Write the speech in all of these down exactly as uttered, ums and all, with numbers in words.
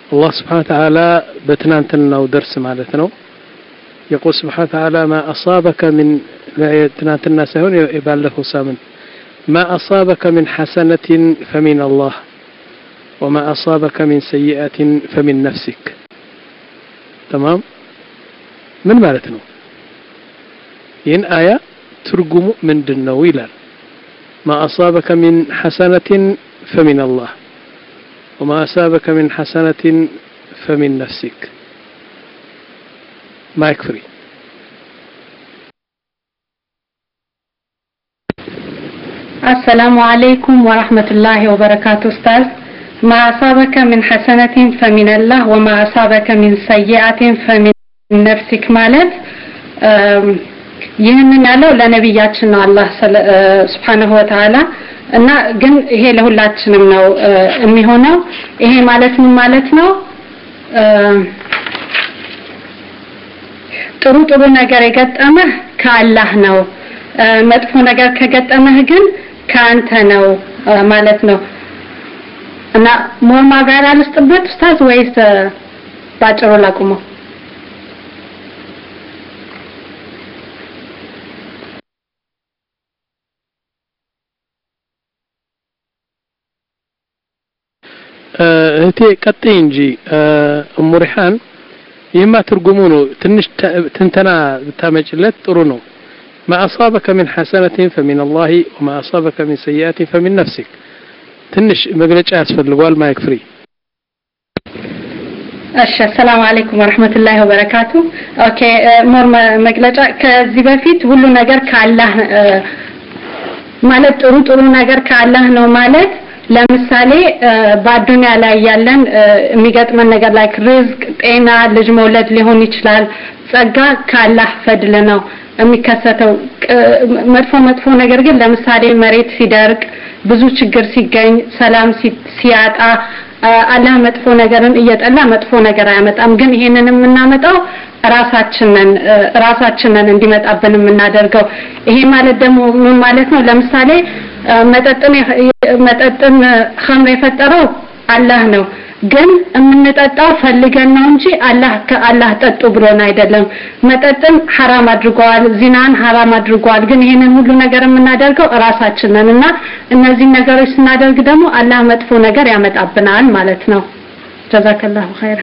الله سبحانه وتعالى بتنانتنا ودرس مالتنا يقول سبحانه وتعالى ما أصابك من تنانتنا سهون يبالغ سامن ما أصابك من حسنة فمن الله وما أصابك من سيئة فمن نفسك تمام من مالتنا ين آية ترجم من دنويلا ما أصابك من حسنة فمن الله وما أصابك من حسنة فمن نفسك ما يكفري السلام عليكم ورحمة الله وبركاته أستاذ ما أصابك من حسنة فمن الله وما أصابك من سيئة فمن نفسك مالت ይህንን ያለው ለነብያችን ነው አላህ Subhanahu Wa Ta'ala እና ግን ይሄ ለሁላችንም ነው የሚሆነው ይሄ ማለት ምን ማለት ነው ጥሩ ጥሩ ነገር የገጠመህ ከአላህ ነው መጥፎ ነገር ከገጠመህ ግን ካንተ ነው ማለት ነው እና ሞር ማብራሪያ ልስጥበት ኡስታዝ ወይስ ባጭሩ ላቁመው እህቴ ቀጥይ እንጂ ኡሙ ሪሃን يما ترجمونه تنش تنتنا بتامجلت ጥሩ ነው ما أصابك من حسنة فمن الله وما أصابك من سيئة فمن نفسك تنش مغلጫ ያስፈልጋል ما يكفري እሺ السلام عليكم ورحمة الله وبركاته اوكي ሞር መግለጫ ከዚህ በፊት ሁሉ ነገር ከአላህ ማለት ጥሩ ጥሩ ነገር ከአላህ ነው ማለት ለምሳሌ በአዱንያ ላይ ያለን የሚገጥመን ነገር ላይ ሪዝቅ ጤና ልጅ መውለድ ሊሆን ይችላል ጸጋ ከአላህ ፈድል ነው የሚከሰተው መጥፎ መጥፎ ነገር ግን ለምሳሌ መሬት ሲደርቅ ብዙ ችግር ሲገኝ ሰላም ሲያጣ አላህ መጥፎ ነገርን እየጠላ መጥፎ ነገር አያመጣም ግን ይሄንን የምናመጣው ራሳችንን ራሳችንን እንዲመጣብን የምናደርገው ይሄ ማለት ደግሞ ምን ማለት ነው ለምሳሌ መጠጥን መጠጥን ኸምር የፈጠረው አላህ ነው ግን የምንጠጣው ፈልገን ነው እንጂ አላህ ከአላህ ጠጡ ብሎን አይደለም መጠጥን حرام አድርጓል ዚናን حرام አድርጓል ግን ይሄንን ሁሉ ነገር የምናደርገው ራሳችንንና እነዚህ ነገሮች ስናደርግ ደግሞ አላህ መጥፎ ነገር ያመጣብናል ማለት ነው ጀዛከላሁ ኸይር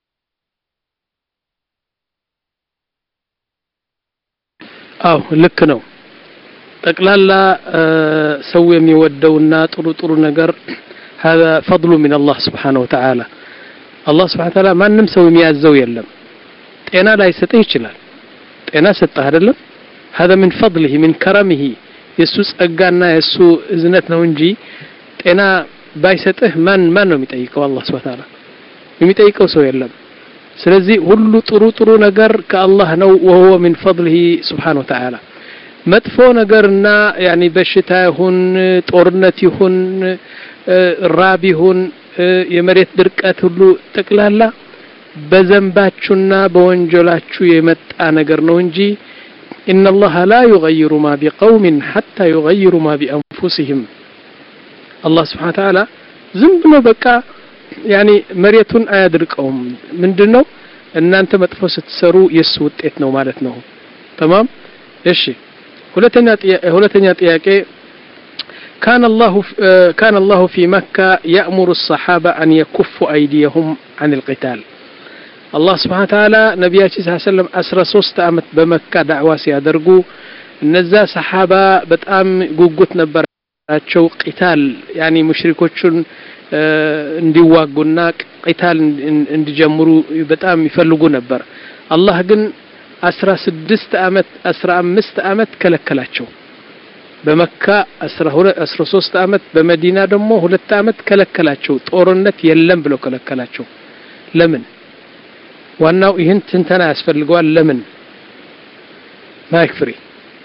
አው ልክ ነው ጠቅላላ ሰው የሚወደውና ጥሩ ጥሩ ነገር هذا فضل من الله سبحانه وتعالى الله سبحانه وتعالى ማንም ሰው የሚያዘው የለም ጤና ላይ ሰጠ ይችላል ጤና ሰጠ አይደለም هذا من فضله من كرمه የሱ ጸጋና የሱ እዝነት ነው እንጂ ጤና ባይሰጥህ ማን ማን ነው የሚጠይቀው الله سبحانه وتعالى የሚጠይቀው ሰው የለም ስለዚህ ሁሉ ጥሩ ጥሩ ነገር ከአላህ ነው وهو من فضله سبحانه وتعالى መጥፎ ነገርና يعني በሽታ ይሁን ጦርነት ይሁን ራብ ይሁን የመሬት ድርቀት ሁሉ ጠቅላላ በዘንባችሁና በወንጀላችሁ የመጣ ነገር ነው እንጂ ان الله لا يغير ما بقوم حتى يغيروا ما بانفسهم الله سبحانه وتعالى ዝም ብሎ በቃ يعني መሬቱን አያድርቀውም ምንድነው እናንተ መጥፎ ስትሰሩ የሱ ውጤት ነው ማለት ነው تمام እሺ ሁለተኛ ሁለተኛ ጥያቄ كان الله كان الله في مكة يأمر الصحابة أن يكفوا أيديهم عن القتال الله سبحانه وتعالى نبيه صلى الله عليه وسلم أسرى ሶስት አመት በመካ ዳዕዋ ሲያደርጉ እነዛ ሰሃባ በጣም ጉጉት ነበራቸው ቂታል يعني ሙሽሪኮችን እንዲዋጉና ቂታል እንዲጀምሩ በጣም ይፈልጉ ነበር አላህ ግን አስራ ስድስት አመት አስራ አምስት አመት ከለከላቸው በመካ አስራ ሶስት አመት በመዲና ደግሞ ሁለት አመት ከለከላቸው ጦርነት የለም ብለው ከለከላቸው ለምን ዋናው ይህን ትንተና ያስፈልገዋል ለምን ማይክፍሪ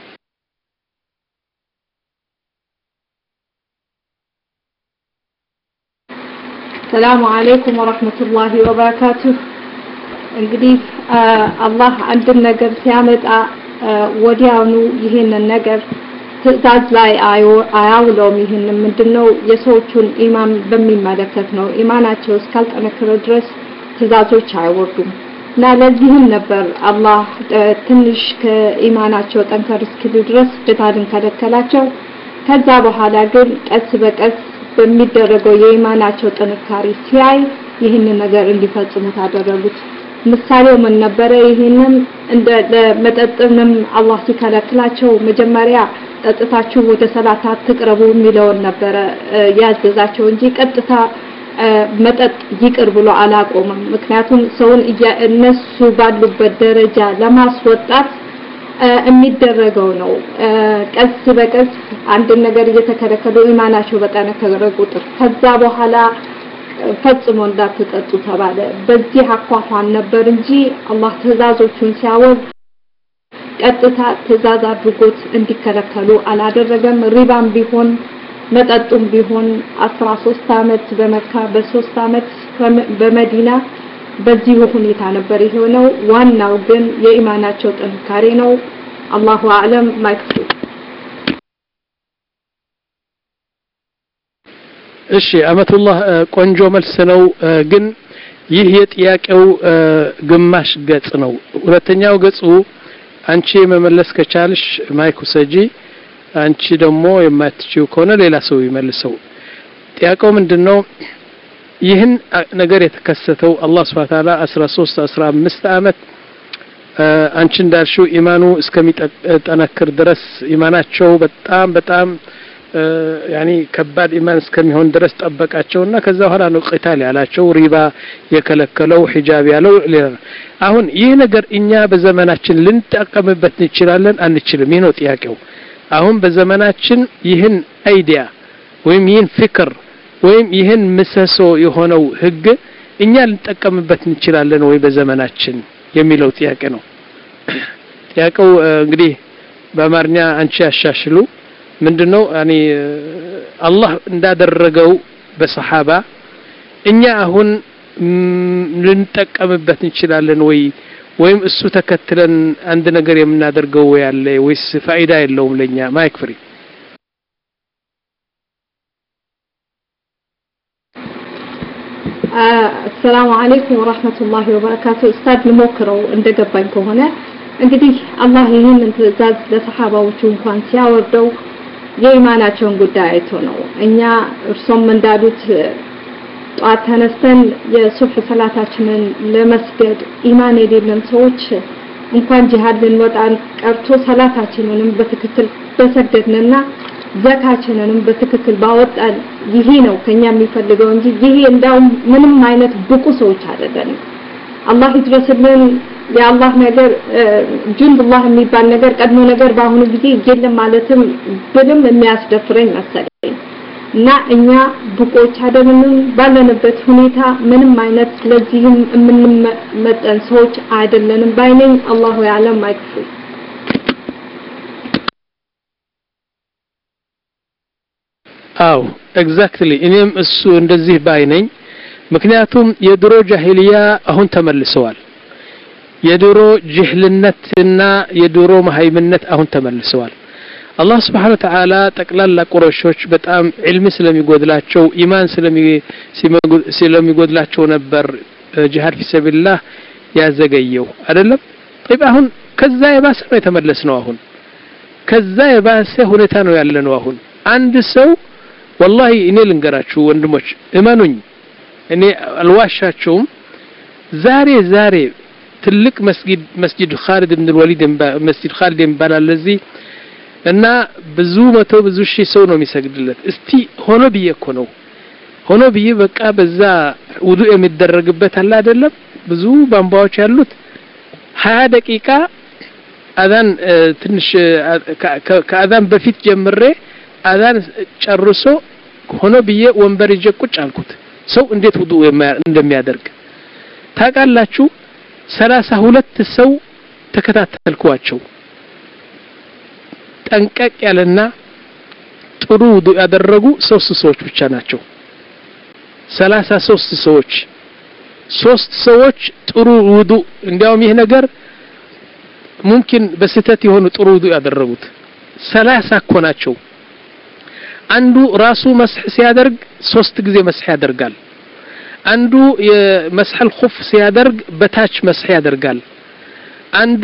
السلام عليكم ورحمة الله وبركاته እንግዲህ አላህ አንድ ነገር ሲያመጣ ወዲያውኑ ይሄንን ነገር ትዕዛዝ ላይ አያውለውም ይሄንን ምንድነው የሰዎችን ኢማን በሚመለከት ነው ኢማናቸው እስካልጠነከረ ድረስ ትእዛዞች አይወርዱም እና ለዚህም ነበር አላህ ትንሽ ከኢማናቸው ጠንከር እስኪሉ ድረስ ፍታልን ከለከላቸው ከዛ በኋላ ግን ቀስ በቀስ በሚደረገው የኢማናቸው ጥንካሬ ሲያይ ይህንን ነገር እንዲፈጽሙ ታደረጉት ምሳሌው ምን ነበር ይሄንን እንደ መጠጥንም አላህ ሲከለክላቸው መጀመሪያ ጠጥታችሁ ወደ ሰላት አትቅረቡ የሚለውን ነበር ያዘዛቸው እንጂ ቀጥታ መጠጥ ይቅር ብሎ አላቆመም ምክንያቱም ሰውን እነሱ ባሉበት ደረጃ ለማስወጣት የሚደረገው ነው ቀስ በቀስ አንድ ነገር እየተከለከሉ ኢማናቸው በጠነከረ ቁጥር ከዛ በኋላ ፈጽሞ እንዳትጠጡ ተባለ በዚህ አኳኋን ነበር እንጂ አላህ ትእዛዞቹን ሲያወርድ ቀጥታ ትእዛዝ አድርጎት እንዲከለከሉ አላደረገም ሪባም ቢሆን መጠጡም ቢሆን አስራ ሶስት አመት በመካ በሶስት አመት በመዲና በዚህ ሁኔታ ነበር የሆነው ዋናው ግን የኢማናቸው ጥንካሬ ነው አላሁ አዕለም ማይክሱ እሺ አመቱላህ ቆንጆ መልስ ነው ግን ይህ የጥያቄው ግማሽ ገጽ ነው ሁለተኛው ገጹ አንቺ መመለስ ከቻልሽ ማይኩ ሰጂ አንቺ ደግሞ የማትችው ከሆነ ሌላ ሰው ይመልሰው ጥያቄው ምንድነው ይህን ነገር የተከሰተው አላህ Subhanahu Ta'ala አስራ ሶስት አስራ አምስት አመት አንቺ እንዳልሽው ኢማኑ እስከሚጠነክር ድረስ ኢማናቸው በጣም በጣም ያኒ ከባድ ኢማን እስከሚሆን ድረስ ጠበቃቸውና ከዛ በኋላ ነው ቂታል ያላቸው ሪባ የከለከለው ሒጃብ ያለው አሁን ይህ ነገር እኛ በዘመናችን ልንጠቀምበት እንችላለን አንችልም ይሄ ነው ጥያቄው አሁን በዘመናችን ይህን አይዲያ ወይም ይህን ፍክር ወይም ይህን ምሰሶ የሆነው ህግ እኛ ልንጠቀምበት እንችላለን ወይ በዘመናችን የሚለው ጥያቄ ነው ጥያቄው እንግዲህ በአማርኛ አንቺ ያሻሽሉ ምንድነው ያኒ አላህ እንዳደረገው በሰሃባ እኛ አሁን ልንጠቀምበት እንችላለን ወይ ወይም እሱ ተከትለን አንድ ነገር የምናደርገው ወይ አለ ወይስ ፋይዳ የለውም ለኛ ማይክ ፍሪ السلام عليكم ورحمة الله وبركاته استاذ نموكرو እንደገባኝ ከሆነ እንግዲህ አላህ ይሄንን ትእዛዝ ለሰሃባዎቹ እንኳን ሲያወርደው የኢማናቸውን ጉዳይ አይቶ ነው እኛ እርሶም እንዳሉት ጧት ተነስተን የሱብህ ሰላታችንን ለመስገድ ኢማን የሌለን ሰዎች እንኳን ጂሃድ ልንወጣን ቀርቶ ሰላታችንንም በትክክል በሰገድንና ዘካችንንም በትክክል ባወጣን ይሄ ነው ከኛ የሚፈልገው እንጂ ይሄ እንዳው ምንም አይነት ብቁ ሰዎች አይደለም አላህ ይድረስልን የአላህ ነገር ጁንዱላህ የሚባል ነገር ቀድሞ ነገር ባሁኑ ጊዜ የለም ማለትም ብልም የሚያስደፍረኝ መሰለኝ እና እኛ ብቆች አይደለንም ባለንበት ሁኔታ ምንም አይነት ስለዚህም የምንመጠን ሰዎች አይደለንም ባይነኝ አላሁ ያለም ማይክፉ አው ኤግዛክትሊ እኔም እሱ እንደዚህ ባይነኝ ምክንያቱም የድሮ ጃሂልያ አሁን ተመልሰዋል የድሮ ጅህልነትና የድሮ መሃይምነት አሁን ተመልሰዋል አላህ Subhanahu Wa Ta'ala ጠቅላላ ቁረሾች በጣም ዒልም ስለሚጎድላቸው ኢማን ስለሚ ስለሚጎድላቸው ነበር ጂሃድ ፊሰቢላህ ያዘገየው አይደለም طيب አሁን ከዛ የባሰ ነው የተመለስነው አሁን ከዛ የባሰ ሁኔታ ነው ያለነው አሁን አንድ ሰው والله እኔ ልንገራችሁ ወንድሞች እመኑኝ እኔ አልዋሻችሁም ዛሬ ዛሬ ትልቅ መስጊድ መስጊድ ኻሊድ ኢብኑ ወሊድ መስጊድ ኻሊድ ይባላል ለዚህ እና ብዙ መቶ ብዙ ሺህ ሰው ነው የሚሰግድለት እስቲ ሆኖ በየኮ ነው ሆኖ በየ በቃ በዛ ውዱእ የሚደረግበት አለ አይደለም ብዙ ባምባዎች ያሉት ሀያ ደቂቃ አዛን ትንሽ ከአዛን በፊት ጀምሬ አዛን ጨርሶ ሆኖ በየ ወንበር ይዤ ቁጭ አልኩት ሰው እንዴት ውዱእ እንደሚያደርግ ታውቃላችሁ ሰላሳ ሁለት ሰው ተከታተልኳቸው ጠንቀቅ ያለና ጥሩ ውዱእ ያደረጉ ሶስት ሰዎች ብቻ ናቸው ሰላሳ ሶስት ሰዎች ሶስት ሰዎች ጥሩ ውዱእ እንዲያውም ይሄ ነገር ممكن በስተት የሆኑ ጥሩ ውዱእ ያደረጉት ሰላሳ እኮ ናቸው አንዱ ራሱ መስህ ሲያደርግ ሶስት ጊዜ መስህ ያደርጋል አንዱ የመስح الخف ሲያደርግ በታች መስح ያደርጋል አንዱ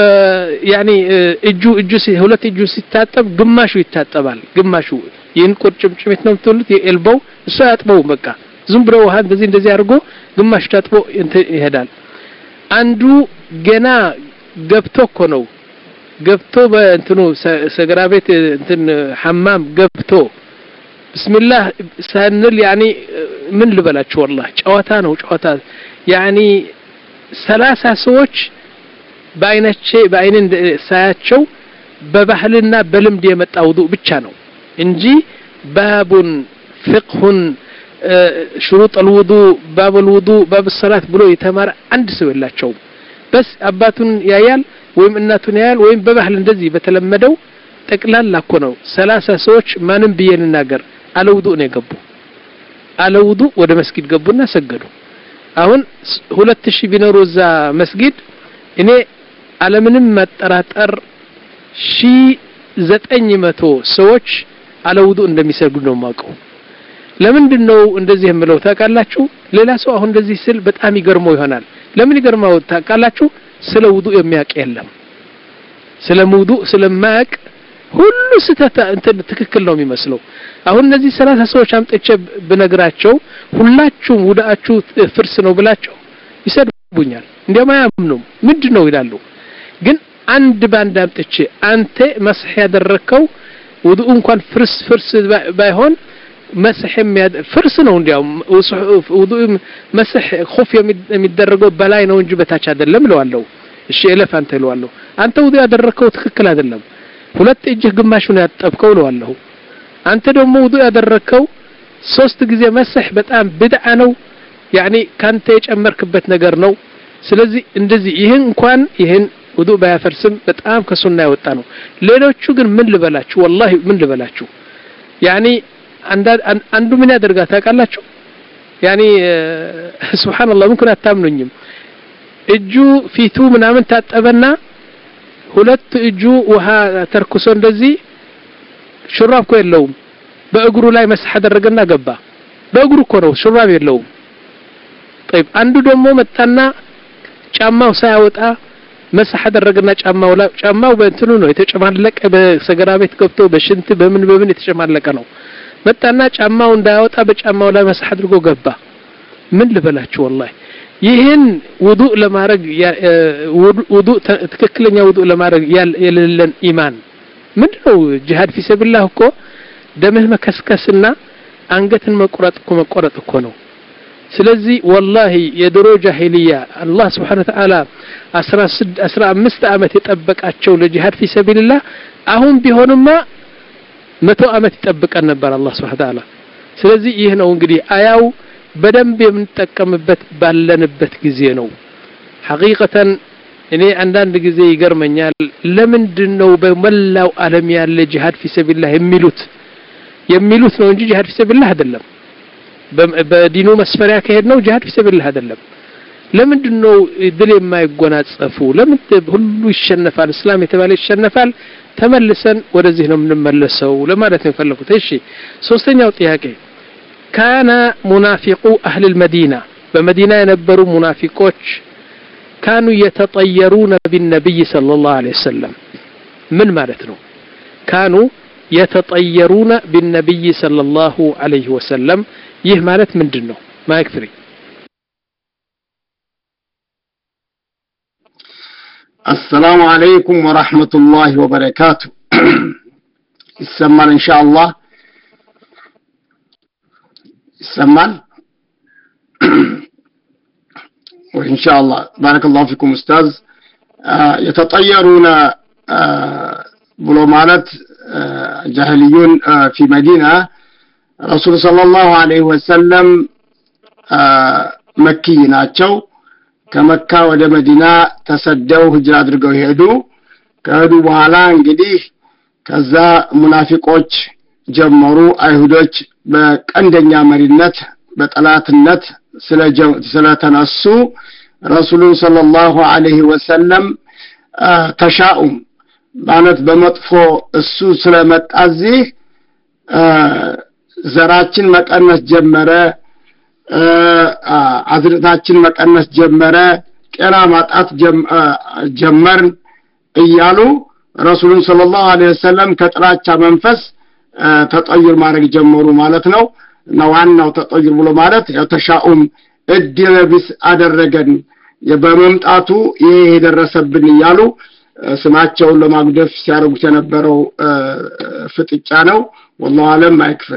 ያኒ እጁ እጁ ሁለት እጁ ሲታጠብ ግማሹ ይታጠባል ግማሹ ይህን ቁርጭምጭሚት ነው የምትሉት የኤልቦው እሱ ያጥበው በቃ ዝም ብለው ውሃ እንደዚህ እንደዚህ አድርጎ ግማሽ ታጥቦ ይሄዳል አንዱ ገና ገብቶ እኮ ነው ገብቶ በእንትኑ ሰገራ ቤት እንትን ሐማም ገብቶ ብስሚላህ ሳንል ያኒ ምን ልበላችሁ والله ጨዋታ ነው ጨዋታ ያኒ ሰላሳ ሰዎች ባይነቼ ባይነን ሳያቸው በባህልና በልምድ የመጣ ውዱእ ብቻ ነው እንጂ ባቡን ፍቅሁን شروط الوضوء باب الوضوء باب الصلاه ብሎ የተማረ አንድ ሰው የላቸው بس አባቱን ያያል ወይም እናቱን ያያል ወይም በባህል እንደዚህ በተለመደው ጠቅላላ እኮ ነው ሰላሳ ሰዎች ማንም ቢየንናገር አለ ውዱእ ነው ገቡ አለ ውዱእ ወደ መስጊድ ገቡና ሰገዱ አሁን ሁለት ሺህ ቢኖሩ እዛ መስጊድ እኔ አለምንም መጠራጠር ሺህ ዘጠኝ መቶ ሰዎች አለ ውዱእ እንደሚሰግዱ ነው ማቀው ለምንድነው እንደዚህ የምለው ታውቃላችሁ ሌላ ሰው አሁን እንደዚህ ስል በጣም ይገርመው ይሆናል ለምን ይገርማው ታውቃላችሁ ስለ ውዱእ የሚያውቅ የለም ስለ ውዱእ ስለማያውቅ ሁሉ ስተታ እንት ትክክል ነው የሚመስለው አሁን እነዚህ ሰላሳ ሰዎች አምጥቼ በነግራቸው ሁላችሁም ውዱአችሁ ፍርስ ነው ብላቸው ይሰድቡኛል እንዴማ ያምኑም ምንድነው ይላሉ ግን አንድ ባንድ አምጥቼ አንተ መስህ ያደረከው ውዱእ እንኳን ፍርስ ፍርስ ባይሆን مسح فرس ነው እንዲያው ውዱእ መስህ خوف የሚደረገው በላይ ነው እንጂ በታች አይደለም ለዋለው እሺ ኤሌፋንት ለዋለው አንተ ውዱእ ያደረከው ትክክል አይደለም ሁለት እጅህ ግማሹን ያጠብከው ለዋለው አንተ ደግሞ ውዱእ ያደረከው ሶስት ጊዜ መስህ በጣም بدعه ነው ያኒ ካንተ የጨመርክበት ነገር ነው ስለዚህ እንደዚህ ይሄን እንኳን ይሄን ውዱእ ባያፈርስም በጣም ከሱና ያወጣ ነው ሌሎቹ ግን ምን ልበላችሁ والله ምን ልበላችሁ ያኒ አንዱ ምን ያደርጋ ታውቃላችሁ ያኒ ሱብሃንአላህ ምን ኩና ታምኑኝም እጁ ፊቱ ምናምን ታጠበና ሁለት እጁ ውሃ ተርኩሶ እንደዚህ ሹራብ እኮ የለውም በእግሩ ላይ መስህ አደረገና ገባ በእግሩ እኮ ነው ሹራብ የለውም طيب አንዱ ደግሞ መጣና ጫማው ሳያወጣ መስህ አደረገና ጫማው ላይ ጫማው በእንትኑ ነው የተጨማለቀ በሰገራ ቤት ገብቶ በሽንት በምን በምን የተጨማለቀ ነው መጣና ጫማው እንዳያወጣ በጫማው ላይ መስህ አድርጎ ገባ ምን ልበላችሁ والله ይሄን ውዱእ ለማድረግ ውዱእ ትክክለኛ ውዱእ ለማድረግ የሌለን ኢማን ምንድነው ጂሃድ في سبيل الله እኮ ደምህ መከስከስና አንገትን መቆረጥ እኮ መቆረጥ እኮ ነው ስለዚህ والله የድሮ ጃሂልያ አላህ Subhanahu Wa Ta'ala አስራ አምስት አመት የጠበቃቸው ለጂሃድ في سبيل الله አሁን ቢሆንማ መቶ አመት ይጠብቀን ነበር አላህ Subhanahu Wa Ta'ala ስለዚህ ይሄ ነው እንግዲህ አያው በደንብ የምንጠቀምበት ባለንበት ጊዜ ነው ሐቂቀተን እኔ አንዳንድ ጊዜ ይገርመኛል ለምንድነው በመላው ዓለም ያለ ጂሃድ في سبيل الله የሚሉት የሚሉት ነው እንጂ ጂሃድ في سبيل الله አይደለም በዲኑ መስፈሪያ ከሄድ ነው ጂሃድ في سبيل الله አይደለም ለምንድነው ድል የማይጎናጸፉ ለምን ሁሉ ይሸነፋል እስላም የተባለ ይሸነፋል ተመልሰን ወደዚህ ነው የምንመለሰው ለማለት ነው የፈለኩት እሺ ሶስተኛው ጥያቄ كان منافقو اهل المدينه بمدينه የነበሩ ሙናፊቆች كانوا يتطيرون بالنبي صلى الله عليه وسلم من ማለት ነው كانوا يتطيرون بالنبي صلى الله عليه وسلم ይህ ማለት ምንድነው ማይክፍሪ السلام عليكم ورحمة الله وبركاته السمان إن شاء الله السمان وإن شاء الله بارك الله فيكم أستاذ آه يتطيرون آه بلومانات آه جاهليون آه في مدينة رسول صلى الله عليه وسلم آه مكي ناتشو ከመካ ወደ መዲና ተሰደው ሂጅራ አድርገው ሄዱ ከሄዱ በኋላ እንግዲህ ከዛ ሙናፊቆች ጀመሩ አይሁዶች በቀንደኛ መሪነት በጠላትነት ስለተነሱ ረሱሉን ሰለላሁ ዐለይሂ ወሰለም ተሻኡም ማለት በመጥፎ እሱ ስለመጣዚህ ዘራችን መቀነስ ጀመረ አዝርታችን መቀነስ ጀመረ ጤና ማጣት ጀመርን እያሉ ረሱሉን ሰለላሁ ዐለይሂ ወሰለም ከጥላቻ መንፈስ ተጠይር ማድረግ ጀመሩ ማለት ነው እና ዋናው ተጠይር ብሎ ማለት የተሻኡም እድለቢስ አደረገን የበመምጣቱ ይሄ የደረሰብን እያሉ ስማቸውን ለማግደፍ ሲያረጉት የነበረው ፍጥጫ ነው والله አለም አይክፈል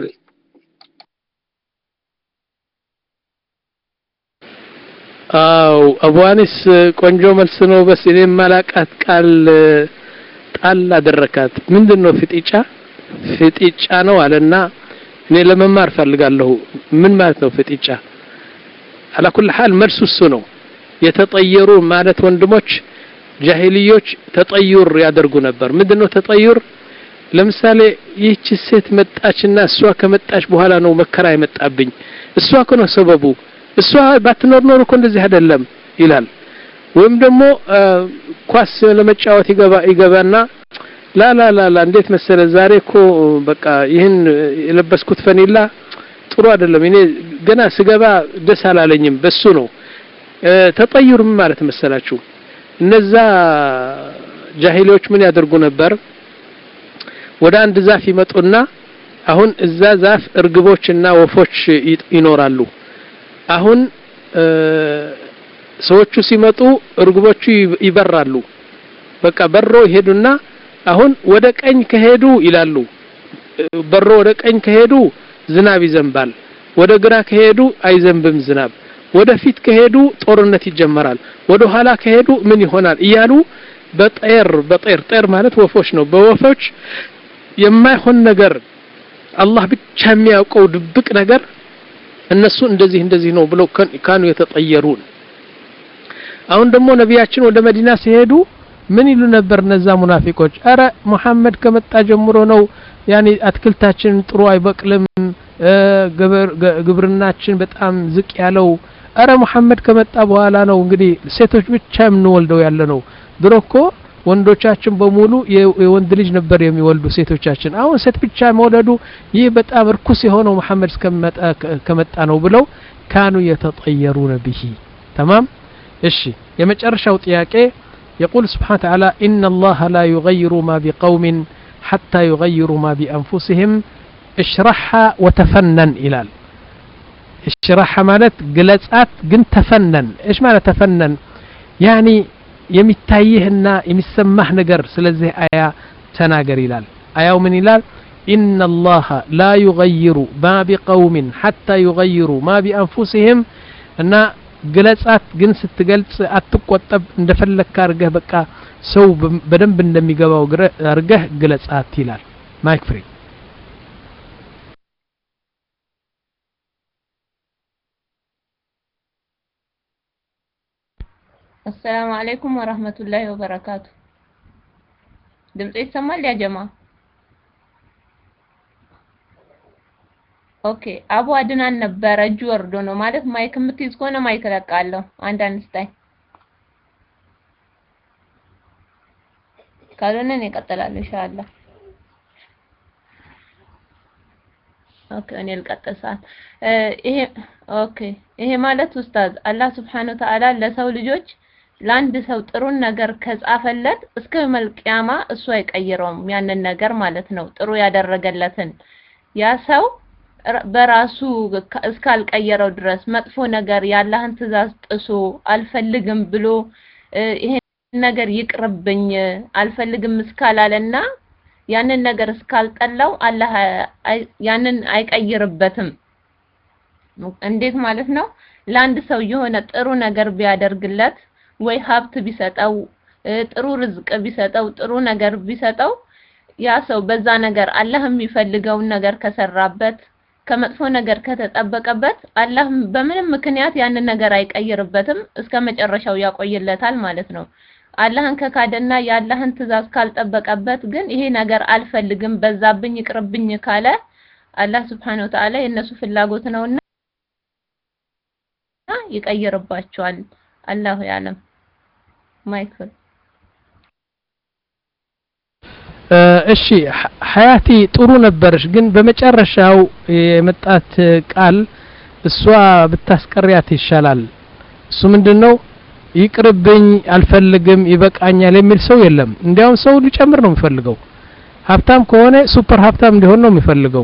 አው አቡአኒስ ቆንጆ መልስ ነው በስ እኔ ማላቃት ቃል ጣል አደረካት ምንድነው ፍጥጫ ፍጥጫ ነው አለና እኔ ለመማር ፈልጋለሁ ምን ማለት ነው ፍጥጫ على كل حال መልሱ እሱ ነው የተጠየሩ ማለት ወንድሞች ጃሂልዮች ተጠይር ያደርጉ ነበር ምንድነው ተጠይር ለምሳሌ ይህች ሴት መጣችና እሷ ከመጣች በኋላ ነው መከራ ይመጣብኝ እሷ ከሆነ ሰበቡ እሷ ባትኖር ኖር እኮ እንደዚህ አይደለም ይላል ወይም ደግሞ ኳስ ለመጫወት ይገባ ይገባና ላ ላ ላ ላ እንዴት መሰለ ዛሬ እኮ በቃ ይሄን የለበስኩት ፈኒላ ጥሩ አይደለም እኔ ገና ስገባ ደስ አላለኝም በሱ ነው ተጠይር ማለት መሰላችሁ እነዛ ጃሂሎች ምን ያደርጉ ነበር ወደ አንድ ዛፍ ይመጡና አሁን እዛ ዛፍ እርግቦችና ወፎች ይኖራሉ አሁን ሰዎቹ ሲመጡ እርግቦቹ ይበራሉ በቃ በሮ ይሄዱና አሁን ወደ ቀኝ ከሄዱ ይላሉ በሮ ወደ ቀኝ ከሄዱ ዝናብ ይዘንባል ወደ ግራ ከሄዱ አይዘንብም ዝናብ ወደፊት ከሄዱ ጦርነት ይጀመራል ወደ ኋላ ከሄዱ ምን ይሆናል እያሉ በጠር በጠር ጠር ማለት ወፎች ነው በወፎች የማይሆን ነገር አላህ ብቻ የሚያውቀው ድብቅ ነገር እነሱ እንደዚህ እንደዚህ ነው ብለው ካኑ የተጠየሩን አሁን ደግሞ ነቢያችን ወደ መዲና ሲሄዱ ምን ይሉ ነበር እነዛ ሙናፊቆች አረ መሐመድ ከመጣ ጀምሮ ነው ያኒ አትክልታችን ጥሩ አይበቅልም ግብርናችን በጣም ዝቅ ያለው አረ መሐመድ ከመጣ በኋላ ነው እንግዲህ ሴቶች ብቻ የምንወልደው ያለ ነው ድሮኮ ወንዶቻችን በሙሉ የወንድ ልጅ ነበር የሚወልዱ ሴቶቻችን አሁን ሴት ብቻ መውለዱ ይህ በጣም ርኩስ የሆነው መሐመድ ከመጣ ከመጣ ነው ብለው ካኑ የተጠየሩን به تمام እሺ የመጨረሻው ጥያቄ يقول سبحانه وتعالى إن الله لا يغير ما بقوم حتى يغيروا ما بأنفسهم اشرحها وتفنن إلال اشرحها مالت قلصات جن تفنن ايش معنى تفنن يعني يمتايهنا يمسمح نجر سلازه آية تناجر إلال آية من إلال إن الله لا يغير ما بقوم حتى يغيروا ما بأنفسهم أن قلصات جن ستقلص أتقوطب እንደፈለክ አርገህ በቃ ሰው በደንብ እንደሚገባው አርገህ قلصات ይላል ማይክ ፍሪ السلام عليكم ورحمة الله وبركاته دمت يسمى يا جماعة اوكي ابو عدنان نبر እጁ ወርዶ ነው ማለት ማይክ ምትይዝ ከሆነ ማይክ ለቃለሁ አንድ አንስታይ ካልሆነ እኔ እቀጥላለሁ ኢንሻአላህ ኦኬ እኔ ልቀጥሳት ይሄ ኦኬ ይሄ ማለት ኡስታዝ አላህ Subhanahu Wa Ta'ala ለሰው ልጆች ለአንድ ሰው ጥሩን ነገር ከጻፈለት እስከ መልቂያማ እሱ አይቀይረውም ያንን ነገር ማለት ነው ጥሩ ያደረገለትን ያ ሰው በራሱ እስካልቀየረው ድረስ መጥፎ ነገር ያላህን ትእዛዝ ጥሶ አልፈልግም ብሎ ይሄ ነገር ይቅርብኝ አልፈልግም እስካላለና ያንን ነገር እስካልጠላው አላህ ያንን አይቀይርበትም እንዴት ማለት ነው ለአንድ ሰው የሆነ ጥሩ ነገር ቢያደርግለት ወይ ሀብት ቢሰጠው ጥሩ ርዝቅ ቢሰጠው ጥሩ ነገር ቢሰጠው ያ ሰው በዛ ነገር አላህ የሚፈልገው ነገር ከሰራበት ከመጥፎ ነገር ከተጠበቀበት አላህ በምንም ምክንያት ያንን ነገር አይቀይርበትም እስከ መጨረሻው ያቆይለታል ማለት ነው አላህን ከካደና ያላህን ትእዛዝ ካልጠበቀበት ግን ይሄ ነገር አልፈልግም በዛብኝ ይቅርብኝ ካለ አላህ Subhanahu Wa Ta'ala የነሱ ፍላጎት ነውና ይቀይርባቸዋል አላሁ ያለም ማይክል እሺ ሐያቲ ጥሩ ነበርሽ ግን በመጨረሻው የመጣት ቃል እሷ ብታስቀሪያት ይሻላል እሱ ምንድነው ይቅርብኝ አልፈልግም ይበቃኛል የሚል ሰው የለም እንዲያውም ሰው ሊጨምር ነው የሚፈልገው ሀብታም ከሆነ ሱፐር ሀብታም እንዲሆን ነው የሚፈልገው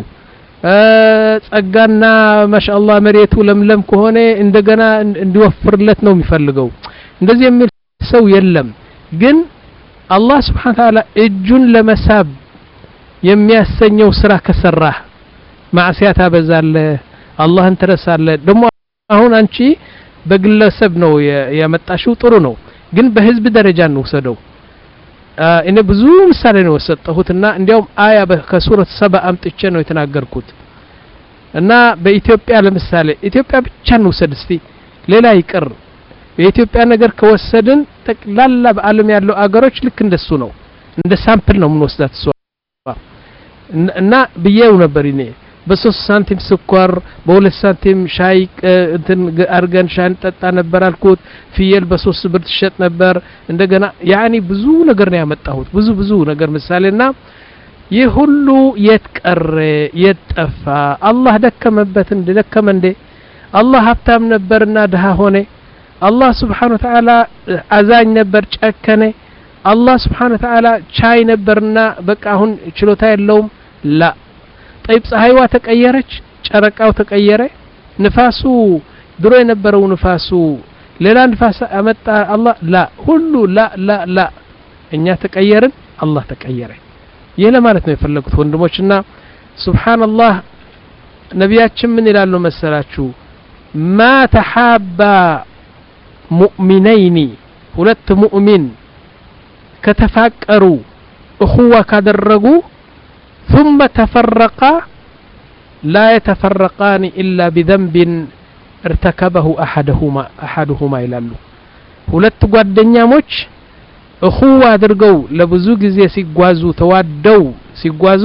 ጸጋና ማሻአላህ መሬቱ ለምለም ከሆነ እንደገና እንዲወፍርለት ነው የሚፈልገው እንደዚህ የሚል ሰው የለም ግን አላህ Subhanahu Ta'ala እጁን ለመሳብ የሚያሰኘው ስራ ከሰራህ ማዕሲያታ በዛለ አላህን ተረሳለ ደሞ አሁን አንቺ በግለሰብ ነው ያመጣሽው ጥሩ ነው ግን በህዝብ ደረጃ ነው ወሰደው እኔ ብዙ ምሳሌ ነው ወሰጠሁትና እንዲያውም አያ ከሱረት ሰባ አምጥቼ ነው የተናገርኩት እና በኢትዮጵያ ለምሳሌ ኢትዮጵያ ብቻ ነው ወሰድ እስቲ ሌላ ይቀር የኢትዮጵያ ነገር ከወሰድን ተቅላላ በአለም ያለው አገሮች ልክ እንደሱ ነው እንደ ሳምፕል ነው ምንወስዳት ሷ እና በየው ነበር እኔ በሶስት ሳንቲም ስኳር በሁለት ሳንቲም ሻይ እንትን አርገን ሻን ጠጣ ነበር አልኩት ፍየል በሶስት ብር ተሸጥ ነበር እንደገና ያኒ ብዙ ነገር ነው ያመጣሁት ብዙ ብዙ ነገር ምሳሌና ይህ ሁሉ የትቀረ የጠፋ አላህ ደከመበት እንደ ደከመ እንደ አላህ ሀብታም ነበርና ደሃ ሆነ አላህ Subhanahu Wa Ta'ala አዛኝ ነበር ጨከነ አላህ Subhanahu Wa Ta'ala ቻይ ነበርና በቃ አሁን ችሎታ የለውም ላ طيب ፀሐይዋ ተቀየረች ጨረቃው ተቀየረ ንፋሱ ድሮ የነበረው ንፋሱ ሌላ ንፋስ አመጣ አላህ ላ ሁሉ ላ ላ ላ እኛ ተቀየርን አላህ ተቀየረ ይሄ ለማለት ነው የፈለኩት ወንድሞችና ሱብሃንአላህ ነቢያችን ምን ይላሉ መሰላችሁ ما تحابا مؤمنين ሁለት ሙእሚን ከተፋቀሩ እኹዋ ካደረጉ ثم تفرقا لا يتفرقان إلا بذنب ارتكبه أحدهما أحدهما ይላሉ ሁለት ጓደኛሞች እኹዋ አድርገው ለብዙ ጊዜ ሲጓዙ ተዋደው ሲጓዙ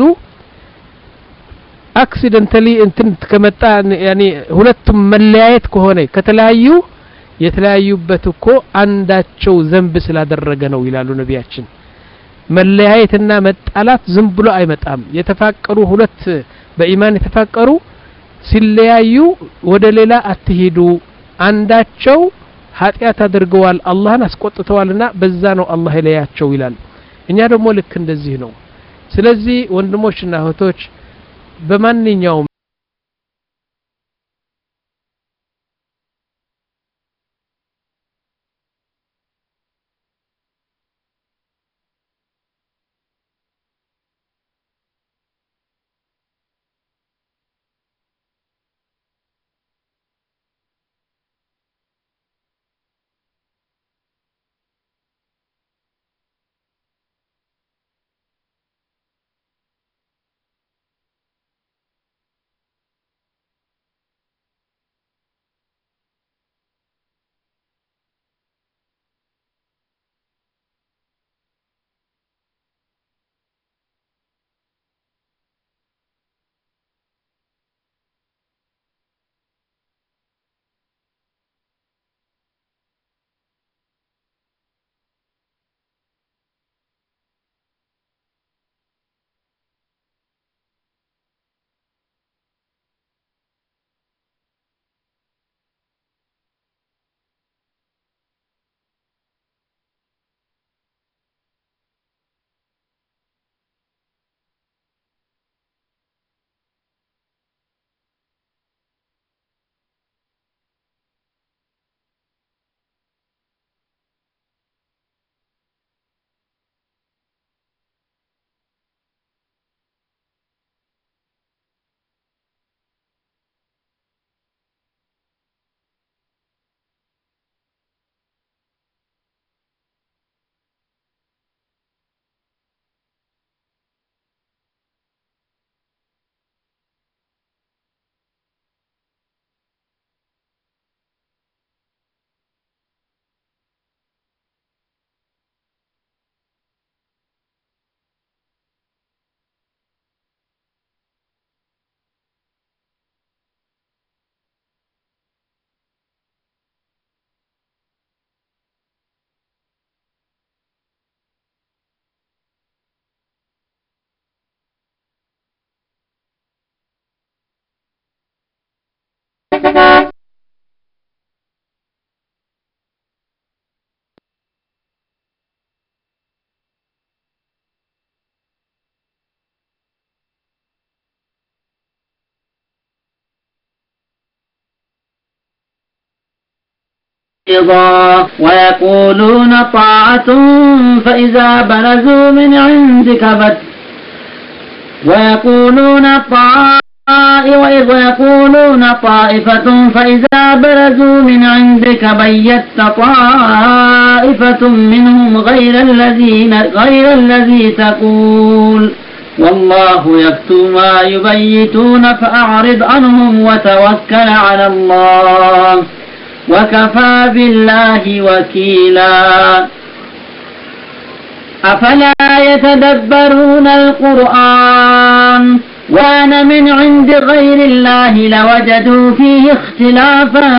አክሲደንታሊ እንትን ከመጣ ያኒ ሁለቱም መለያየት ከሆነ ከተለያዩ የተለያዩበት እኮ አንዳቸው ዘንብ ስላደረገ ነው ይላሉ ነቢያችን መለያየትና መጣላት ዝም ብሎ አይመጣም የተፋቀሩ ሁለት በኢማን የተፋቀሩ ሲለያዩ ወደ ሌላ አትሄዱ አንዳቸው ኃጢያት አድርገዋል አላህን አስቆጥተዋልና በዛ ነው አላህ ይለያቸው ይላል እኛ ደግሞ ልክ እንደዚህ ነው ስለዚህ ወንድሞችና እህቶች በማንኛውም ويقولون طاعة فإذا برزوا من عندك بت ويقولون طاعة وإذ يقولون طائفة فإذا برزوا من عندك بيت طائفة منهم غير الذين غير الذي تقول والله يكتب ما يبيتون فأعرض عنهم وتوكل على الله وكفى بالله وكيلا أفلا يتدبرون القرآن وأن من عند غير الله لوجدوا فيه اختلافا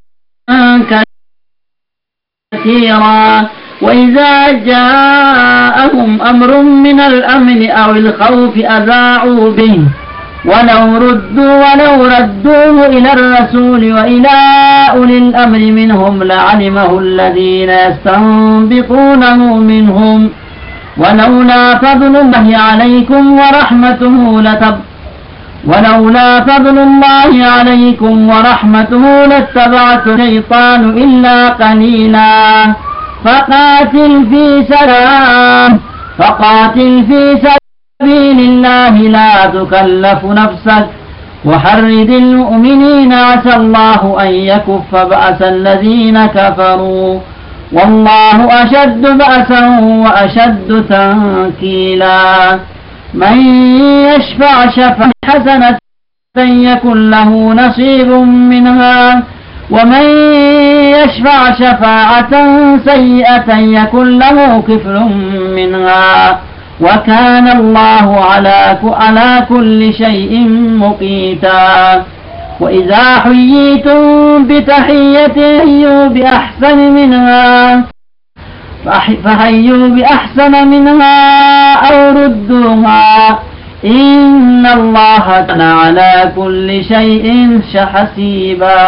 كثيرا وإذا جاءهم أمر من الأمن أو الخوف أذاعوا به ولو ردوا ولو ردوه إلى الرسول وإلى أولي الأمر منهم لعلمه الذين يستنبطونه منهم ولولا فضل الله عليكم ورحمته لتب ولولا فضل الله عليكم ورحمته لاتبعت الشيطان إلا قليلا فقاتل في سلام فقاتل في سبيل الله لا تكلف نفسك وحرد المؤمنين عسى الله أن يكف بأس الذين كفروا والله أشد بأسا وأشد تنكيلا من يشفع شفاعة حسنة يكن له نصيب منها ومن يشفع شفاعة سيئة يكن له كفل منها وكان الله على على كل شيء مقيتا وإذا حييتم بتحية حيوا بأحسن منها فحيوا بأحسن منها أو ردوها إن الله كان على كل شيء حسيبا.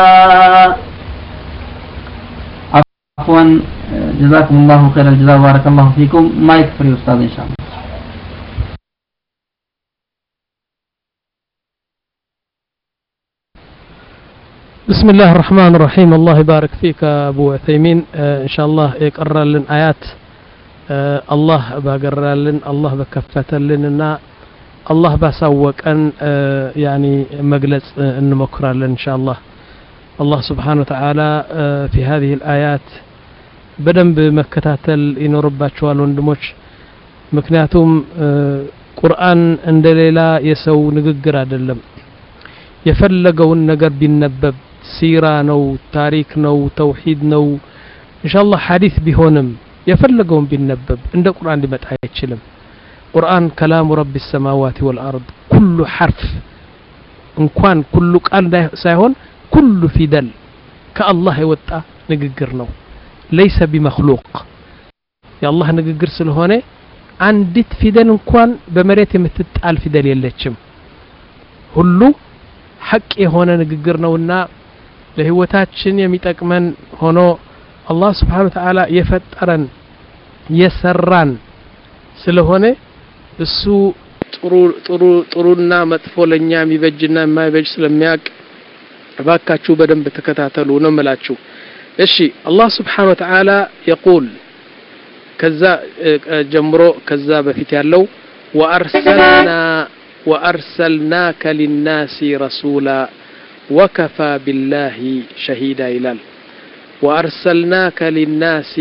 عفوا جزاكم الله خير الجزاء بارك الله فيكم. ما يكفي أستاذ إن شاء الله. بسم الله الرحمن الرحيم. الله يبارك فيك أبو عثيمين. آه إن شاء الله يقرر لنا آيات آه الله بقرر لنا الله بكفت لنا الله بسوق أن آه يعني مجلس آه نمكر لنا إن شاء الله. الله سبحانه وتعالى آه في هذه الآيات بدن بمكتاتل إنه ربات شوال وندموش مكناتهم آه قرآن عند ليلة يسو نققر عدلم يفلقوا النقر بالنبب سيرة نو تاريخ نو توحيد نو إن شاء الله حديث بهونم يفلقون بالنبب عند القرآن لما تحيتشلم قرآن كلام رب السماوات والأرض كل حرف إن كان كل قال سيهون كل فدل كالله يوطأ نققر نو ليس بمخلوق يا الله نققر سلهوني عندت فدل إن كان بمريت متتقال فدل يلتشم هلو حق هنا نققر نونا لهوتاتشن يميتقمن هونو الله سبحانه وتعالى يفترن يسران ስለሆነ እሱ ጥሩ ጥሩ ጥሩና መጥፎ ለኛ የሚበጅና የማይበጅ ስለሚያውቅ እባካችሁ በደንብ ተከታተሉ ነው የምላችሁ። እሺ አላህ Subhanahu Wa Ta'ala يقول ከዛ ጀምሮ ከዛ በፊት ያለው ወአርሰልና وأرسلناك للناس رسولا وكفى بالله شهيدا إلال وأرسلناك للناس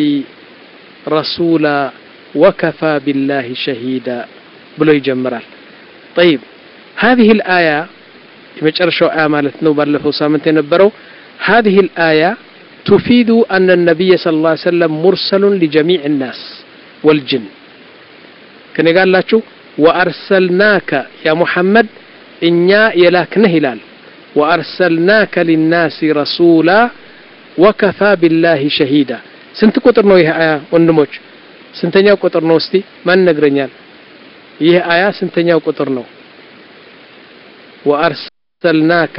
رسولا وكفى بالله شهيدا بلو يجمرال. طيب هذه الآية يمجرشو آمالتنا وبرلفو سامنتين نبرو هذه الآية تفيد أن النبي صلى الله عليه وسلم مرسل لجميع الناس والجن. كان قال لا شو وأرسلناك يا محمد إنيا يلاكنه هلال وأرسلناك للناس رسولا وكفى بالله شهيدا. سنت قطر نو يه آية ونموش سنتنيا قطر نوستي ما نقرنيال يه آية سنتنيا قطر نو وأرسلناك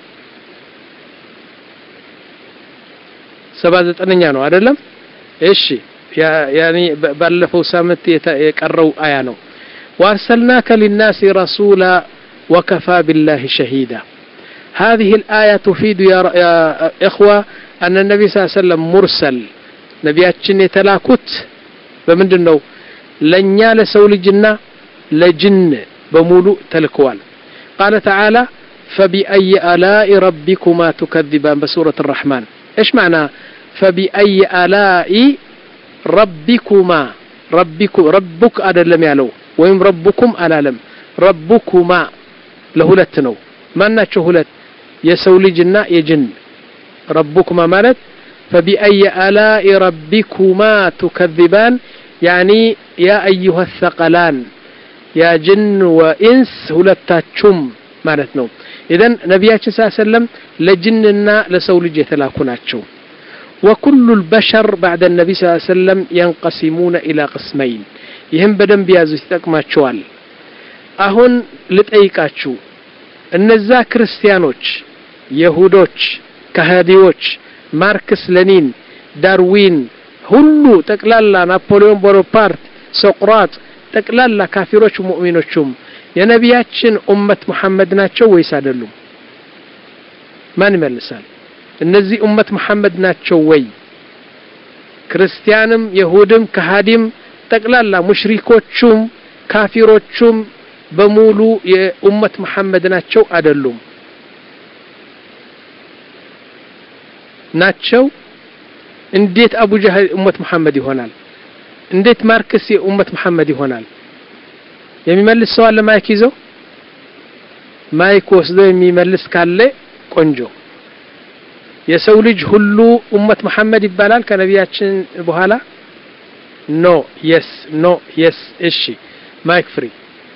سبازت أننيا نو أدلم إيشي يعني بلفو سامت يقروا آية نو وأرسلناك للناس رسولا وكفى بالله شهيدا. هذه الآية تفيد يا, يا إخوة أن النبي صلى الله عليه وسلم مرسل ነቢያችን የተላኩት በምንድነው ለኛ ለሰው ልጅና ለጅን በሙሉ ተልከዋል قال تعالى فبأي آلاء ربكما تكذبان بسورة الرحمن ايش معنى فبأي آلاء ربكما ربكم ربك ادلم يالو ويم ربكم الالم ربكما لهلت ነው ማናቸው ሁለት የሰው ልጅና የጅን ربكما ማለት فبأي آلاء ربكما تكذبان يعني يا أيها الثقلان يا جن وإنس ሁለታችሁም ማለት ነው إذن ነብያችን ሰለላሁ ዐለይሂ ወሰለም ለጅንና ለሰው ልጅ የተላኩ ናቸው وكل البشر بعد النبي صلى الله عليه وسلم ينقسمون إلى قسمين ይህም በደንብ ያዙ ይተቀማቸዋል አሁን ልጠይቃችሁ እነዛ ክርስቲያኖች ይሁዶች ከሃዲዎች ማርክስ ሌኒን ዳርዊን ሁሉ ጠቅላላ ናፖሊዮን ቦናፓርት ሶቅራጥ ጠቅላላ ካፊሮች ሙእሚኖችም የነቢያችን ኡመት መሐመድ ናቸው ወይስ አይደሉም ማን ይመልሳል እነዚህ ኡመት መሐመድ ናቸው ወይ ክርስቲያንም ይሁድም ከሃዲም ጠቅላላ ሙሽሪኮቹም ካፊሮቹም በሙሉ የኡመት መሐመድ ናቸው አይደሉም ናቸው እንዴት አቡ ጀህል ኡመት መሐመድ ይሆናል እንዴት ማርክስ የኡመት መሐመድ ይሆናል የሚመልስ ሰው አለ ማይክ ይዞ ማይክ ወስዶ የሚመልስ ካለ ቆንጆ የሰው ልጅ ሁሉ ኡመት መሐመድ ይባላል ከነቢያችን በኋላ ኖ yes ኖ yes እሺ ማይክ ፍሪ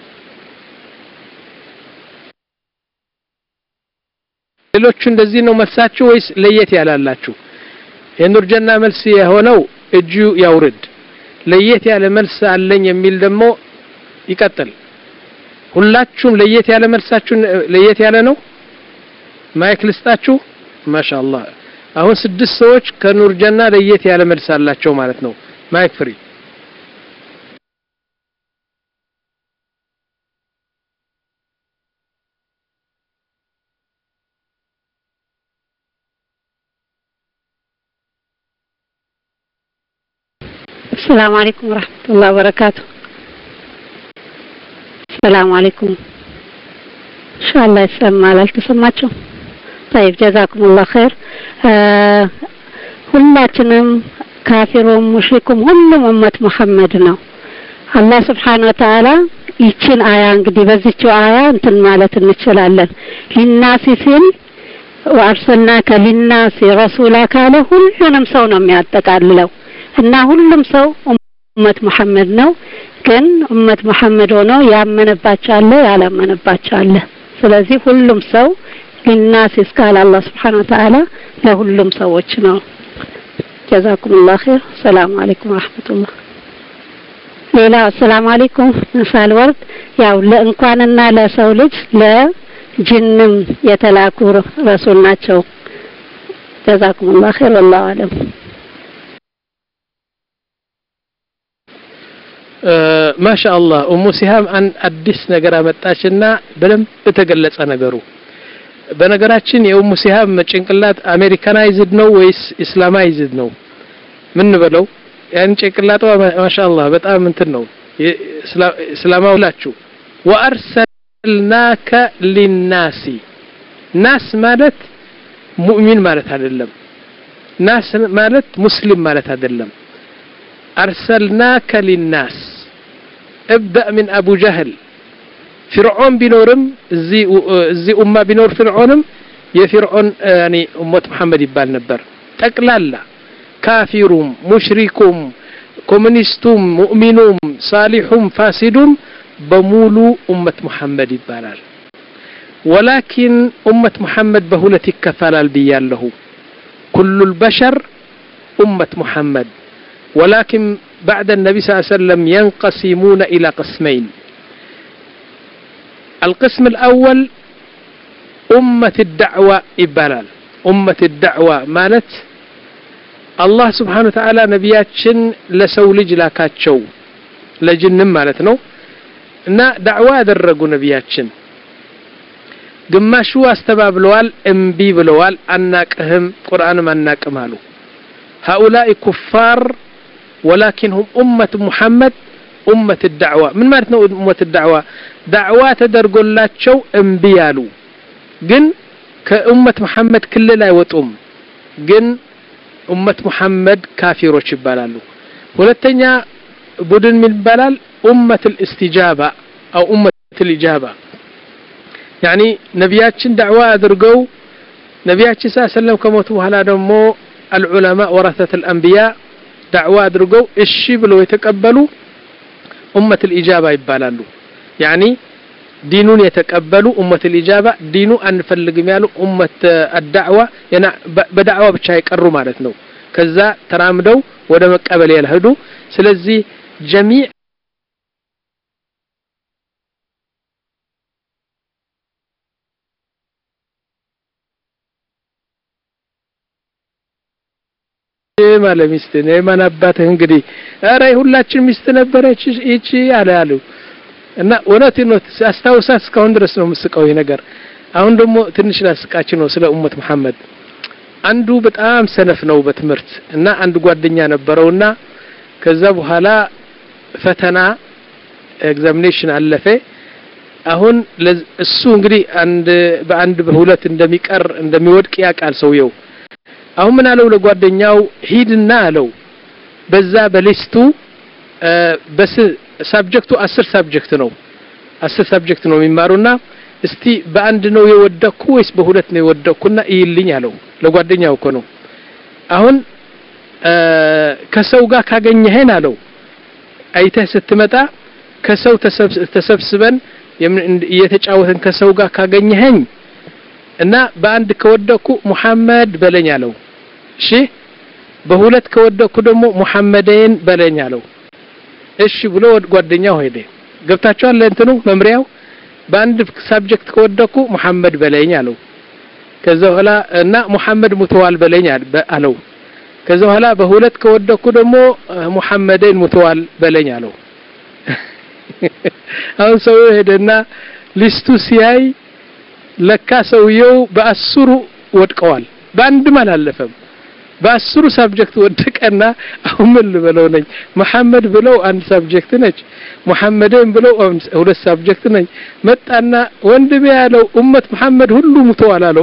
ሌሎቹ እንደዚህ ነው መልሳችሁ ወይስ ለየት ያላላችሁ የኑር ጀና መልስ የሆነው እጁ ያውርድ ለየት ያለ መልስ አለኝ የሚል ደግሞ ይቀጥል ሁላችሁም ለየት ያለ መልሳችሁ ለየት ያለ ነው ማይክ ልስጣችሁ ማሻአላህ አሁን ስድስት ሰዎች ከኑር ጀና ለየት ያለ መልስ አላቸው ማለት ነው ማይክ ፍሪ السلام عليكم ورحمة الله وبركاته السلام عليكم إن شاء الله يسمع لالتسمعتشو طيب جزاكم الله خير ሁላችንም ካፊሩም ሙሽሪኩም ሁሉም ኡመት መሐመድ ነው አላህ Subhanahu Wa Ta'ala ይችን አያ እንግዲህ በዚህች አያ እንትን ማለት እንችላለን ሊናሲ ሲል ወአርሰልናከ ሊናሲ ረሱላ ካለ ሁሉንም ሰው ነው የሚያጠቃልለው እና ሁሉም ሰው ኡመት መሐመድ ነው ግን ኡመት መሐመድ ሆኖ ያመነባቸው አለ ያላመነባቸው አለ ስለዚህ ሁሉም ሰው للناس قال الله سبحانه وتعالى ለሁሉም ሰዎች ነው جزاكم الله خير السلام عليكم ورحمة الله ሌላ السلام عليكم ምሳል ወርድ ያው ለእንኳንና ለሰው ልጅ ለጅንም የተላኩ ረሱል ናቸው جزاكم الله خير والله اعلم ما شاء الله ام سهام ان አዲስ ነገር አመጣችና በደንብ ተገለጸ ነገሩ በነገራችን የኡሙ ሲሃብ ጭንቅላት አሜሪካናይዝድ ነው ወይስ ኢስላማይዝድ ነው ምን በለው ያን ጭንቅላቷ ማሻአላህ በጣም እንትን ነው እስላማውላችሁ ወአርሰልናከ ሊናሲ ናስ ማለት ሙእሚን ማለት አይደለም ናስ ማለት ሙስሊም ማለት አይደለም አርሰልናከ ሊናስ ابدا من ابو جهل فرعون بنورم زي زي امه بنور فرعونم يفرعون يعني امه محمد يبال نبر تقلالا كافرون مشركون كومونيستوم مؤمنون صالحون فاسدون بمولو امه محمد يبالال ولكن امه محمد بهولتك كفالال بياله كل البشر امه محمد ولكن بعد النبي صلى الله عليه وسلم ينقسمون الى قسمين القسم الأول أمة الدعوة إبلال أمة الدعوة مالت الله سبحانه وتعالى نبياتشن لسولج لاكاتشو لجن مالتنو نا دعوة درقوا نبياتشن قماشوا استباب لوال انبي بلوال اناك اهم قرآن ما اناك مالو هؤلاء كفار ولكنهم أمة محمد أمة الدعوة. من معنى أمة الدعوة؟ دعوة تدرقل لا تشو انبيالو جن كأمة محمد كل لا يوتهم جن أمة محمد كافروش يبالالو. ولتنيا بدن من بلال أمة الاستجابة أو أمة الإجابة، يعني نبياتشن دعوة أدرقو نبياتشن صلى الله عليه وسلم كموتوا هلا دمو العلماء ورثة الأنبياء دعوة أدرقو الشبل ويتقبلوا أمة الإجابة يبالالو. يعني دينون يتقبلوا أمة الإجابة دينو أن فلق ميالو أمة الدعوة يعني بدعوة بشاي قروا مالتنو كذا ترامدو ودا مقبل يلهدو. سلزي جميع ማለ ሚስት ነኝ ማን አባትህ እንግዲህ አረ ሁላችን ሚስት ነበረች እቺ አለ ያሉ እና ወነት ነው አስታውሳት እስካሁን ድረስ ነው መስቀው ይሄ ነገር። አሁን ደግሞ ትንሽ ላስቃች ነው ስለ ኡመት መሐመድ። አንዱ በጣም ሰነፍ ነው በትምህርት እና አንድ ጓደኛ ነበረውና ከዛ በኋላ ፈተና ኤግዛሚኔሽን አለፈ። አሁን እሱ እንግዲህ አንድ በአንድ በሁለት እንደሚቀር እንደሚወድቅ ያቃል ሰውየው። አሁን ምን አለው ለጓደኛው ሂድና አለው በዛ በሊስቱ በስ ሳብጀክቱ አስር ሳብጀክት ነው አስር ሳብጀክት ነው የሚማሩና እስቲ በአንድ ነው የወደኩ ወይስ በሁለት ነው የወደኩና ይልኝ አለው ለጓደኛው እኮ ነው። አሁን ከሰው ጋር ካገኘህን አለው አይተህ ስትመጣ ከሰው ተሰብስበን እየተጫወተን ከሰው ጋር ካገኘህን እና በአንድ ከወደኩ ሙሐመድ በለኝ አለው። እሺ በሁለት ከወደኩ ደግሞ ሙሐመድን በለኝ አለው። እሺ ብሎ ጓደኛው ሄደ። ገብታችኋል ለእንትኑ መምሪያው በአንድ ሳብጀክት ከወደኩ ሙሐመድ በለኝ አለው። ከዛ በኋላ እና ሙሐመድ ሙተዋል በለኝ አለው። ከዛ በኋላ በሁለት ከወደኩ ደግሞ ሙሐመድን ሙተዋል በለኝ አለው። አሁን ሰው ሄደና ሊስቱ ሲያይ ለካ ሰውየው በአስሩ ወድቀዋል በአንድም አላለፈም። በአስሩ ሳብጀክት ወደቀና አሁን ምን ልበለው ነኝ መሐመድ ብለው አንድ ሳብጀክት ነች ሙሐመድን ብለው ሁለት ሳብጀክት ነኝ መጣና ወንድሜ ያለው ኡመት መሐመድ ሁሉ ሙተዋል አለው።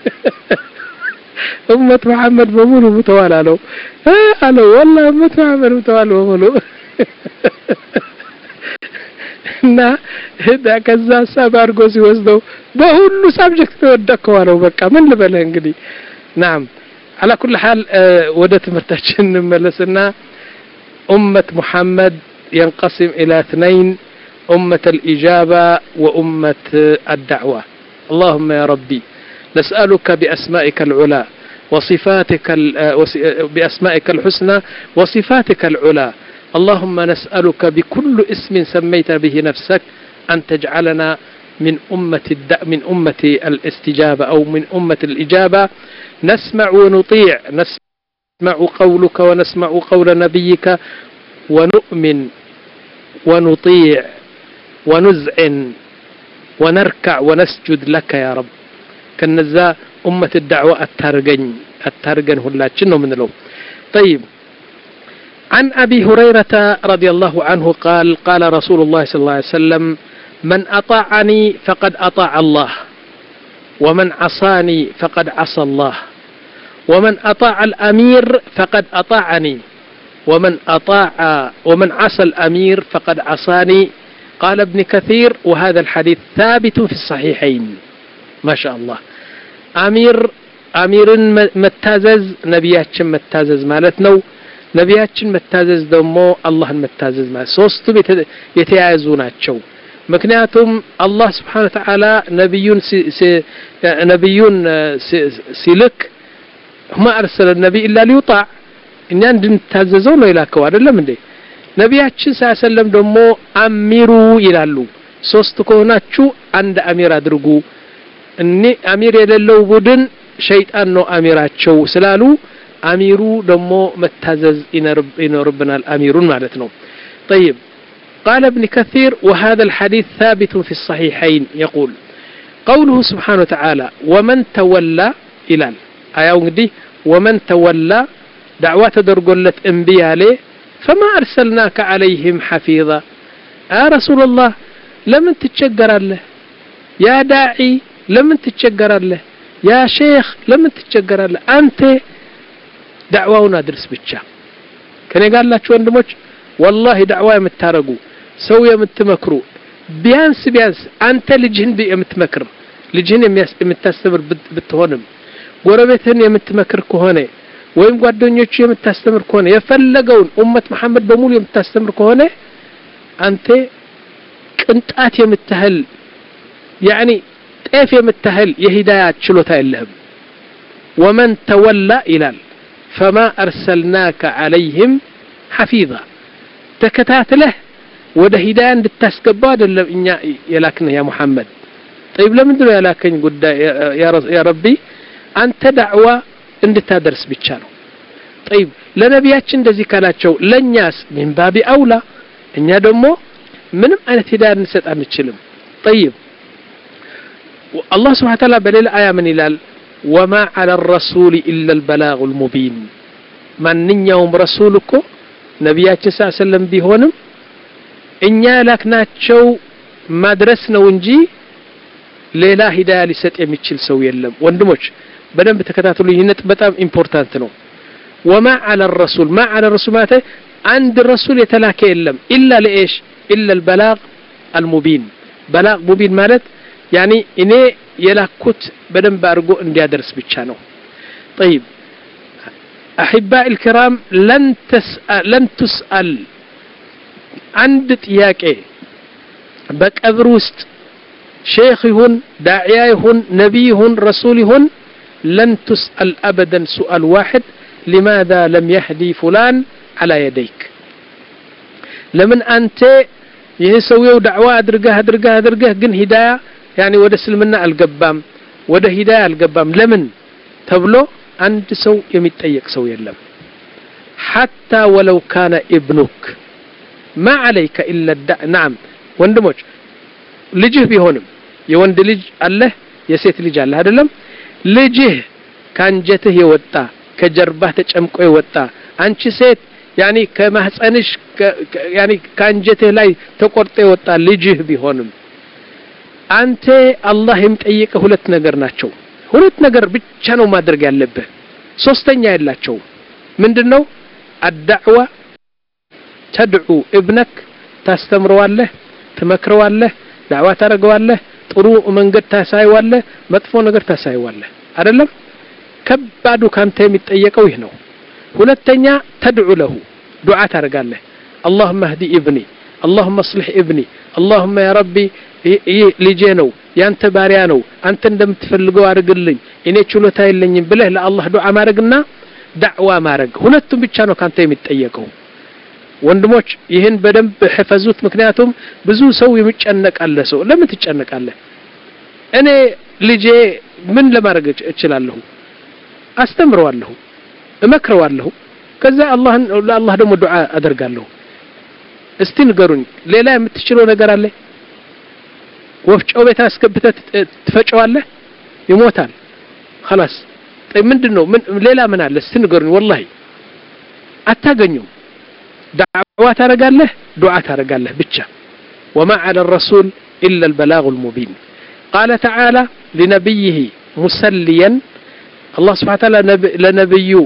ኡመት መሐመድ በሙሉ ሙተዋል አለው አለው والله ኡመት መሐመድ ሙተዋል በሙሉ እና ሄዳ ከዛ ሳባርጎ ሲወስደው በሁሉ ሳብጀክት ተወደቀው አለው። በቃ ምን ልበልህ እንግዲህ نعم على كل حال ودت مرتاحين نملسنا أمة محمد ينقسم إلى اثنين أمة الإجابة وأمة الدعوة. اللهم يا ربي نسألك بأسمائك العلى وصفاتك بأسمائك الحسنى وصفاتك العلى اللهم نسألك بكل اسم سميت به نفسك أن تجعلنا من أمة الد... من أمة الاستجابة أو من أمة الإجابة نسمع ونطيع نسمع قولك ونسمع قول نبيك ونؤمن ونطيع ونذعن ونركع ونسجد لك يا رب. كنزا أمة الدعوة الترجن الترجن هلاتشنو من لو. طيب عن أبي هريرة رضي الله عنه قال قال رسول الله صلى الله عليه وسلم من أطاعني فقد أطاع الله ومن عصاني فقد عصى الله ومن أطاع الأمير فقد أطاعني ومن أطاع ومن عصى الأمير فقد عصاني. قال ابن كثير وهذا الحديث ثابت في الصحيحين. ما شاء الله. أمير أمير متازز نبياتشن متازز مالتنو ነቢያችን መታዘዝ ደግሞ አላህን መታዘዝ ማለት ሶስቱ የተያያዙ ናቸው። ምክንያቱም አላህ Subhanahu Wa Ta'ala ነብዩን ነብዩን ሲልክ ما أرسل النبي إلا ليطاع እኛ እንድንታዘዘው ነው የላከው አይደለም እንዴ? ነቢያችን ሰለላሁ ደግሞ አሚሩ ይላሉ። ሶስት ከሆናችሁ አንድ አሚር አድርጉ። እኔ አሚር የሌለው ቡድን ሸይጣን ነው አሚራቸው ስላሉ አሚሩ ደግሞ መታዘዝ ይኖርብናል አሚሩን ማለት ነው። طيب قال ابن كثير وهذا الحديث ثابت في الصحيحين يقول قوله سبحانه وتعالى ومن تولى إلى آية እንግዲህ ومن تولى دعوة تدرقلت انبياء ليه فما أرسلناك عليهم حفيظا يا رسول الله لمن تتشجر الله يا داعي لمن تتشجر الله يا شيخ لمن تتشجر الله أنت دعوانا درس بتشا كان قال لك شو عندموش والله دعوة متارجو سوي متمكرو بيانس بيانس أنت لجهن بي متمكر لجهن متستمر بتهونم قربتهن يمتمكر كهونه ويم ጓደኞቹ የምታስተምር ከሆነ የፈለገውን ኡመት መሐመድ በሙሉ የምታስተምር ከሆነ አንተ ቅንጣት የምትህል يعني ጤፍ የምትህል የሂዳያ ችሎታ የለህም ومن تولى إلى فما أرسلناك عليهم حفيظا تكتاتله ወደ ሂዳያ እንድታስገባ አይደለም እኛ የላክነህ ያ መሐመድ طيب ለምንድነው ያላከኝ ጉዳይ ያ ረቢ አንተ ዳዕዋ እንድታደርስ ብቻ ነው طيب ለነቢያችን እንደዚህ ካላቸው ለኛስ ምን ባቢ አውላ እኛ ደግሞ ምንም አይነት ሂዳያ እንሰጥ አንችልም طيب الله سبحانه وتعالى በሌላ አያ ምን ይላል وما على الرسول الا البلاغ المبين ማንኛውም ረሱል እኮ ነቢያችን ሰለላሁ ዐለይሂ ወሰለም ቢሆንም እኛ ላክናቸው ማድረስ ነው እንጂ ሌላ ሂዳያ ሊሰጥ የሚችል ሰው የለም ወንድሞች በደንብ ተከታተሉ ይህነት በጣም ኢምፖርታንት ነው وما على الرسول ما على الرسول ማለት አንድ ረሱል የተላከ የለም الا لإيش الا البلاغ المبين بلاغ مبين ማለት يعني እኔ የላኩት በደንብ አድርጎ እንዲያደርስ ብቻ ነው طيب احباء الكرام لن تسأل لن تسأل عند ጥያቄ በቀብር ውስጥ ሼኽ ይሁን ዳዒያ ይሁን ነብይ ይሁን ረሱል ይሁን لن تسأل ابدا سؤال واحد لماذا لم يهدي فلان على يديك لمن انت يسويو دعوه ادرغه ادرغه ادرغه ግን ሂዳያ يعني ወደ እስልምና አልገባም ወደ ሂዳያ አልገባም ለምን ተብሎ አንድ ሰው የሚጠየቅ ሰው የለም حتى ولو كان ابنك ما عليك الا الدع نعم ወንድሞች ልጅህ ቢሆንም የወንድ ልጅ አለ የሴት ልጅ አለ አይደለም ልጅህ ካንጀትህ የወጣ ከጀርባህ ተጨምቆ የወጣ አንቺ ሴት يعني ከማህፀንሽ يعني ካንጀትህ ላይ ተቆርጦ የወጣ ልጅህ ቢሆንም አንተ አላህ የሚጠይቅ ሁለት ነገር ናቸው ሁለት ነገር ብቻ ነው ማድረግ ያለብህ ሶስተኛ ያላቸው ምንድነው الدعوه تدعو ابنك ታስተምረዋለህ ትመክረዋለህ ዳዕዋ ታረጋዋለህ ጥሩ መንገድ ታሳይዋለህ መጥፎ ነገር ታሳይዋለህ አይደለም ከባዱ ካንተ የሚጠየቀው ይህ ነው ሁለተኛ تدعو له ዱዓ ታረጋለህ اللهم اهدي ابني اللهم اصلح ابني اللهم يا ربي ልጄ ነው ያንተ ባሪያ ነው አንተ እንደምትፈልገው አድርግልኝ እኔ ችሎታ የለኝም ብለህ ለአላህ ዱዓ ማድረግና ዳዕዋ ማድረግ ሁለቱም ብቻ ነው ካንተ የሚጠየቀው ወንድሞች ይሄን በደንብ ህፈዙት ምክንያቱም ብዙ ሰው የሚጨነቃለ ሰው ለምን ትጨነቃለህ እኔ ልጄ ምን ለማድረግ እችላለሁ አስተምረዋለሁ እመክረዋለሁ ከዛ አላህ ለአላህ ደግሞ ዱዓ አደርጋለሁ እስቲ ንገሩኝ ሌላ የምትችለው ነገር አለ ወፍጮ ቤት አስገብተህ ትፈጨዋለህ ይሞታል خلاص طيب ምንድነው ምን ሌላ ምን አለ እስቲ ንገሩኝ والله አታገኙም دعوة ترجله دعاء ترجله بتشا وما على الرسول إلا البلاغ المبين قال تعالى لنبيه مسليا الله سبحانه وتعالى لنبيه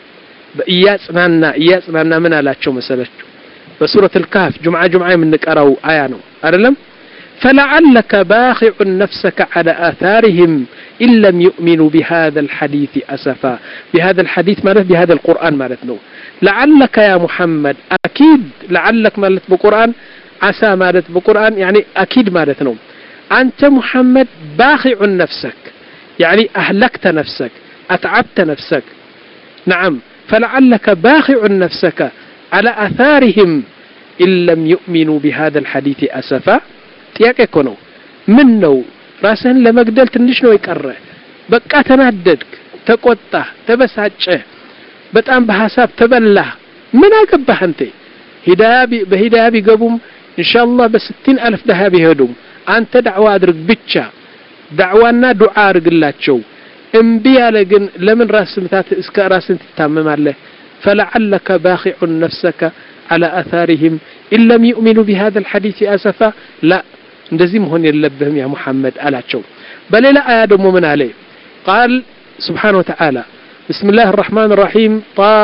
إياسنا إياسنا من على شو مسألة بسورة الكهف جمعة جمعة من نقرأ آيانه أرلم فلعلك باخع نفسك على آثارهم إن لم يؤمنوا بهذا الحديث أسفا بهذا الحديث مالت بهذا القرآن مالتنا لعلك يا محمد أكيد لعلك مالت بقرآن عسى مالت بقرآن يعني أكيد مالتنا أنت محمد باخع نفسك يعني أهلكت نفسك أتعبت نفسك نعم فلعلك باخع نفسك على آثارهم إن لم يؤمنوا بهذا الحديث أسفا ጥያቄ ነው ምን ነው ራስህን ለመግደል ትንሽ ነው ይቀረ በቃ ተናደድክ ተቆጣ ተበሳጨ በጣም በሐሳብ ተበላ ምን አገባህ አንተ ሂዳያ በሂዳያ ቢገቡም ኢንሻአላህ በ60 አልፍ ደሃ ቢሄዱም አንተ ዳዕዋ አድርግ ብቻ ዳዕዋና ዱዓ አድርግላቸው እምቢ ያለ ግን ለምን ራስ ምታት እስከ ራስን ትታመማለህ فلعلك باخع نفسك على أثارهم إن لم يؤمنوا بهذا الحديث أسفا لا እንደዚህ መሆን የለብህም يا محمد አላቸው በሌላ አያ ደግሞ ምን አለ قال سبحانه وتعالى بسم الله الرحمن الرحيم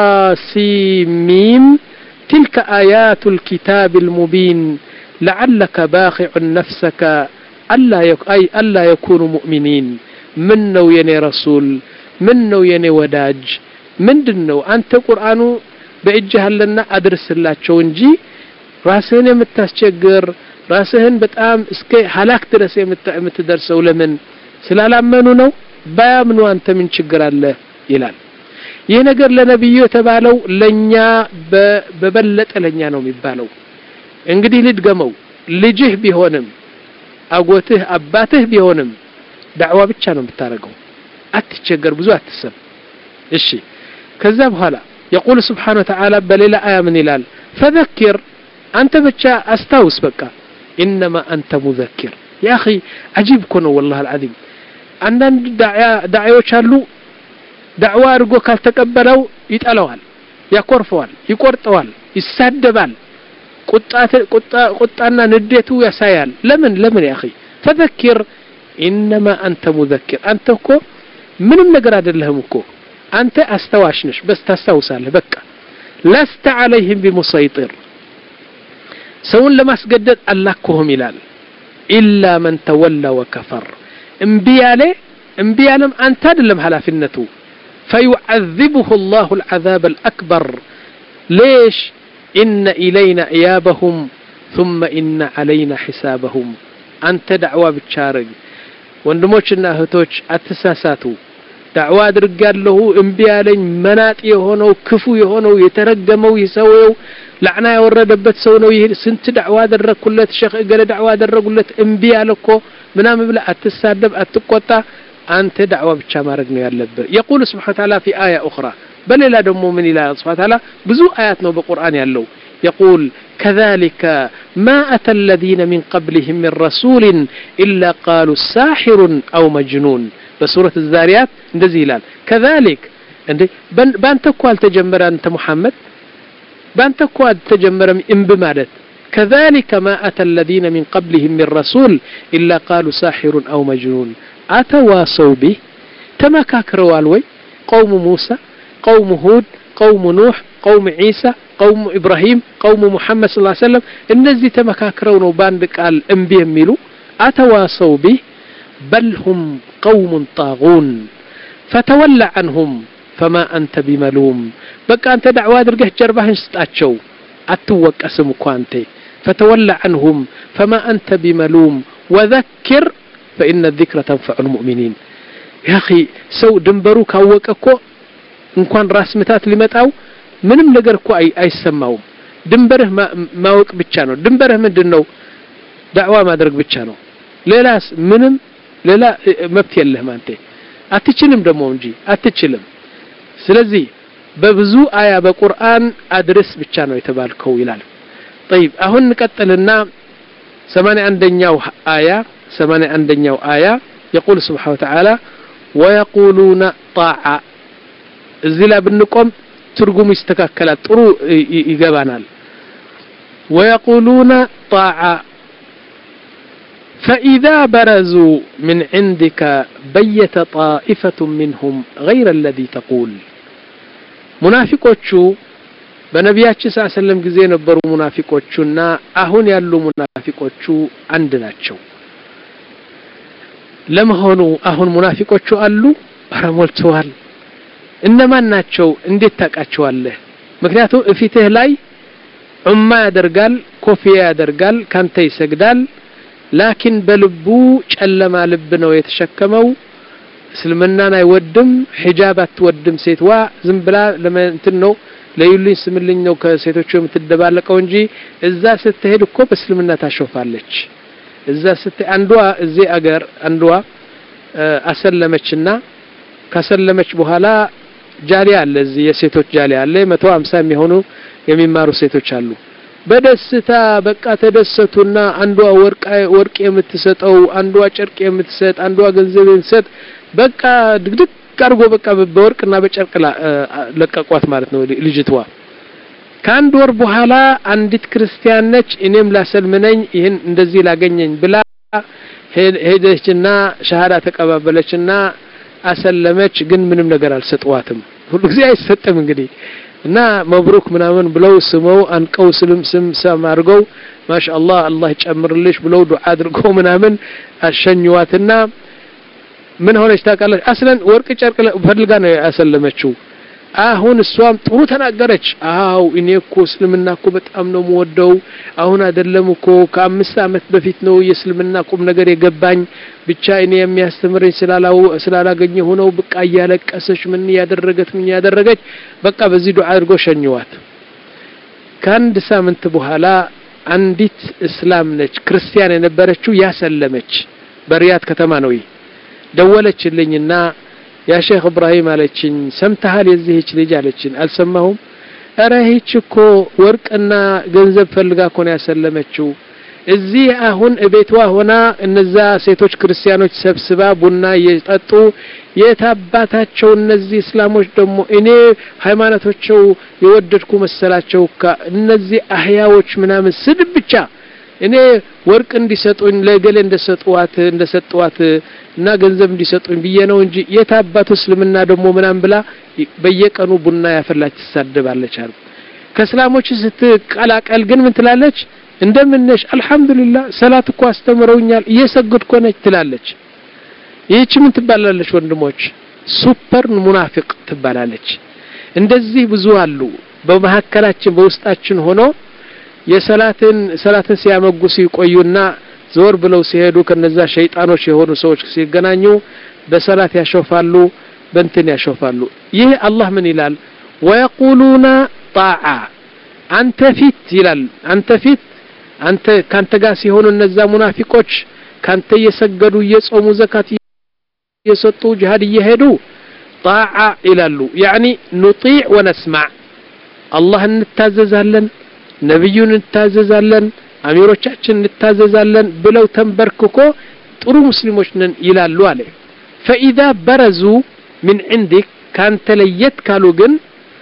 طاسيم تلك آيات الكتاب المبين لعلك باخع نفسك ألا يك... أي ألا يكونوا مؤمنين منو يني رسول منو يني وداج ምንድነው አንተ ቁርአኑ በእጅህ አለና አድርስላቸው እንጂ ራስህን የምታስቸግር ራስህን በጣም እስከ ሐላክ ድረስ የምትደርሰው ለምን ስላላመኑ ነው ባያምኑ አንተ ምን ችግር አለ ይላል ይሄ ነገር ለነብዩ የተባለው ለኛ በበለጠ ለኛ ነው የሚባለው እንግዲህ ልድገመው ልጅህ ቢሆንም አጎትህ አባትህ ቢሆንም ዳዕዋ ብቻ ነው የምታረገው አትቸገር ብዙ አትሰብ እሺ ከዛ በኋላ يقول سبحانه وتعالى بليل آية من إلال فذكر أنت بتشا أستوس بك إنما أنت مذكر يا أخي عجيب كونه والله العظيم عندنا دعاء دعوة شالو دعوة رجوك تقبلوا يتقلوال يكورفوال يكورتوال يسدبال قطات قطا قطانا نديتو يا سيال لمن لمن يا أخي فذكر إنما أنت مذكر أنت كو من النجار لهم كو أنت أستواشنش بس تستوسال بكا لست عليهم بمسيطر سون لما سجدت ألاكهم إلال إلا من تولى وكفر انبياله انبيالهم أنت دلم هلا في النتو فيعذبه الله العذاب الأكبر ليش إن إلينا إيابهم ثم إن علينا حسابهم أنت دعوة بتشارج وندموشنا هتوش أتساساتو دعوة درجال له انبيالين منات يهونو كفو يهونو يترجمو يسويو لعنة يورد بيت سونو سنت دعوة درج كلت شيخ قال دعوة درج كلت انبيالكو منام بلا أتسادب أتقطع أنت دعوة بتشامرجنا يالب يقول سبحانه وتعالى في آية أخرى بل لا دمو من الله سبحانه وتعالى بزو آياتنا بالقرآن يالو يقول كذلك ما أتى الذين من قبلهم من رسول إلا قالوا ساحر أو مجنون بسورة الزاريات ندزيلال كذلك عندي بان بان تقوال تجمر أنت محمد بان تقوال تجمر إن بمادت كذلك ما أتى الذين من قبلهم من رسول إلا قالوا ساحر أو مجنون أتواصوا به تمكاكروا الوي قوم موسى قوم هود قوم نوح قوم عيسى قوم إبراهيم قوم محمد صلى الله عليه وسلم النزي تمكاكروا وباندك قال انبي ميلو أتواصوا به بل هم قوم طاغون فتولى عنهم فما أنت بملوم بقى أنت دعوة درجة جربهن ستأتشو أتوك أسمك أنت فتولى عنهم فما أنت بملوم وذكر فإن الذكر تنفع المؤمنين يا أخي سو دنبروك هوك أكو إن كان راس متات لمتاو منم نجركو أي أي سماو دنبره ما ما وك بتشانو دنبره من دنو دعوة ما درج بتشانو ليلاس منم لا مبت يله ما أنت أتشلم دمو نجي أتشلم سلزي ببزو آية بقرآن أدرس بتشانو يتبالكو يلال طيب أهون نكتلنا سماني عندنا آية سماني عندنا آية يقول سبحانه وتعالى ويقولون طاعة الزلا بنكم ترجم استكاكلات طرو يجبانال ويقولون طاعة فإذا برزوا من عندك بيت طائفة منهم غير الذي تقول منافقوچو በነቢያችን ሰለላሁ ዐለይሂ ወሰለም ጊዜ ነበሩ ሙናፊቆቹና አሁን ያሉ ሙናፊቆቹ አንድ ናቸው ለመሆኑ አሁን ሙናፊቆቹ አሉ አረሞልተዋል እነማን ናቸው እንዴት ታቃቸዋለህ ምክንያቱም እፊትህ ላይ ዑማ ያደርጋል ኮፊያ ያደርጋል ካንተ ይሰግዳል ላኪን በልቡ ጨለማ ልብ ነው የተሸከመው እስልምናን አይወድም ሒጃብ አትወድም ሴትዋ ዝም ብላ ለምን ነው ለዩልኝ ስምልኝ ነው ከሴቶቹ የምትደባለቀው እንጂ እዛ ስትሄድ እኮ በእስልምና ታሾፋለች እዛ ስት አንዷ እዚህ አገር አንዷ አሰለመችና ከሰለመች በኋላ ጃሊያ አለ እዚህ የሴቶች ጃሊያ አለ መቶ ሃምሳ የሚሆኑ የሚማሩ ሴቶች አሉ በደስታ በቃ ተደሰቱና አንዷ ወርቅ ወርቅ የምትሰጠው አንዷ ጨርቅ የምትሰጥ አንዷ ገንዘብ የምትሰጥ በቃ ድግድግ አርጎ በቃ በወርቅና በጨርቅ ለቀቋት ማለት ነው ልጅቷ ካንድ ወር በኋላ አንዲት ክርስቲያን ነች እኔም ላሰልምነኝ ይሄን እንደዚህ ላገኘኝ ብላ ሄደችና ሸሃዳ ተቀባበለችና አሰለመች ግን ምንም ነገር አልሰጠዋትም ሁሉ ጊዜ አይሰጠም እንግዲህ እና መብሩክ ምናምን ብለው ስመው አንቀው ስልም ስም ሰማርገው ማሻአላህ አላህ ይጨምርልሽ ብለው ዱዓ አድርገው ምናምን አሸኙዋትና ምን ሆነች ታውቃለች አስለን ወርቅ ጨርቅ ፈልጋ ነው ያሰለመችው አሁን እሷም ጥሩ ተናገረች አው እኔ እኮ እስልምና እኮ በጣም ነው የምወደው አሁን አይደለም እኮ ከአምስት አመት በፊት ነው የእስልምና ቁም ነገር የገባኝ ብቻ እኔ የሚያስተምረኝ ስላላው ስላላገኘ ሆነው በቃ ያለቀሰች ምን ያደረገት ምን ያደረገች በቃ በዚህ ዱዓ አድርጎ ሸኝዋት ከአንድ ሳምንት በኋላ አንዲት እስላም ነች ክርስቲያን የነበረችው ያሰለመች በሪያድ ከተማ ነው ደወለችልኝና ያ ሼክ ኢብራሂም አለችኝ ሰምተሃል የዚህች ልጅ አለችኝ አልሰማሁም አረ ይህች እኮ ወርቅና ገንዘብ ፈልጋ እኮ ነው ያሰለመችው እዚህ አሁን እቤቷ ሆና እነዛ ሴቶች ክርስቲያኖች ሰብስባ ቡና እየጠጡ የታባታቸው እነዚህ እስላሞች ደግሞ እኔ ሃይማኖታቸው የወደድኩ መሰላቸው እነዚህ አህያዎች ምናምን ስድብ ብቻ እኔ ወርቅ እንዲሰጡኝ ለገለ እንደሰጡዋት እንደሰጡዋት እና ገንዘብ እንዲሰጡኝ በየነው እንጂ የታባቱ እስልምና ደግሞ ምናምን ብላ በየቀኑ ቡና ያፈላች ተሳደባለች አሉ ከእስላሞች ስትቀላቀል ግን ምን ትላለች እንደምንነሽ አልহামዱሊላህ ሰላት እኮ አስተምረውኛል እየሰገድኩ ነኝ ትላለች ይህች ምን ትባላለች ወንድሞች ሱፐር ሙናፊቅ ትባላለች እንደዚህ ብዙ አሉ በመሐከላችን በውስጣችን ሆኖ የሰላትን ሰላትን ሲያመጉስ ይቆዩና ዞር ብለው ሲሄዱ ከነዛ ሸይጣኖች የሆኑ ሰዎች ሲገናኙ በሰላት ያሾፋሉ በእንትን ያሾፋሉ ይህ አላህ ምን ይላል ወይቁሉና ጣዓ አንተ ፊት ይላል አንተ ፊት አንተ ካንተ ጋር ሲሆኑ እነዛ ሙናፊቆች ካንተ እየሰገዱ እየጾሙ ዘካት እየሰጡ ጂሃድ እየሄዱ ጣዓ ይላሉ يعني نطيع ونسمع الله እንታዘዛለን ነብዩን እንታዘዛለን አሚሮቻችን እንታዘዛለን ብለው ተንበርክኮ ጥሩ ሙስሊሞች ነን ይላሉ አለ فاذا برزوا من عندك كانت ليت قالوا ግን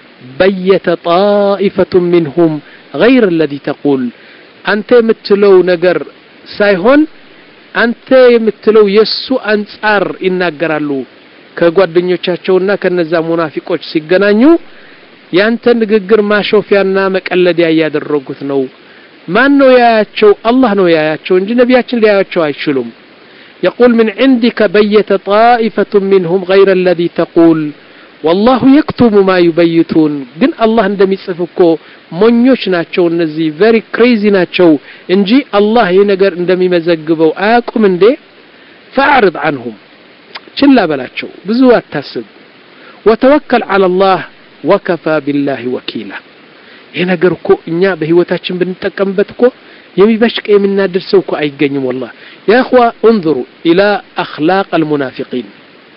بيت طائفه منهم غير الذي تقول አንተ የምትለው ነገር ሳይሆን አንተ የምትለው የሱ አንጻር ይናገራሉ ከጓደኞቻቸውና ከነዛ ሙናፊቆች ሲገናኙ ያንተ ንግግር ማሾፊያና መቀለዲያ ያደረጉት ነው ማን ነው ያያቸው አላህ ነው ያያቸው እንጂ ነብያችን ሊያያቸው አይችሉም يقول من عندك بيت طائفة منهم غير الذي تقول والله يكتب ما يبيتون ግን አላህ እንደሚጽፍ እኮ ሞኞች ናቸው እነዚህ very crazy ናቸው እንጂ አላህ ይሄ ነገር እንደሚመዘግበው አያውቁም እንዴ فاعرض عنهم ችላ በላቸው ብዙ አታስብ وتوكل على الله وكفى بالله وكيلا ይሄ ነገር እኮ እኛ በህይወታችን ብንጠቀምበት እኮ የሚበሽቅ የምናደርሰው እኮ አይገኝም والله يا اخوه انظروا الى اخلاق المنافقين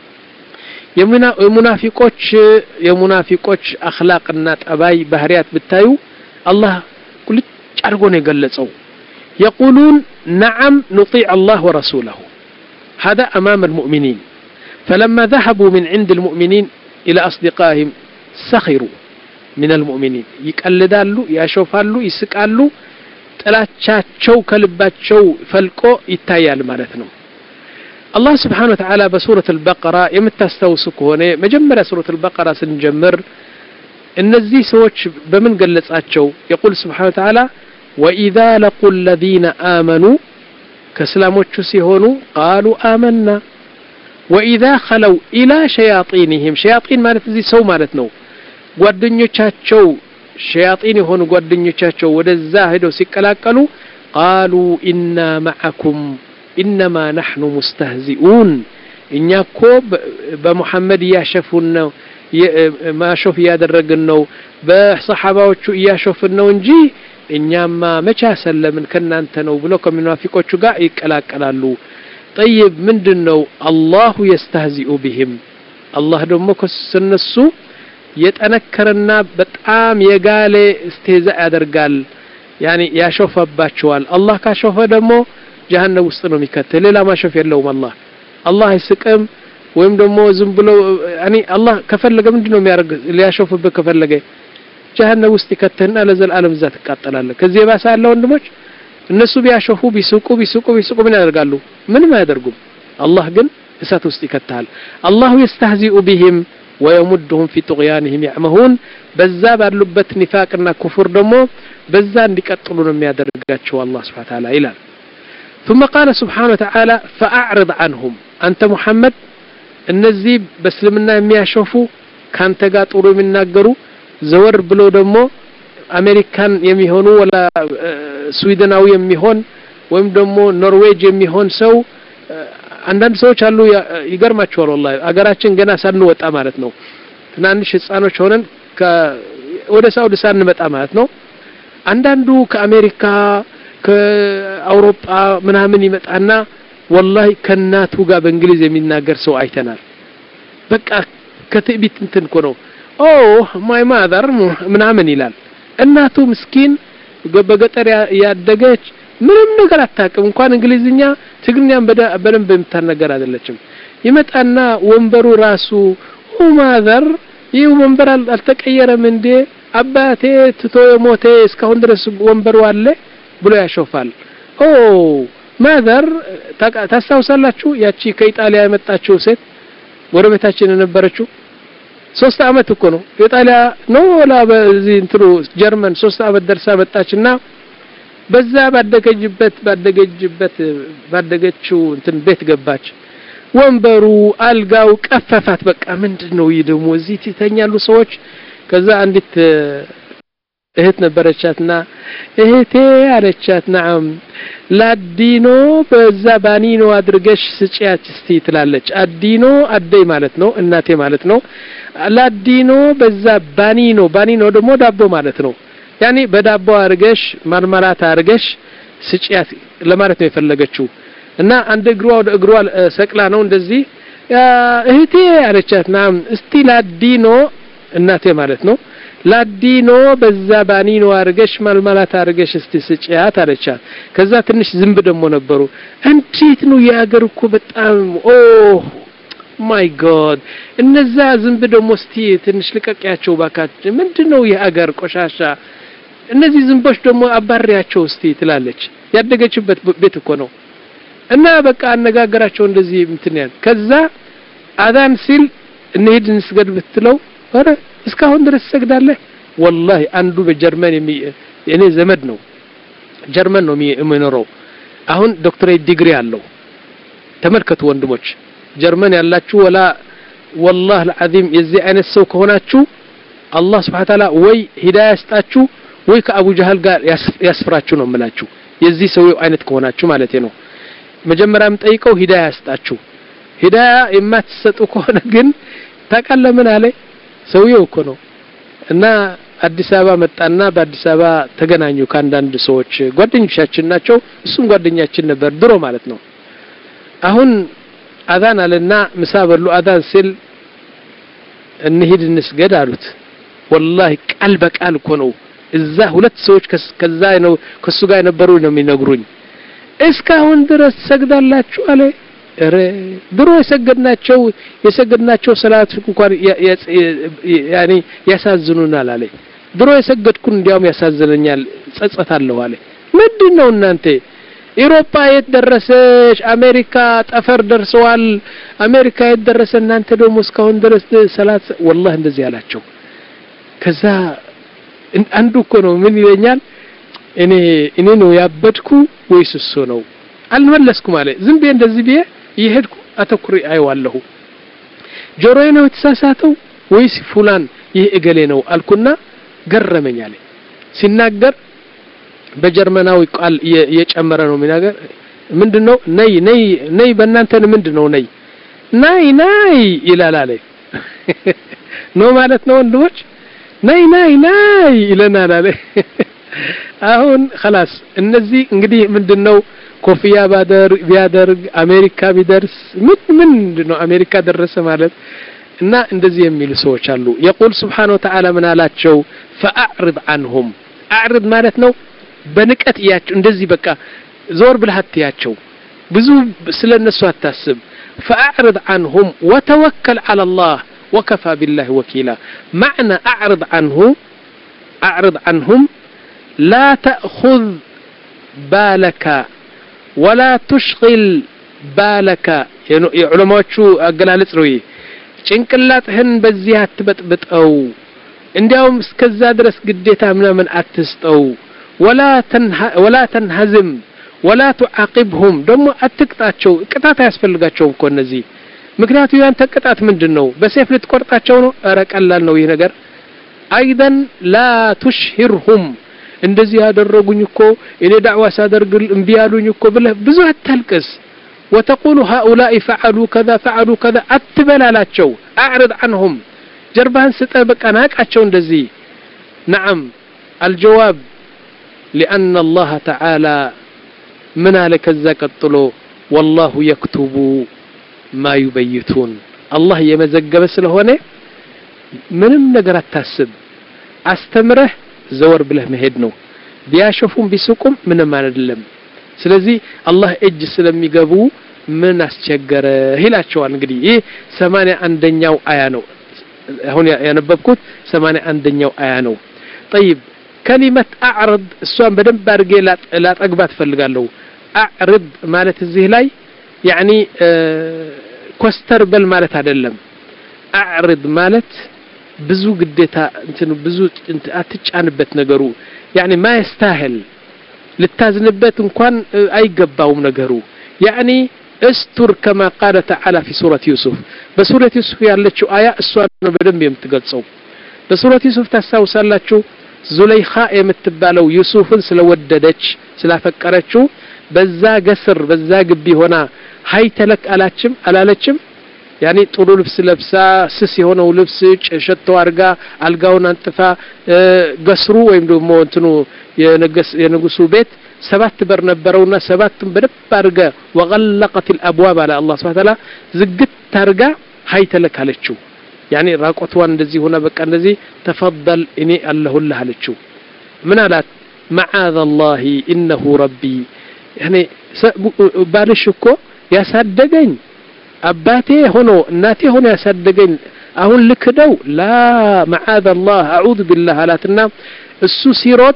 የሙናፊቆች የሙናፊቆች اخلاقና ጠባይ ባህሪያት ብታዩ አላህ ቁልጭ አድርጎ ነው የገለጸው يقولون نعم نطيع الله ورسوله هذا امام المؤمنين فلما ذهبوا من عند المؤمنين الى اصدقائهم سخروا من المؤمنين ይቀልዳሉ ያሾፋሉ ይስቃሉ ጥላቻቸው ከልባቸው ፈልቆ ይታያል ማለት ነው الله سبحانه وتعالى بسورة البقرة يمتستوسك هنا مجمرة سورة البقرة سنجمر النزي سوتش بمن قلصاتشو يقول سبحانه وتعالى وإذا لقوا الذين آمنوا كسلاموتشو سيهونو قالوا آمنا وإذا خلوا إلى شياطينهم شياطين مالت زي سو مالتنو ጓደኞቻቸው ሸያጢን የሆኑ ጓደኞቻቸው ወደዛ ሄደው ሲቀላቀሉ قالوا إنا معكم إنما نحن مستهزئون إنكو بمحمد يشوفنا ما شوف يادرجن نو بصحاباوچو يشوفنا እንጂ እኛማ መቻ ሰለምን ከናንተ ነው ብሎ ከመናፊቆቹ ጋር ይቀላቀላሉ طيب ምንድነው الله يستهزئ بهم الله ደግሞ ከነሱ የጠነከረና በጣም የጋለ استهزاء ያደርጋል يعني ያሾፈባቸዋል الله ካሾፈ ደግሞ جهنم ውስጥ ነው የሚከተል ሌላ ማሾፍ የለውም الله الله ይስቀም ወይም ደግሞ ዝም ብሎ ያኒ አላህ ከፈለገ ምንድነው የሚያደርግ ሊያሾፍብህ ከፈለገ ጀሃነም ውስጥ ይከተህና ለዘላለም እዛ ትቃጠላለህ ከዚህ ባሰ አለ ወንድሞች እነሱ ቢያሾፉ ቢሱቁ ቢሱቁ ቢሱቁ ምን ያደርጋሉ ምንም አያደርጉም አላህ ግን እሳት ውስጥ ይከተሃል አላሁ يستهزئ بهم ويمدهم في طغيانهم يعمهون በዛ ባሉበት ኒፋቅና ኩፍር ደግሞ በዛ እንዲቀጥሉ ነው የሚያደርጋቸው አላህ Subhanahu Wa Ta'ala ይላል ثم قال سبحانه وتعالى فأعرض عنهم أنت محمد እነዚህ በእስልምና የሚያሾፉ ካንተ ጋር ጥሩ የሚናገሩ ዘወር ብሎ ደግሞ አሜሪካን የሚሆኑ ወላ ስዊድናዊ የሚሆን ወይም ደግሞ ኖርዌጅ የሚሆን ሰው አንዳንድ ሰዎች አሉ ይገርማቸዋል والله አገራችን ገና ሳንወጣ ማለት ነው ትናንሽ ህፃኖች ሆነን ወደ ሳውዲ ሳንመጣ ማለት ነው አንዳንዱ ከአሜሪካ ከአውሮፓ ምናምን ይመጣና والله ከናቱ ጋር በእንግሊዝ የሚናገር ሰው አይተናል በቃ ከትዕቢት እንትን እኮ ነው ኦ ማይ ማዘር ምናምን ይላል እናቱ ምስኪን በገጠር ያደገች ምንም ነገር አታውቅም እንኳን እንግሊዝኛ ትግርኛም በደንብ የምታናገር አይደለችም ይመጣና ወንበሩ ራሱ ኦ ማዘር ይው ወንበር አልተቀየረም እንዴ አባቴ ትቶ የሞተ እስካሁን ድረስ ወንበሩ አለ ብሎ ያሾፋል ኦ ማዘር ታስታውሳላችሁ ያቺ ከኢጣሊያ የመጣችው ሴት ጎረቤታችን የነበረችው ሶስት አመት እኮ ነው ኢጣሊያ ነው ወላ በዚህ እንትሩ ጀርመን ሶስት አመት ደርሳ መጣችና በዛ ባደገጅበት ባደገጅበት ባደገችው እንትን ቤት ገባች ወንበሩ አልጋው ቀፈፋት በቃ ምንድነው ይደሞ እዚህ ትተኛሉ ሰዎች ከዛ አንዲት እህት ነበረቻትና እህቴ አለቻት ናም ላዲኖ በዛ ባኒኖ አድርገሽ ስጪያት እስቲ ትላለች አዲኖ አደይ ማለት ነው እናቴ ማለት ነው ላዲኖ በዛ ባኒኖ ባኒኖ ደግሞ ዳቦ ማለት ነው ያኒ በዳቦ አርገሽ ማርማራት አርገሽ ስጪያት ለማለት ነው የፈለገችው እና አንድ እግሯ ወደ እግሯ ሰቅላ ነው እንደዚህ እህቴ አለቻት ናም እስቲ ላዲኖ እናቴ ማለት ነው ላዲኖ በዛ ባኒኖ አርገሽ ማልማላት አርገሽ እስቲ ስጪያት አለቻት ከዛ ትንሽ ዝንብ ደሞ ነበሩ እንዴት ነው ያገር እኮ በጣም ኦ ማይ ጋድ እነዛ ዝንብ ደሞ እስቲ ትንሽ ልቀቂያቸው ባካች ምንድነው ያገር ቆሻሻ እነዚህ ዝንቦች ደሞ አባሪያቸው እስቲ ትላለች ያደገችበት ቤት እኮ ነው እና በቃ አነጋገራቸው እንደዚህ እንትኛል ከዛ አዳን ሲል እንሂድ እንስገድ ብትለው አረ እስካሁን ድረስ ሰግዳለህ والله አንዱ በጀርመን የኔ ዘመድ ነው ጀርመን ነው የሚኖረው አሁን ዶክተሬት ዲግሪ አለው ተመልከቱ ወንድሞች ጀርመን ያላችሁ ወላ والله العظيم የዚህ አይነት ሰው ከሆናችሁ አላህ Subhanahu Wa Ta'ala ወይ ሂዳያ ያስጣችሁ ወይ ከአቡ ጀሃል ጋር ያስፍራችሁ ነው የምላችሁ የዚህ ሰው አይነት ከሆናችሁ ማለት ነው መጀመሪያም ጠይቀው ሂዳያ ያስጣችሁ ሂዳያ የማትሰጡ ከሆነ ግን ታውቃለህ ምን አለ ሰውየው እኮ ነው እና አዲስ አበባ መጣና በአዲስ አበባ ተገናኙ ካንዳንድ ሰዎች ጓደኞቻችን ናቸው እሱም ጓደኛችን ነበር ድሮ ማለት ነው አሁን አዳን አለና ምሳ በሉ አዳን ሲል እንሂድ እንስገድ አሉት والله ቃል በቃል እኮ ነው እዛ ሁለት ሰዎች ከዛ ነው ከሱ ጋር የነበሩ ነው የሚነግሩኝ እስካሁን ድረስ ሰግዳላችሁ አለ እረ ድሮ የሰገድናቸው የሰገድናቸው ሰላት እንኳን ያኒ ያሳዝኑናል አለ ድሮ የሰገድኩን እንዲያውም ያሳዝነኛል ጸጸታለሁ አለ ምንድነው እናንተ ኢሮፓ የት ደረሰሽ አሜሪካ ጠፈር ደርሰዋል አሜሪካ የት ደረሰ እናንተ ደግሞ እስካሁን ድረስ ሰላት والله እንደዚህ ያላቸው ከዛ አንዱ እኮ ነው ምን ይለኛል እኔ እኔ ነው ያበድኩ ወይስ እሱ ነው አልመለስኩም አለ ዝም ብዬ እንደዚህ ብዬ ይሄድኩ አተኩሪ አይዋለሁ ጆሮዬ ነው የተሳሳተው ወይስ ፉላን ይሄ እገሌ ነው አልኩና ገረመኝ አለ ሲናገር በጀርመናዊ ቃል የጨመረ ነው የሚናገር ምንድነው ነይ ነይ ነይ በእናንተ ምንድነው ነይ ናይ ናይ ይላል አለ ነው ማለት ነው ወንድሞች ናይ ናይ ናይ ይለናል አለ አሁን خلاص እነዚህ እንግዲህ ምንድነው ኮፊያ ባደር ቢያደርግ አሜሪካ ቢደርስ ምን ምንድነው አሜሪካ ደረሰ ማለት እና እንደዚህ የሚሉ ሰዎች አሉ يقول سبحانه وتعالى من አላቸው فاعرض عنهم اعرض ማለት ነው በንቀት ያቸው እንደዚህ በቃ ዞር ብለህ አትያቸው ብዙ ስለነሱ አታስብ فأعرض عنهم وتوكل على الله وكفى بالله وكيلا. معنى أعرض عنه أعرض عنهم لا تأخذ بالك ولا تشغل بالك. علماء شو قالوا لسروي ጭንቅላትህን በዚህ አትበጥብጠው እንዲያውም እስከዛ ድረስ ግዴታ ምናምን አትስጠው ولا تنه ولا تنهزم ولا تعاقبهم ደሞ አትቅጣቸው ቅጣት ያስፈልጋቸውም እኮ እነዚህ ምክንያቱም ያንተ ቅጣት ምንድነው በሰይፍ ልትቆርጣቸው ነው ኧረ ቀላል ነው ይሄ ነገር ايضا لا تشهرهم እንደዚህ ያደረጉኝ እኮ እኔ ዳዕዋ ሳደርግ እምቢ ያሉኝ እኮ ብለህ ብዙ አትልቅስ وتقول هؤلاء فعلوا كذا فعلوا كذا اتبلالاچو اعرض عنهم جربان ستبقى ناقاچو እንደዚህ نعم الجواب لأن الله تعالى من عليك ذا قتلو والله يكتب ما يبيتون الله يمزغب ስለሆነ ምንም ነገር አታስብ አስተምረህ ዘወር ብለህ መሄድ ነው ቢያሸፉም ቢስቁም ምንም አይደለም ስለዚህ አላህ እጅ ስለሚገቡ ምን አስቸገረ ይላቸዋል እንግዲህ ይህ ሰማንያ አንደኛው አያ ነው አሁን ያነበብኩት ሰማንያ አንደኛው አያ ነው طيب كلمه اعرض እሷን በደንብ አድርጌ ላጠግባት ፈልጋለሁ اعرض ማለት እዚህ ላይ يعني ኮስተር በል ማለት አይደለም اعرض ማለት ብዙ ግዴታ እንትን ብዙ አትጫንበት ነገሩ يعني ما يستاهل للتازنبت እንኳን አይገባውም ነገሩ يعني استر كما قال تعالى في سورة يوسف بسورة يوسف ያለችው አያ እሷን በደንብ የምትገልጸው በሱረት ዩሱፍ ታሳውሳላችሁ ዙለይኻ የምትባለው ዩሱፍን ስለወደደች ስላፈቀረችው በዛ ገስር በዛ ግቢ ሆና ሃይተለክ አላችም አላለችም ያኒ ጥሩ ልብስ ለብሳ ስስ የሆነው ልብስ ሸቶ አርጋ አልጋውን አንጥፋ ገስሩ ወይም ደግሞ እንትኑ የነገስ የንጉሱ ቤት ሰባት በር ነበረውና ሰባቱን በደብ አርጋ ወغلقت الابواب على الله سبحانه وتعالى ዝግት ታርጋ ሃይተለክ አለችው ያኒ ራቆቷን እንደዚህ ሆነ በቃ እንደዚህ ተፈضل እኔ አለሁልህ አለችው ምን አላት معاذ الله انه ربي يعني ባልሽ እኮ ያሳደገኝ አባቴ ሆኖ እናቴ ሆኖ ያሳደገኝ አሁን ልክደው لا معاذ الله اعوذ بالله አላትና እሱ ሲሮጥ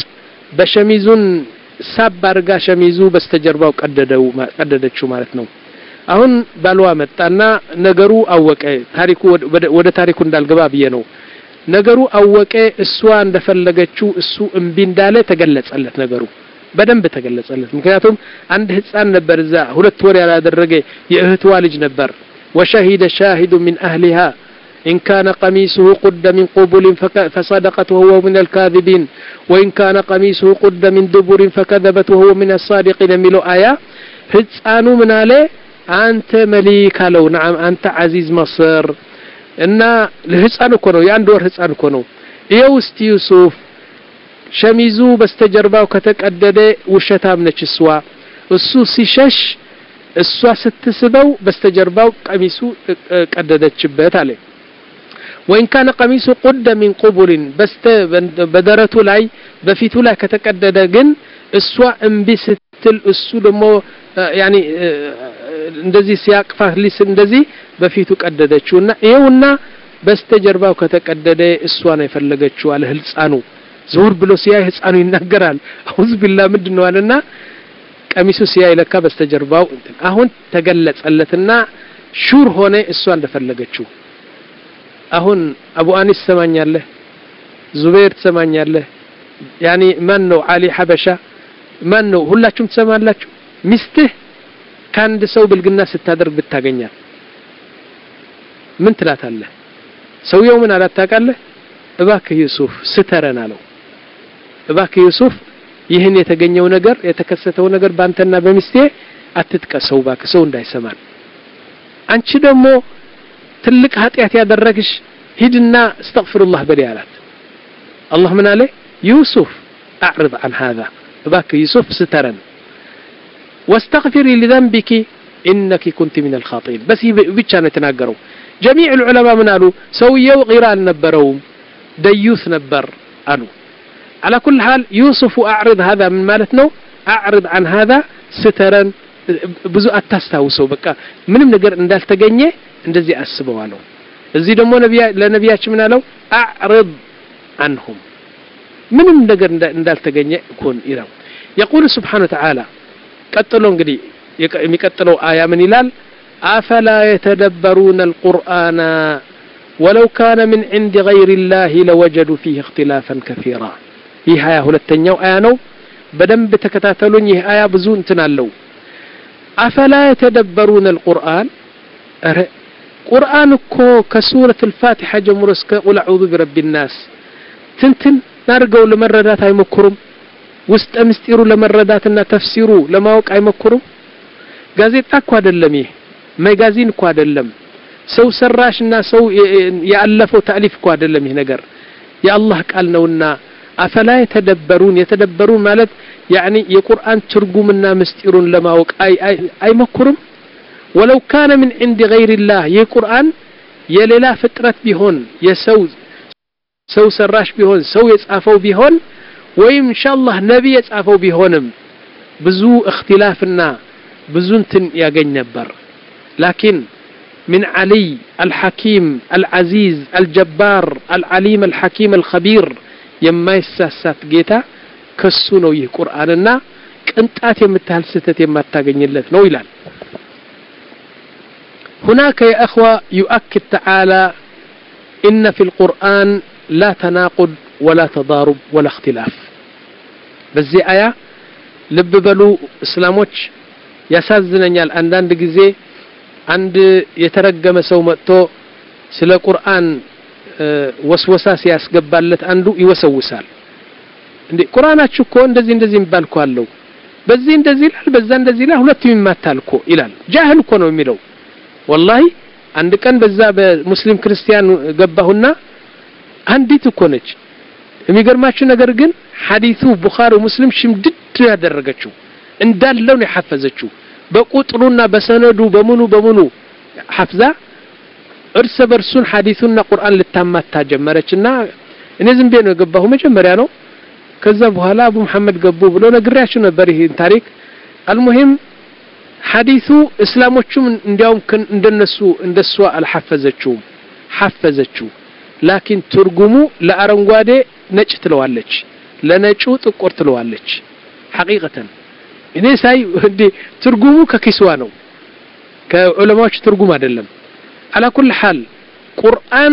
በሸሚዙን ሳባርጋ ሸሚዙ በስተጀርባው ቀደደው ቀደደችው ማለት ነው አሁን ባልዋ መጣና ነገሩ አወቀ ታሪኩ ወደ ታሪኩ እንዳልገባ ብዬ ነው ነገሩ አወቀ እሷ እንደፈለገችው እሱ እምቢ እንዳለ ተገለጸለት ነገሩ በደንብ ተገለጸለት ምክንያቱም አንድ ህፃን ነበር እዛ ሁለት ወር ያላደረገ የእህትዋ ልጅ ነበር وشهد شاهد من اهلها ان كان قميصه قد من قبل فصدقت وهو من الكاذبين وان كان قميصه قد من دبر فكذبت وهو من الصادقين ملو آية ህፃኑ ምን አለ አንተ መሊክ አለው نعم አንተ عزيز مصر እና ለህፃኑ እኮ ነው የአንድ ወር ህፃን እኮ ነው ይሄው እስቲ ዩሱፍ ሸሚዙ በስተጀርባው ከተቀደደ ውሸታም ነች እሷ እሱ ሲሸሽ እሷ ስትስበው በስተጀርባው ቀሚሱ ቀደደችበት አለ وإن كان قميصه قد من قبل بست بدرته ላይ በፊቱ ላይ ከተቀደደ ግን እሷ እምቢ ስትል እሱ ደግሞ يعني እንደዚህ ሲያቅፋት ሊስ እንደዚህ በፊቱ ቀደደችውና ይሄውና በስተጀርባው ከተቀደደ እሷ ነው የፈለገችው አለ ህፃኑ ዞር ብሎ ሲያይ ህፃኑ ይናገራል አውዝ ቢላ ምንድነው አለና ቀሚሱ ሲያይ ለካ በስተጀርባው አሁን ተገለጸለትና ሹር ሆነ እሷ እንደፈለገችው አሁን አቡ አኒስ ሰማኛለህ ዙበይር ሰማኛለህ يعني ማን ነው አሊ ሐበሻ ማን ነው ሁላችሁም ተሰማላችሁ ሚስትህ ካንድ ሰው ብልግና ስታደርግ ብታገኛት ምን ትላታለህ ሰውየው ምን አላታቃለህ እባክህ ዩሱፍ ስተረና ነው እባክህ ዩሱፍ ይሄን የተገኘው ነገር የተከሰተው ነገር ባንተና በሚስቴ አትጥቀሰው እባክህ ሰው እንዳይሰማን አንቺ ደግሞ ትልቅ ኃጢያት ያደረግሽ ሂድና استغفرالله በዲያላት الله ምን አለ ዩሱፍ اعرض عن هذا እባክህ ዩሱፍ ስተረን واستغفري لذنبك انك كنت من الخاطئين بس ብቻ ነው ተናገረው جميع العلماء من قالوا سويوا غيران ነበረው ديوث ነበር አሉ على كل حال يوسف اعرض هذا من مالتنا اعرض عن هذا سترا ብዙ አታስታውሰው በቃ ምንም ነገር እንዳልተገኘ እንደዚህ አስበዋለሁ እዚህ ደግሞ ነብያ ለነብያችን ምን አለው አዕርض عنهم ምንም ነገር እንዳልተገኘ ኮን ይላል يقول سبحانه وتعالى ቀጥሎ እንግዲህ የሚቀጥለው አያ ምን ይላል أفلا يتدبرون القرآن ولو كان من عند غير الله لوجدوا فيه اختلافا كثيرا ይህ አያ ሁለተኛው አያ ነው በደንብ ተከታተሉኝ ይህ አያ ብዙ እንትን አለው أفلا يتدبرون القرآن قرآن እኮ ከሱረة الفاتحة ጀምሮ እስከ ቁል አዑዙ برب الناس ትንትን ናርገው ለመረዳት አይመክሩም ውስጥ ምስጢሩ ለመረዳትና ተፍሲሩ ለማወቅ አይመክሩም ጋዜጣ እኮ አይደለም ይሄ ማጋዚን እኮ አይደለም ሰው ሰራሽና ሰው ያለፈው ታሪፍ እኮ አይደለም ይሄ ነገር የአላህ ቃል ነውና أفلا يتدبرون يتدبرون ማለት يعني የቁርአን ትርጉምና ምስጢሩን ለማወቅ አይ አይመክሩም ولو كان من عند غير الله የቁርአን የሌላ ፍጥረት ቢሆን የሰው ሰው ሰራሽ ቢሆን ሰው የጻፈው ቢሆን ወይም ኢንሻአላህ ነብይ የጻፈው ቢሆንም ብዙ اختلافና ብዙ እንትን ያገኝ ነበር لكن من علي الحكيم العزيز الجبار العليم الحكيم الخبير የማይሳሳት ጌታ ከሱ ነው ይህ ቁርአንና ቅንጣት የምታህል ስተት የማታገኝለት ነው ይላል هناك يا اخوه يؤكد تعالى ان في القرآن لا تناقض ولا تضارب ولا اختلاف በዚህ አያ ልብ በሉ እስላሞች ያሳዝነኛል አንዳንድ ጊዜ አንድ የተረገመ ሰው መጥቶ ስለ ቁርአን ወስወሳ ሲያስገባለት አንዱ ይወሰውሳል እንዴ ቁርአናችሁ እኮ እንደዚህ እንደዚህ ይባልኳለው በዚህ እንደዚህ ይላል በዛ እንደዚህ ይላል ሁለቱም ይማታልኮ ይላል ጃህል እኮ ነው የሚለው والله አንድ ቀን በዛ በሙስሊም ክርስቲያን ገባሁና አንዲት እኮ ነች የሚገርማችሁ ነገር ግን ሐዲሱ ቡኻሪ ሙስሊም ሽምድድ ያደረገችው እንዳለው ነው ያፈዘችው በቁጥሩና በሰነዱ በሙኑ በሙኑ ሐፍዛ እርስ በርሱን ሐዲሱና ቁርአን ልታማታ ጀመረችና እኔ ዝም ብዬ ነው ገባሁ መጀመሪያ ነው ከዛ በኋላ አቡ መሐመድ ገቡ ብሎ ነግሬያችሁ ነበር ይሄን ታሪክ አልሙሂም ሐዲሱ እስላሞቹም እንዲያውም እንደነሱ እንደሷ አልሐፈዘችው ሐፈዘችው لكن ትርጉሙ ለአረንጓዴ ነጭ ትለዋለች ለነጩ ጥቁር ትለዋለች حقيقة እኔ ሳይ እንዴ ትርጉሙ ከኪስዋ ነው ከዑለማዎች ትርጉም አይደለም على كل حال قرآن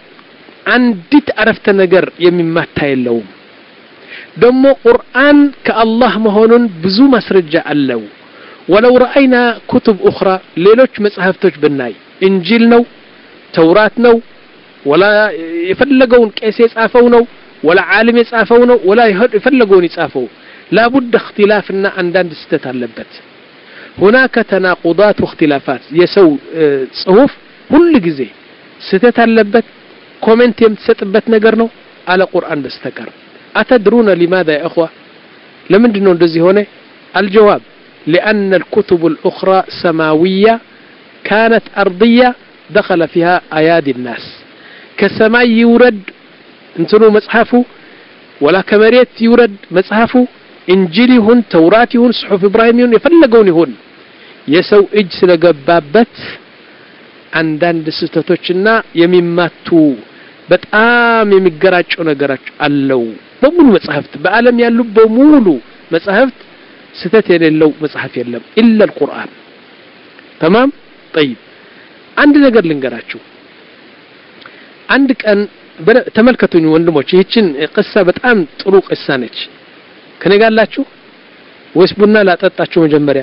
አንዲት አረፍተ ነገር የሚማታ የለውም ደሞ ቁርአን ከአላህ መሆኑን ብዙ ማስረጃ አለው ولو رأينا كتب أخرى ሌሎች መጽሐፍቶች ብናይ እንጂል ነው ተውራት ነው ولا يفلقون قيس يጻፈው ነው ولا عالم يጻፈው ነው ولا يفلقون يጻፈው لا بد اختلافنا عندنا ستة አለበት هناك تناقضات واختلافات يسو صحف كل ጊዜ ስተት አለበት ኮሜንት የምትሰጥበት ነገር ነው على قرآن በስተቀር أتدرون لماذا يا اخوه لماذا ነው እንደዚህ ሆነ الجواب لأن الكتب الأخرى سماوية كانت أرضية دخل فيها أيادي الناس كسماء يورد انتنو مصحفه ولا كمريت يورد مصحفه انجيل هون تورات هون صحف إبراهيم هون يفلقون هون يسو اج سلقبابت عندان دستوتوچنا يميماتو በጣም የሚገራጨው ነገራች አለው በሙሉ መጽሐፍት በአለም ያሉ በሙሉ መጽሐፍት ስተት የሌለው መጽሐፍ የለም ኢላ القرآن تمام طيب አንድ ነገር ልንገራችሁ አንድ ቀን ተመልከቱኝ ወንድሞች ይህችን ቅሳ በጣም ጥሩ ቅሳ ነች ከኔ ጋር አላችሁ ወይስ ቡና ላጠጣችሁ መጀመሪያ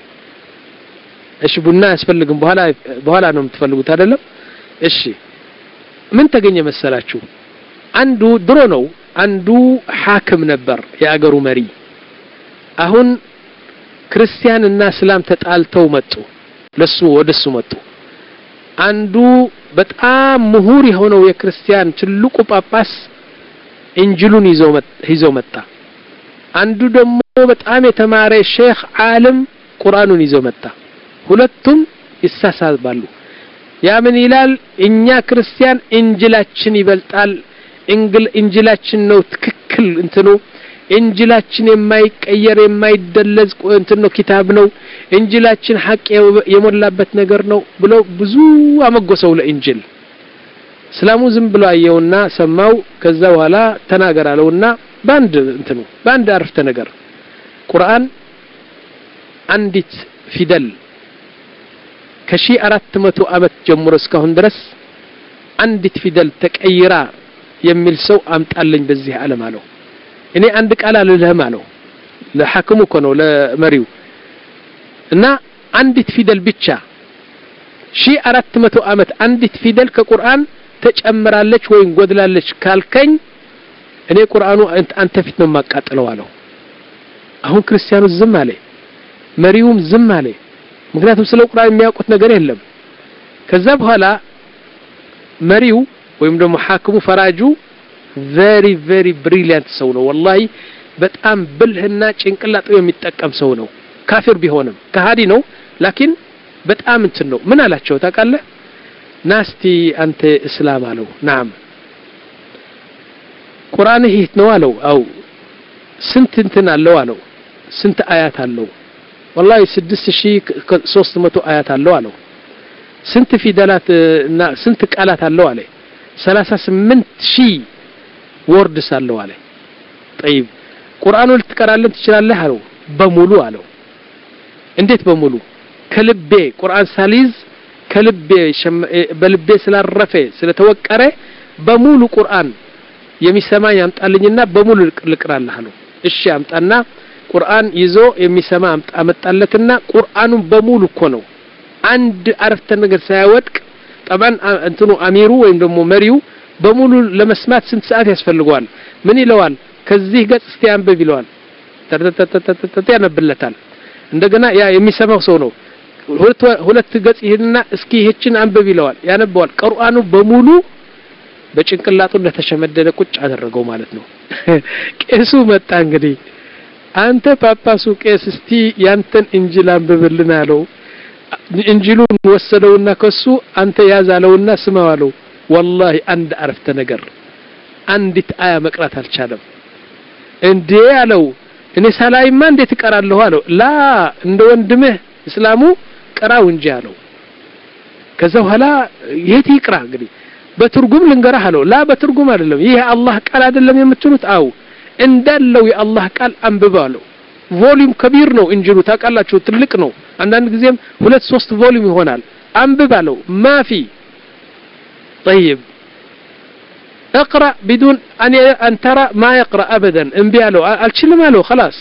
እሺ ቡና ያስፈልግም በኋላ በኋላ ነው የምትፈልጉት አይደለም እሺ ምን ተገኘ መሰላችሁ አንዱ ድሮ ነው አንዱ ሐክም ነበር የአገሩ መሪ አሁን ክርስቲያንና እስላም ተጣልተው መጡ ለሱ ወደሱ መጡ አንዱ በጣም ምሁር የሆነው የክርስቲያን ትልቁ ጳጳስ እንጅሉን ይዘው መጣ አንዱ ደግሞ በጣም የተማረ ሼክ ዓለም ቁርአኑን ይዘው መጣ ሁለቱም ይሳሳባሉ ያ ምን ይላል እኛ ክርስቲያን እንጅላችን ይበልጣል እንግል እንጅላችን ነው ትክክል እንትኑ እንጅላችን የማይቀየር የማይደለዝ እንትን ነው ኪታብ ነው እንጅላችን ሐቅ የሞላበት ነገር ነው ብሎ ብዙ አመጎሰው ለእንጅል እስላሙ ዝም ብሎ አየውና ሰማው ከዛ በኋላ ተናገራለውና ባንድ እንትኑ ባንድ አርፍተ ነገር ቁርአን አንዲት ፊደል ከሺ አራት መቶ አመት ጀምሮ እስካሁን ድረስ አንዲት ፊደል ተቀይራ የሚል ሰው አምጣልኝ በዚህ ዓለም አለው እኔ አንድ ቃል አልልህም አለው ለሐክሙ እኮ ነው ለመሪው እና አንዲት ፊደል ብቻ ሺ አራት መቶ አመት አንዲት ፊደል ከቁርአን ተጨምራለች ወይ ጎድላለች ካልከኝ እኔ ቁርአኑ አንተ ፊት ነው ማቃጠለው አለው አሁን ክርስቲያኑ ዝም አለ መሪውም ዝም አለ ምክንያቱም ስለ ቁርአን የሚያውቁት ነገር የለም ከዛ በኋላ መሪው ወይም ደግሞ ሐክሙ ፈራጁ very very brilliant ሰው ነው والله በጣም ብልህና ጭንቅላቱ የሚጠቀም ሰው ነው ካፊር ቢሆንም ከሃዲ ነው ላኪን በጣም እንትን ነው ምን አላቸው ታውቃለህ ናስቲ አንተ እስላም አለው ናም ቁርአን ይሄ ነው አለው አው ስንት እንትን አለው አለው ስንት አያት አለው والله ስድስት ሺህ ሶስት መቶ አያት አለው አለው ስንት ፊደላት እና ስንት ቃላት አለው አለ ሰላሳ ስምንት ሺህ ወርድስ አለው አለ طيب ቁርአኑን ልትቀራለን ትችላለህ አለው በሙሉ አለው እንዴት በሙሉ ከልቤ ቁርአን ሳሊዝ ከልቤ በልቤ ስላረፈ ስለተወቀረ በሙሉ ቁርአን የሚሰማ ያምጣልኝና በሙሉ ልቅራለህ አለው እሺ አምጣና ቁርአን ይዞ የሚሰማ አመጣለትና ቁርአኑን በሙሉ እኮ ነው አንድ አረፍተ ነገር ሳይወድቅ طبعا እንትኑ አሚሩ ወይም ደግሞ መሪው በሙሉ ለመስማት ስንት ሰዓት ያስፈልገዋል ምን ይለዋል ከዚህ ገጽ እስቲ አንብብ ይለዋል ተተተተተተ ያነብለታል እንደገና ያ የሚሰማው ሰው ነው ሁለት ሁለት ገጽ ይሄንና እስኪ ይሄችን አንብብ ይለዋል ያነባዋል ቁርአኑ በሙሉ በጭንቅላቱ ለተሸመደደ ቁጭ አደረገው ማለት ነው ቄሱ መጣ እንግዲህ አንተ ጳጳሱ ቄስ እስቲ ያንተን እንጂል አንብብልና አለው እንጂሉን ወሰደውና ከሱ አንተ ያዛለውና ስማዋለው والله አንድ አረፍተ ነገር አንዲት አያ መቅራት አልቻለም እንዴ አለው እኔ ሳላይማ እንዴት ይቀራለሁ አለው ላ እንደ ወንድምህ እስላሙ ቀራው እንጂ አለው ከዛ በኋላ የት ይቅራ እንግዲህ በትርጉም ልንገራህ አለው ላ በትርጉም አይደለም ይሄ አላህ ቃል አይደለም የምትሉት አው እንዳለው የአላህ ቃል አንብባለው ቮሊዩም ከቢር ነው እንጂሉ ታቃላችሁ ትልቅ ነው አንዳንድ ጊዜም ሁለት ሶስት ቮሊዩም ይሆናል አንብባለው ማፊ طيب اقرا بدون ان ان ترى ما يقرا ابدا انبياله الشلم له خلاص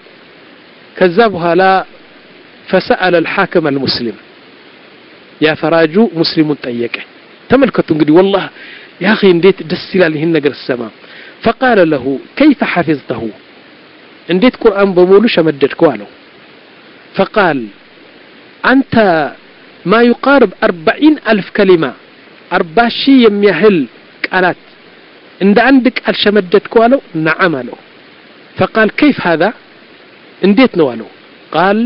كذبها لا فسال الحاكم المسلم يا فراجو مسلم طيقه تملكتوا انغدي والله يا اخي انديت دس يلال ይሄን ነገር ሰማ فقال له كيف حفظته انديت قران بمولو شمددكو አለው فقال انت ما يقارب أربعين ألف كلمه أربعة شيء يميهل قالات عند عندك الشمددكو አለው نعم አለው فقال كيف هذا انديت ነው አለው قال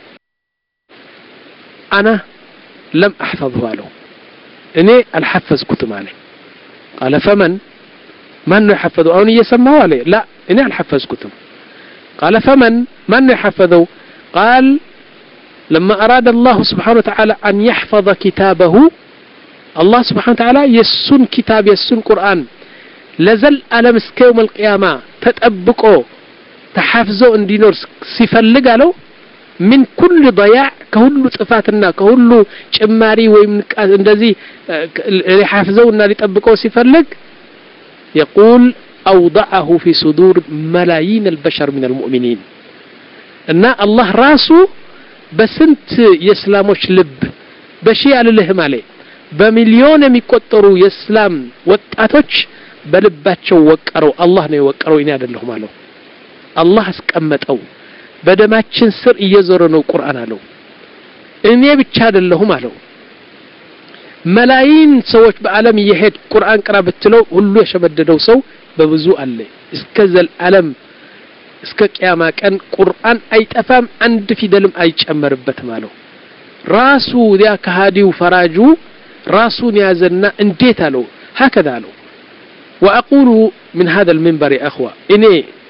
انا لم احفظه አለው እኔ አልሐፈዝኩትም አለ قال فمن من يحفظه አሁን እየሰማው አለ لا እኔ አልሐፈዝኩትም قال فمن من يحفظه قال لما أراد الله سبحانه وتعالى أن يحفظ كتابه الله سبحانه وتعالى يسون كتاب يسون قرآن لازل ألم اسك يوم القيامة تتأبقوا تحفظوا اندينور سيفلق له من كل ضياع كهلو صفاتنا كهلو ጭማሪ ወይም እንደዚህ يحفظونا لتطبقوا سيفلق يقول أوضعه في صدور ملايين البشر من المؤمنين ان الله راسه بسنت يسلاموش لب بشي على عليه بمليون የሚቆጠሩ የእስላም ወጣቶች በልባቸው ወቀረው አላህ ነው የወቀረው እኔ አይደለሁም አለው አላህ አስቀመጠው በደማችን ስር እየዞረ ነው ቁርአን አለው እኔ ብቻ አይደለሁም አለው መላእክት ሰዎች በአለም ይሄድ ቁርአን ቅራ ብትለው ሁሉ የሸመደደው ሰው በብዙ አለ እስከዘል ዓለም እስከ ቂያማ ቀን ቁርአን አይጠፋም አንድ ፊደልም አይጨመርበትም አለው ራሱ ያ ከሃዲው ፈራጁ راسون يا زنا انتيت له هكذا له واقول من هذا المنبر يا اخوه اني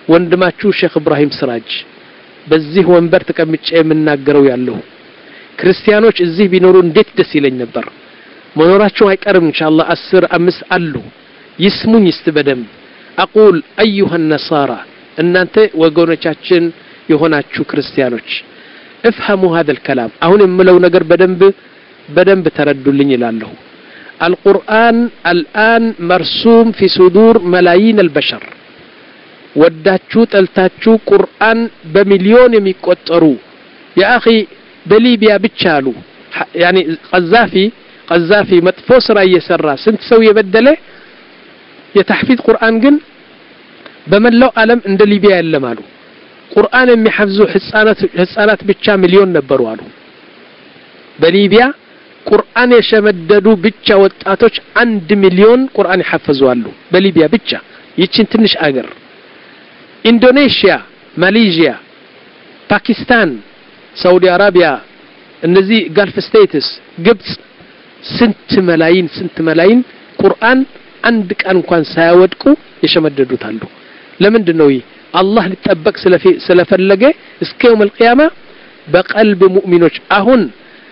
ወንድማችሁ ሼክ ኢብራሂም ስራጅ በዚህ ወንበር ተቀምጬ የምናገረው ያለው ክርስቲያኖች እዚህ ቢኖሩ እንዴት ደስ ይለኝ ነበር መኖራቸው አይቀርም ኢንሻአላህ አስር አምስት አሉ ይስሙኝ ይስተበደም أقول أيها النصارى እናንተ ወገኖቻችን የሆናችሁ ክርስቲያኖች افهموا هذا الكلام አሁን የምለው ነገር በደንብ በደንብ ተረዱልኝ ይላልሁ القرآن الآن مرسوم في صدور ملايين البشر ወዳችሁ ጠልታችሁ ቁርአን በሚሊዮን የሚቆጠሩ يا اخي በሊቢያ ብቻ አሉ يعني قذافي قذافي መጥፎ ስራ እየሰራ ስንት ሰው የበደለ የተሕፊዝ ቁርአን ግን በመላው ዓለም እንደ ሊቢያ የለም አሉ ቁርአን የሚሐፍዙ ህፃናት ህፃናት ብቻ ሚሊዮን ነበሩ አሉ በሊቢያ ቁርአን የሸመደዱ ብቻ ወጣቶች አንድ ሚሊዮን ቁርአን ይሐፍዙ አሉ በሊቢያ ብቻ ይችን ትንሽ አገር ኢንዶኔሽያ ማሌዥያ ፓኪስታን ሳውዲ አረቢያ እነዚህ ጋልፍ ስቴትስ ግብጽ ስንት መላይን ስንት መላይን ቁርአን አንድ ቀን እንኳን ሳይወድቁ የሸመደዱት አሉ ለምንድነው አላህ ሊጠበቅ ስለፈለገ እስከ يوم القيامه በቀልብ ሙእሚኖች አሁን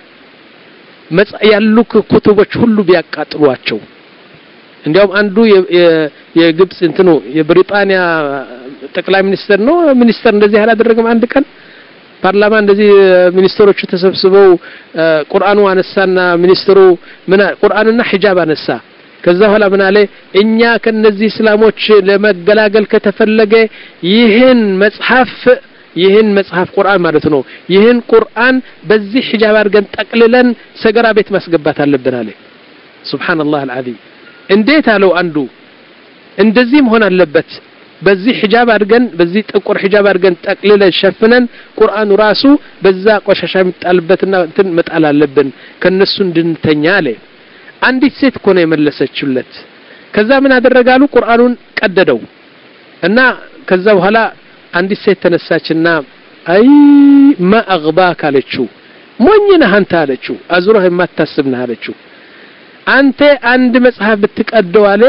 ያሉ ኩቱቦች ሁሉ ቢያቃጥሏቸው እንዲያውም አንዱ የግብጽ እንትኑ የብሪጣንያ ጠቅላይ ሚኒስትር ነው ሚኒስትር እንደዚህ አላደረገም አንድ ቀን ፓርላማ እንደዚህ ሚኒስትሮቹ ተሰብስበው ቁርአኑ አነሳና ሚኒስትሩ ምን ቁርአንና ሒጃብ አነሳ ከዛ በኋላ ምን አለ እኛ ከነዚህ እስላሞች ለመገላገል ከተፈለገ ይህን መጽሐፍ ይህን መጽሐፍ ቁርአን ማለት ነው ይህን ቁርአን በዚህ ሒጃብ አድርገን ጠቅልለን ሰገራ ቤት ማስገባት አለብን አለ ሱብሃንአላህ አልዓዚም እንዴት አለው አንዱ እንደዚህ መሆን አለበት በዚህ ሒጃብ አድርገን በዚህ ጥቁር ሒጃብ አድርገን ጠቅልለን ሸፍነን ቁርአኑ ራሱ በዛ ቆሻሻ የሚጣልበትና እንትን መጣል አለብን ከነሱ እንድንተኛ አለ አንዲት ሴት እኮ ነው የመለሰችለት ከዛ ምን አደረጋሉ ቁርአኑን ቀደደው እና ከዛ በኋላ አንዲት ሴት ተነሳችና አይ ማ አግባክ አለችው ሞኝነህ አንተ አለችው አዙረህ የማታስብነህ አለችው አንተ አንድ መጽሐፍ ብትቀደው አለ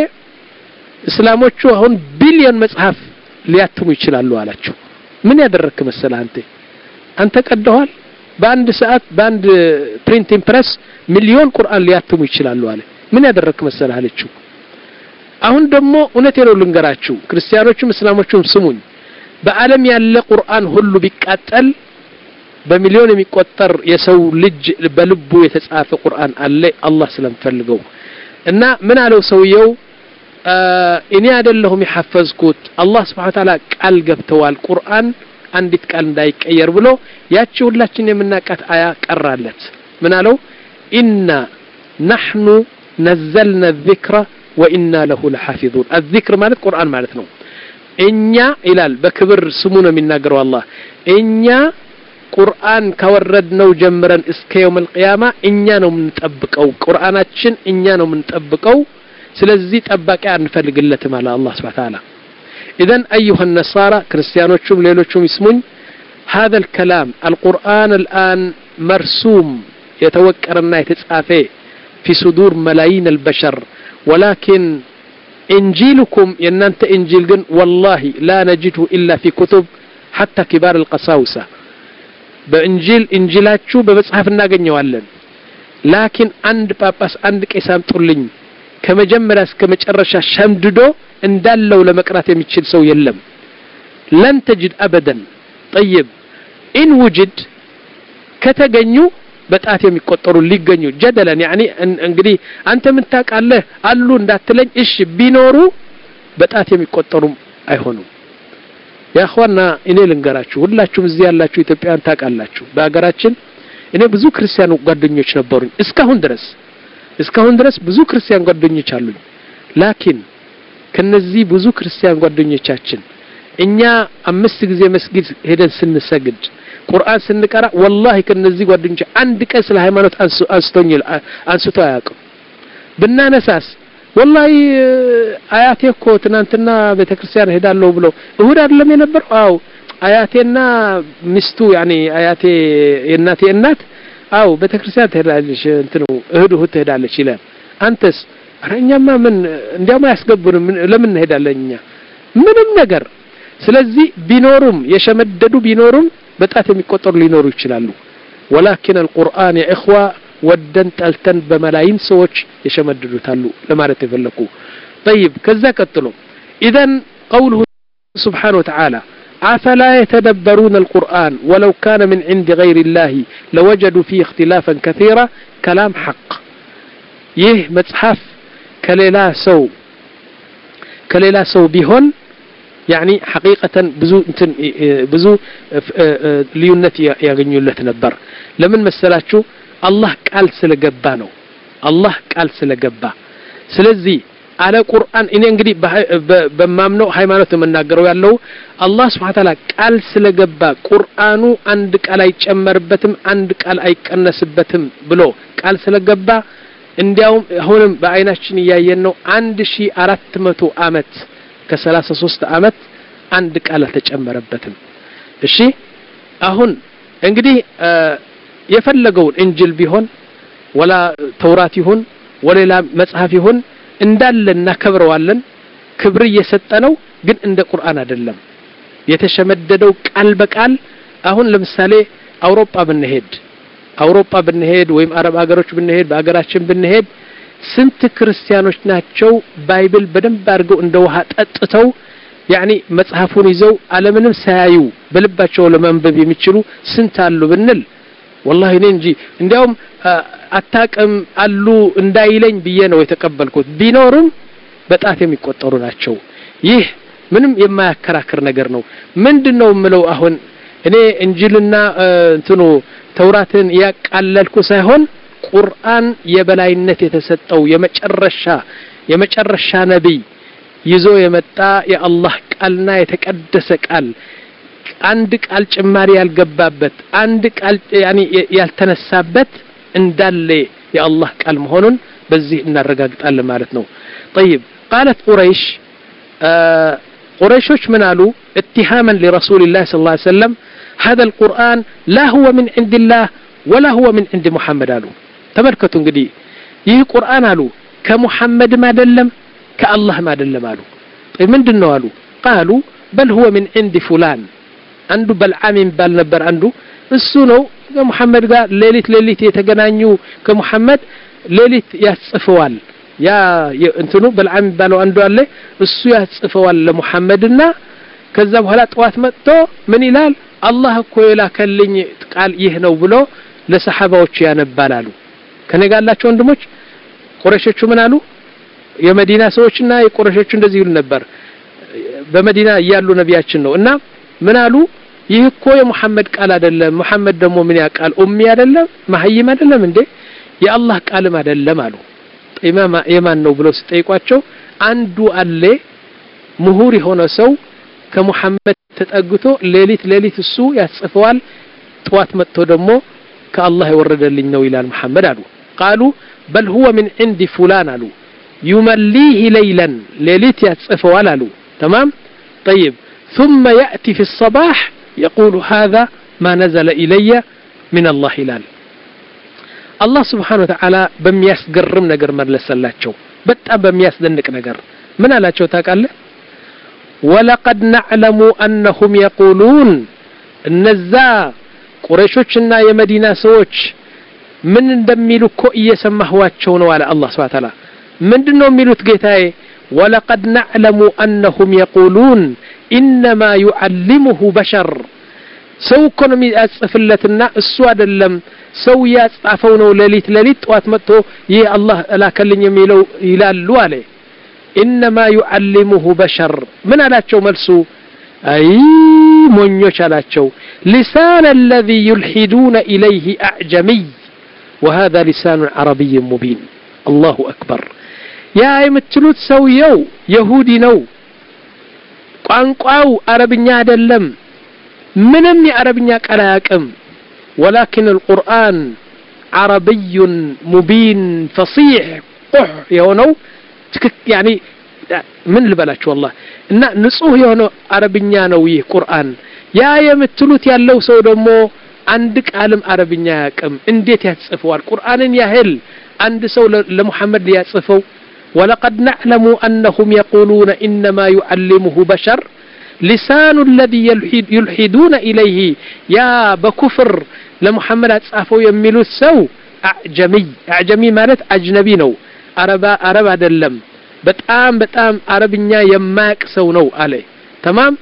እስላሞቹ አሁን ቢሊዮን መጽሐፍ ሊያትሙ ይችላሉ አላችሁ ምን ያደረክ መሰለህ አንተ አንተ ቀደዋል በአንድ ሰዓት በአንድ ፕሪንቲንግ ፕሬስ ሚሊዮን ቁርአን ሊያትሙ ይችላሉ አለ ምን ያደረክ መሰለህ አለችው አሁን ደግሞ እውነቴ ነው ልንገራችሁ ክርስቲያኖችም እስላሞችም ስሙኝ በዓለም ያለ ቁርአን ሁሉ ቢቃጠል በሚሊዮን የሚቆጠር የሰው ልጅ በልቡ የተጻፈ ቁርአን አለ አላህ ስለምፈልገው እና ምን አለው ሰውየው እኔ አይደለሁም ይሐፈዝኩት አላህ Subhanahu Ta'ala ቃል ገብተዋል ቁርአን አንዲት ቃል እንዳይቀየር ብሎ ያቺ ሁላችን የምናቃት አያ ቀራለት ምን አለው ኢና نحن نزلنا الذكر وإنا له لحافظون الذكر ማለት ቁርአን ማለት ነው እኛ ይላል በክብር ስሙ ነው የሚናገረው አላህ እኛ ቁርአን ካወረድነው ጀምረን እስከ يوم القيامه እኛ ነው የምንጠብቀው ቁርአናችን እኛ ነው የምንጠብቀው ስለዚህ ጠባቂ አንፈልግለት ማለት አላህ Subhanahu Wa Ta'ala اذا ايها النصارى ክርስቲያኖቹም ሌሎቹም ይስሙኝ هذا الكلام القرآن الآن مرسوم يتوقرنا يتጻፈ في صدور ملايين البشر ولكن انجيلكم يننت انجيل جن والله لا نجده الا في كتب حتى كبار القساوسه بانجيل انجيلاتچو بمصحف እናገኘዋለን لكن عند ጳጳስ አንድ ቄስ አምጡልኝ ከመጀመሪያ እስከ መጨረሻ ሸምድዶ እንዳለው ለመቅራት የሚችል ሰው የለም لن تجد ابدا طيب ان وجد ከተገኙ በጣት የሚቆጠሩ ሊገኙ ጀደለን يعني እንግዲህ አንተ ምን ታውቃለህ አሉ እንዳትለኝ እሺ ቢኖሩ በጣት የሚቆጠሩ አይሆኑም ያ اخوانا እኔ ልንገራችሁ ሁላችሁም እዚህ ያላችሁ ኢትዮጵያን ታውቃላችሁ በአገራችን እኔ ብዙ ክርስቲያን ጓደኞች ነበሩኝ እስካሁን ድረስ እስካሁን ድረስ ብዙ ክርስቲያን ጓደኞች አሉኝ ላኪን ከነዚህ ብዙ ክርስቲያን ጓደኞቻችን እኛ አምስት ጊዜ መስጊድ ሄደን ስንሰግድ ቁርአን ስንቀራ والله ከነዚህ ጓደኞች አንድ ቀን ስለ ሃይማኖት አንስቶኝ አንስቶ አያውቅም ብናነሳስ والله አያቴ እኮ ትናንትና ቤተክርስቲያን ሄዳለሁ ብሎ እሁድ አይደለም የነበረው አው አያቴና ሚስቱ يعني አያቴ የእናቴ እናት አው ቤተክርስቲያን ትሄዳለች እንትኑ እሁድ እሁድ ትሄዳለች ይላል አንተስ አረኛማ ምን እንዲያማ ያስገቡን ለምን ሄዳለኛ ምንም ነገር ስለዚህ ቢኖሩም የሸመደዱ ቢኖሩም በጣት የሚቆጠሩ ሊኖሩ ይችላሉ ولكن القرآن يا إخوة ودن تلتن بملايين سوچ يشمددوታሉ ለማለት የፈለኩ طيب ከዛ ቀጥሎ اذا قوله سبحانه وتعالى أفلا يتدبرون القرآن ولو كان من عند غير الله لوجدوا فيه اختلافا كثيرا كلام حق يه مصحف كليلا سو كليلا سو بيهون يعني حقيقة بزو انتن بزو ليونت يغنيولت نبر لمن مسلاتشو الله قال سلغبا نو الله قال سلغبا ስለዚህ على قرآن إني انجدي بمامنو ሃይማኖት የምናገረው ያለው አላህ Subhanahu Ta'ala ቃል ስለገባ ቁርአኑ አንድ ቃል አይጨመርበትም አንድ ቃል አይቀነስበትም ብሎ ቃል ስለገባ እንዲያውም አሁንም በአይናችን ያያየን ነው አንድ ሺህ አራት መቶ አመት ከ33 አመት አንድ ቃል ተጨመረበትም እሺ አሁን እንግዲህ የፈለገው እንጅል ቢሆን ወላ ተውራት ይሁን ወላ መጽሐፍ ይሁን እንዳለና ከብረዋለን ክብር እየሰጠነው ግን እንደ ቁርአን አይደለም የተሸመደደው ቃል በቃል አሁን ለምሳሌ አውሮፓ ብንሄድ አውሮፓ ብንሄድ ወይም አረብ ሀገሮች ብንሄድ በአገራችን ብንሄድ ስንት ክርስቲያኖች ናቸው ባይብል በደንብ አድርገው እንደ ውሃ ጠጥተው يعني መጽሐፉን ይዘው ዓለምንም ሳያዩ በልባቸው ለማንበብ የሚችሉ ስንት አሉ ብንል والله እኔ እንጂ እንዲያውም አታቀም አሉ እንዳይለኝ ብዬ ነው የተቀበልኩት ቢኖርም በጣት የሚቆጠሩ ናቸው ይህ ምንም የማያከራክር ነገር ነው ምንድነው ምለው አሁን እኔ እንጅልና እንትኑ ተውራትን ያቃለልኩ ሳይሆን ቁርአን የበላይነት የተሰጠው የመጨረሻ የመጨረሻ ነብይ ይዞ የመጣ የአላህ ቃልና የተቀደሰ ቃል አንድ ቃል ጭማሪ ያልገባበት አንድ ቃል يعني ያልተነሳበት እንዳለ የአላህ ቃል መሆኑን በዚህ እናረጋግጣለን ማለት ነው طيب قالت قريش قريشዎች ምን አሉ اتهاما لرسول الله صلى الله عليه وسلم هذا القرآن لا هو من عند الله ولا هو من عند محمد አሉ ተመልከቱ እንግዲህ ይህ ቁርአን አሉ ከሙሐመድ ማደለም ከአላህ ማደለም አሉ ምንድነው አሉ قالوا بل هو من عند فلان አንዱ በልዓም ይባል ነበር አንዱ እሱ ነው ከሙሐመድ ጋር ሌሊት ሌሊት የተገናኙ ከሙሐመድ ሌሊት ያጽፈዋል ያ እንትኑ በልዓም ይባለው አንዱ አለ እሱ ያጽፈዋል ለሙሐመድና ከዛ በኋላ ጧት መጥቶ ምን ይላል አላህ እኮ የላከልኝ ቃል ይህ ነው ብሎ ለሰሃባዎች ያነባላሉ ከነጋላቸው ወንድሞች ቁረሾቹ ምን አሉ የመዲና ሰዎችና የቁረሾቹ እንደዚህ ይሉ ነበር በመዲና ያሉ ነቢያችን ነው እና ምን አሉ ይህ እኮ የሙሐመድ ቃል አይደለም ሙሐመድ ደግሞ ምን ያቃል ኡሚ አይደለም ማህይም አይደለም እንዴ የአላህ ቃልም አይደለም አሉ ኢማማ የማን ነው ብለው ሲጠይቋቸው አንዱ አለ ምሁር የሆነ ሰው ከሙሐመድ ተጠግቶ ሌሊት ሌሊት እሱ ያጽፈዋል ጧት መጥቶ ደግሞ ከአላህ የወረደልኝ ነው ይላል ሙሐመድ አሉ قالوا بل هو من عند فلان አሉ يمليه ليلا ليلت ያጽፈዋል አሉ تمام طيب ثم يأتي في الصباح يقول هذا ما نزل إلي من الله هلال الله سبحانه وتعالى بمياسقرم نقر مرلسلاتشو بطا بمياسدنك نقر من علاتشو تاقال ولقد نعلم أنهم يقولون النزا قريشوشنا يا مدينة سوش من دميلو كو يسمحواتشو على الله سبحانه وتعالى من دنو ميلو تقيتاي ولقد نعلم أنهم يقولون إنما يعلمه بشر سو كونو يصفلتنا السو አይደለም ሰው ያጻፈው ነው ለሊት ለሊት ጧት መጥቶ ይሄ አላህ ላከልኝ የሚለው ይላሉ አለ انما يعلمه بشر ምን አላቸው መልሱ አይ ሞኞች አላቸው لسان الذي يلحدون إليه أعجمي وهذا لسان عربي مبين الله أكبر ያ የምትሉት ሰውየው ይሁዲ ነው ቋንቋው አረብኛ አይደለም ምንም የአረብኛ ቃል አያውቅም ولكن القرآن عربي مبين فصيح قح يهونو يعني من ልበላችሁ والله እና ንጹህ የሆነ አረብኛ ነው ይህ ቁርአን ያ የምትሉት ያለው ሰው ደግሞ አንድ ቃልም አረብኛ አያውቅም እንዴት ያጽፈዋል ቁርአንን ያህል አንድ ሰው ለሙሐመድ ያጽፈው ولقد نعلم أنهم يقولون إنما يعلمه بشر لسان الذي يلحد يلحدون إليه يا بكفر لمحمد أتصافوا يميلوا السو أعجمي أعجمي مالت أجنبي نو عربا عربا دلم بتأم بتأم عربيا يماك سونو عليه تمام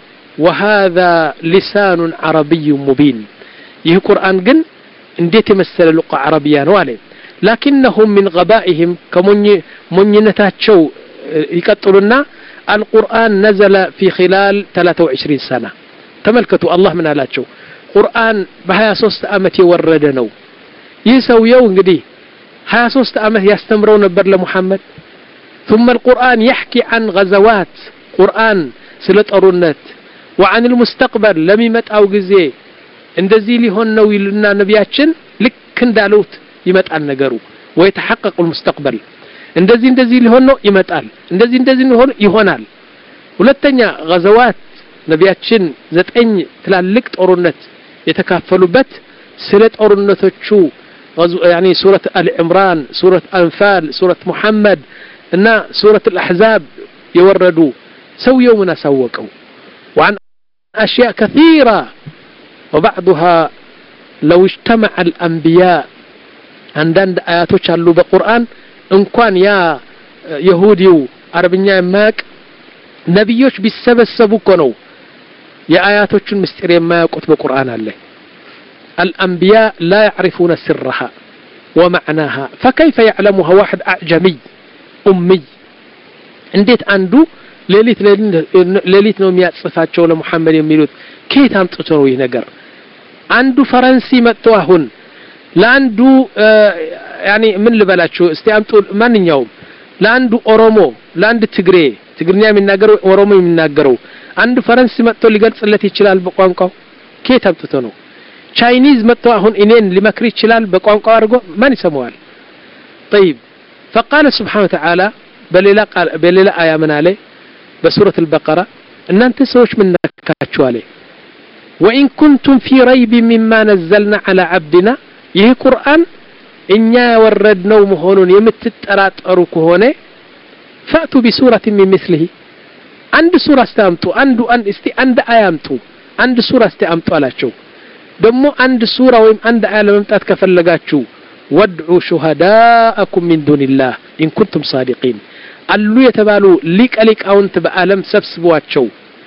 وهذا لسان عربي مبين يه قرآن جن انديت مثل اللغة عربية نوالي لكنهم من غبائهم كمني منينتاتشو يقتلنا القرآن نزل في خلال ثلاثة وعشرين سنة تملكتوا الله من علاتشو قرآن بهاي صوست أمت يوردنو يسوي يوم قدي هاي صوست أمت يستمرون بر لمحمد ثم القرآن يحكي عن غزوات قرآن سلط أرونت وعن المستقبل لم يمت أو جزي እንደዚህ ሊሆን ነው ይልና ነቢያችን ልክ እንዳሉት ይመጣል ነገሩ ወይተሐቀቁ المستقبل እንደዚህ እንደዚህ ሊሆን ነው ይመጣል እንደዚህ እንደዚህ ሊሆን ይሆናል ሁለተኛ غزوات ነቢያችን ዘጠኝ ትላልቅ ጦርነት የተካፈሉበት ስለ ጦርነቶቹ يعني سورة آل عمران سورة أنفال سورة محمد እና سورة الأحزاب يوردوا سويوا من سوقوا وعن أشياء كثيرة وبعضها لو اجتمع الأنبياء عندنا آياتوش اللو بالقرآن إن كان يا يهوديو عربيا ماك نبيوش بالسبب سبوكنو يا آياتوش المستري ما يقوت بالقرآن الله الأنبياء لا يعرفون سرها ومعناها فكيف يعلمها واحد أعجمي أمي انديت عنده ليلت ليلت نوم يصفاتشو لمحمد يميلوت كيف امطتو ينقر عنده فرنسي متواهن لعنده آه يعني من لبلاتشو استيامتو مانينيوم لعنده اورومو لعنده تجري تجرنيا يمناغرو اورومو يمناغرو عنده فرنسي متو ሊገልጽለት ይችላል በቋንቋው كيف امطتو ነው ቻይኒዝ መተዋሁን እኔን ሊመክር ይችላል በቋንቋው አድርጎ ማን ይሰማዋል طيب فقال سبحانه وتعالى بليلا قال بليلا آية من عليه بسورة البقرة ان انت سوش من نكاچو عليه وإن كنتم في ريب مما نزلنا على عبدنا يه قرآن إنيا وردنا مهونون يمتترات أروك هنا فأتوا بسورة من مثله عند سورة استامتو عند أن استي عند آيامتو عند سورة استامتو على شو دمو عند سورة ويم عند آيام ممتات كفلقاتشو وادعوا شهداءكم من دون الله إن كنتم صادقين قالوا يتبالوا ليك أليك أونت بألم سبسبواتشو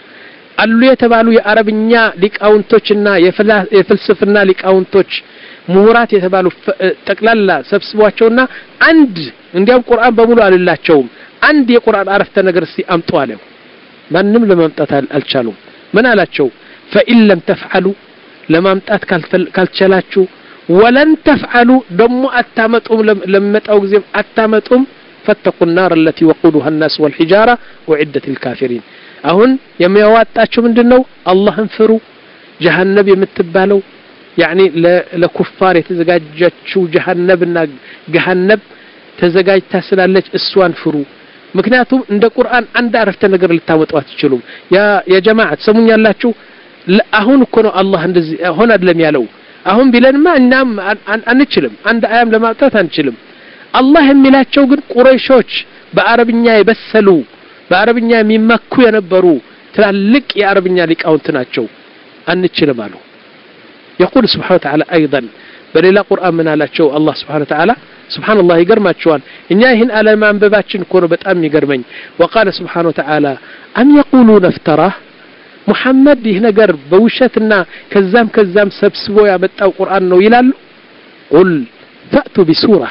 አሉ የተባሉ የአረብኛ ሊቃውንቶችና የፍልስፍና ሊቃውንቶች ምሁራት የተባሉ ጠቅላላ ሰብስቧቸውና አንድ እንዲያው ቁርአን በሙሉ አልላቸውም አንድ የቁርአን አረፍተ ነገር እስቲ አምጡ አለው ማንንም ለማምጣት አልቻሉም ምን አላቸው فإن لم تفعلوا ለማምጣት ካልቻላችሁ ولن تفعلوا ደሞ አታመጡም ለመጣው ጊዜም አታመጡም فاتقوا النار التي وقودها الناس والحجارة وعدة الكافرين አሁን የሚያዋጣቸው ምንድነው አላህን ፍሩ ጀሃነም የምትባለው يعني ለኩፋር የተዘጋጀችው ጀሃነምና ገሃነም ተዘጋጅታ ስላለች እሷን ፍሩ ምክንያቱም እንደ ቁርአን አንድ አረፍተ ነገር ልታወጡ አትችሉም ያ ያ ጀማዓ ሰሙኛላችሁ አሁን እኮ ነው አላህ እንደዚህ ሆነ አይደለም ያለው አሁን ቢለንማ እናም አንችልም አንድ አያም ለማውጣት አንችልም አላህ የሚላቸው ግን ቁረይሾች በአረብኛ የበሰሉ በአረብኛ የሚመኩ የነበሩ ትላልቅ የአረብኛ ሊቃውንት ናቸው አንችልም አሉ يقول سبحانه وتعالى أيضا بل إلى قرآن من على شو الله سبحانه وتعالى سبحان الله يقرمات شوان إن يهن على ما أنبباتشن كونوا بتأم يقرمين وقال سبحانه وتعالى أم يقولون افتراه محمد هنا قرب بوشتنا كزام كزام سبسبوا يا بتأو قرآن نو يلال قل فأتوا بسورة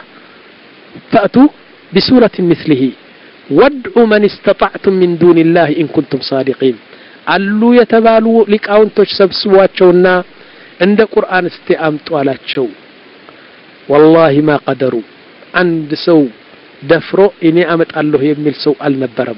فأتوا بسورة مثله وادعوا من استطعتم من دون الله إن كنتم صادقين علوا يتبالوا لك أونتوش سبسواتشونا عند قرآن استئامتوا على شو والله ما قدروا عند سو دفروا إني أمت الله يميل سو النبرم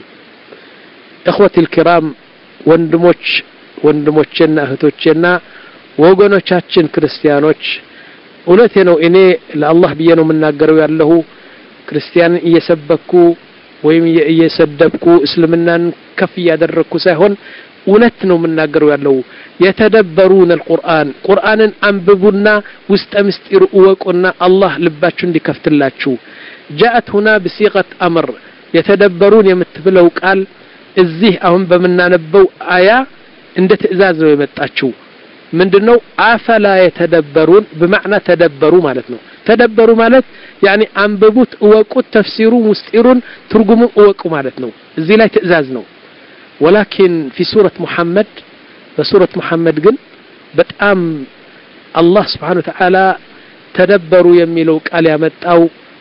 إخوتي الكرام وندموش وندموشنا أهتوشنا وغنوشاتشن كريستيانوش እውነቴ ነው እኔ ለአላህ ብዬ ነው የምናገረው ያለው ክርስቲያን እየሰበኩ ወይም እየሰደብኩ እስልምናን ከፍ ያደረኩ ሳይሆን እውነት ነው የምናገረው ያለው የተደበሩን القرآن ቁርአንን አንብቡና ውስጥ ምስጢር ወቁና አላህ ልባችሁ እንዲከፍትላችሁ جاءت هنا بصيغه امر يتدبرون የምትብለው ቃል እዚህ አሁን በመናነበው አያ እንደ ትእዛዝ ነው የመጣችው ምንድነው አፈላ የተደበሩን بمعنى ተደበሩ ማለት ነው ተደበሩ ማለት يعني አንብቡት እወቁት ተፍሲሩ ሙስጢሩን ትርጉሙ እወቁ ማለት ነው እዚህ ላይ ትእዛዝ ነው ولكن في سورة محمد በሱረት محمد ግን በጣም الله سبحانه وتعالى ተደበሩ የሚለው ቃል ያመጣው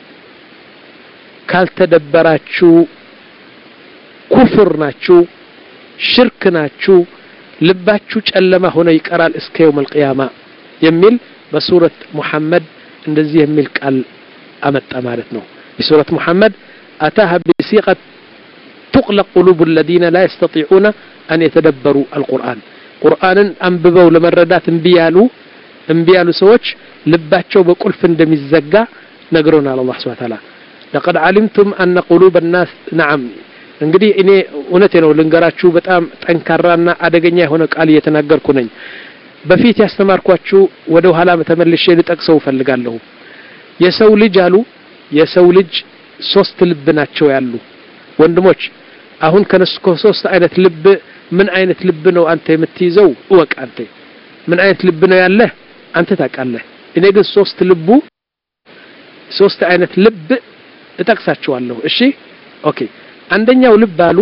ካልተደበራችሁ ኩፍር ናችሁ ሽርክ ናችሁ ልባችሁ ጨለማ ሆነ ይቀራል እስከ يوم القيامة የሚል በሱረት محمد እንደዚህ የሚል ቃል አመጣ ማለት ነው በሱረት محمد أتاها بصيغة تقلق قلوب الذين لا يستطيعون أن يتدبروا القرآن قرآن أنببوا لمردات انبيالو انبيالو سوچ ልባቸው በቁልፍ እንደሚዘጋ ነግሮናል አላህ Subhanahu Wa Ta'ala لقد علمتم أن قلوب الناس نعم እንግዲህ እኔ እውነቴ ነው ልንገራችሁ በጣም ጠንካራና አደገኛ የሆነ ቃል እየተናገርኩ ነኝ በፊት ያስተማርኳችሁ ወደ ኋላ ተመልሼ ልጠቅሰው ፈልጋለሁ የሰው ልጅ አሉ የሰው ልጅ ሶስት ልብ ናቸው ያሉ ወንድሞች አሁን ከነስኮ ሶስት አይነት ልብ ምን አይነት ልብ ነው አንተ የምትይዘው ወቅ አንተ ምን አይነት ልብ ነው ያለ አንተ ታውቃለህ እኔ ግን ሶስት ልቡ ሶስት አይነት ልብ እጠቅሳቸዋለሁ እሺ ኦኬ አንደኛው ልብ አሉ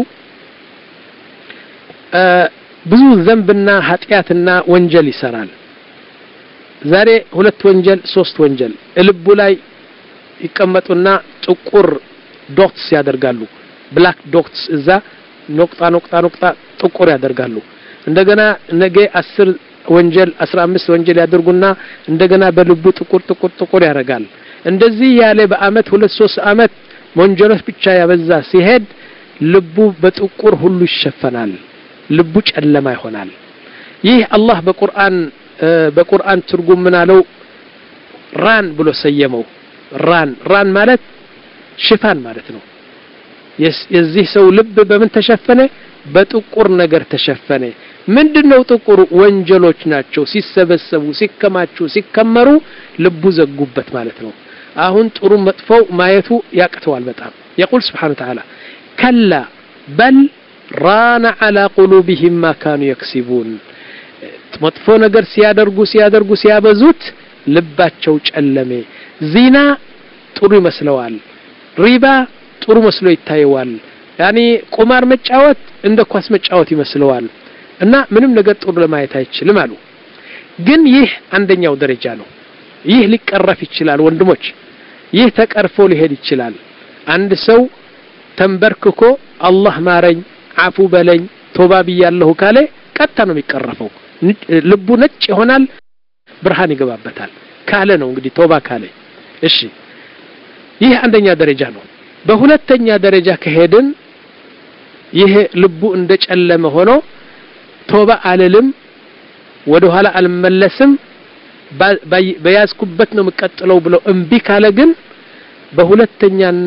ብዙ ዘንብና ኃጢያትና ወንጀል ይሰራል ዛሬ ሁለት ወንጀል ሶስት ወንጀል ልቡ ላይ ይቀመጡና ጥቁር ዶትስ ያደርጋሉ ብላክ ዶትስ እዛ ኖቅጣ ኖቅጣ ኖቅጣ ጥቁር ያደርጋሉ እንደገና ነገ አስር ወንጀል አስራ አምስት ወንጀል ያደርጉና እንደገና በልቡ ጥቁር ጥቁር ጥቁር ያረጋል እንደዚህ ያለ በአመት ሁለት ሶስት አመት ወንጀሎች ብቻ ያበዛ ሲሄድ ልቡ በጥቁር ሁሉ ይሸፈናል ልቡ ጨለማ ይሆናል ይህ አላህ በቁርአን በቁርአን ትርጉም ምን አለው ራን ብሎ ሰየመው ራን ራን ማለት ሽፋን ማለት ነው የዚህ ሰው ልብ በምን ተሸፈነ በጥቁር ነገር ተሸፈነ ምንድነው ጥቁር ወንጀሎች ናቸው ሲሰበሰቡ ሲከማቹ ሲከመሩ ልቡ ዘጉበት ማለት ነው አሁን ጥሩ መጥፎው ማየቱ ያቅተዋል በጣም يقول سبحانه وتعالى كلا بل ران على قلوبهم ما كانوا يكسبون መጥፎ ነገር ሲያደርጉ ሲያደርጉ ሲያበዙት ልባቸው ጨለመ ዚና ጥሩ ይመስለዋል ሪባ ጥሩ መስሎ ይታየዋል يعني ቁማር መጫወት እንደ ኳስ መጫወት ይመስለዋል እና ምንም ነገር ጥሩ ለማየት አይችልም አሉ ግን ይህ አንደኛው ደረጃ ነው ይህ ሊቀረፍ ይችላል ወንድሞች ይህ ተቀርፎ ሊሄድ ይችላል አንድ ሰው ተንበርክኮ አላህ ማረኝ አፉ በለኝ ቶባ ብያለሁ ካለ ቀጥታ ነው የሚቀረፈው ልቡ ነጭ ይሆናል ብርሃን ይገባበታል ካለ ነው እንግዲህ ቶባ ካለ እሺ ይህ አንደኛ ደረጃ ነው በሁለተኛ ደረጃ ከሄድን ይሄ ልቡ እንደጨለመ ሆኖ ቶባ አለልም ወደ ኋላ አልመለስም በያዝኩበት ነው መቀጠለው ብለው እምቢ ካለ ግን በሁለተኛና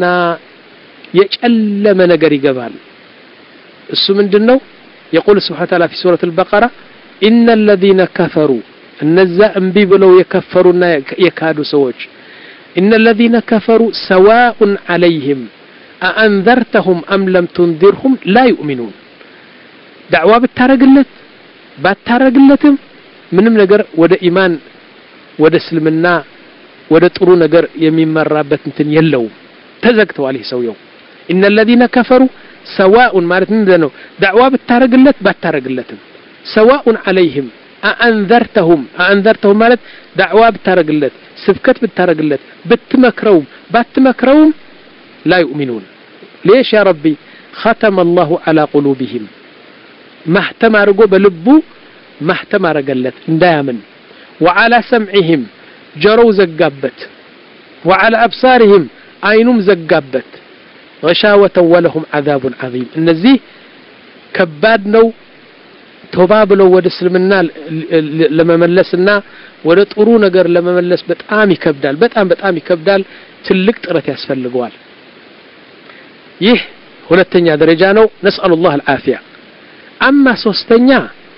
የጨለመ ነገር ይገባል እሱ ምንድነው يقول سبحانه وتعالى في سورة البقرة إن الذين كفروا النزا أنبي بلو يكفرون يكادوا سوج إن الذين كفروا سواء عليهم أأنذرتهم أم لم تنذرهم لا يؤمنون دعوة بالتارقلت بالتارقلتهم منم نقر ودا إيمان ودا سلمنا ودا طرو نقر يمين مرابت انتن يلو تزكتوا عليه سويو إن الذين كفروا سواء مارت ندنو دعوة بالتارقلت بالتارقلتهم سواء عليهم أأنذرتهم أأنذرتهم مالت دعوة بالتارقلت سفكت بالتارقلت بتمكروم باتمكروم لا يؤمنون ليش يا ربي ختم الله على قلوبهم ما احتمروا بلبو ما احتمر قلت دائما وعلى سمعهم جروا زقابت وعلى أبصارهم عينهم زقابت غشاوة ولهم عذاب عظيم النزيه كباد نو توباب لو ود اسلمنا لما ملسنا ود ጥሩ ነገር ለመመለስ በጣም ይከብዳል በጣም በጣም ይከብዳል ትልቅ ጥረት ያስፈልገዋል ይህ ሁለተኛ ደረጃ ነው نسأل الله العافية اما ሶስተኛ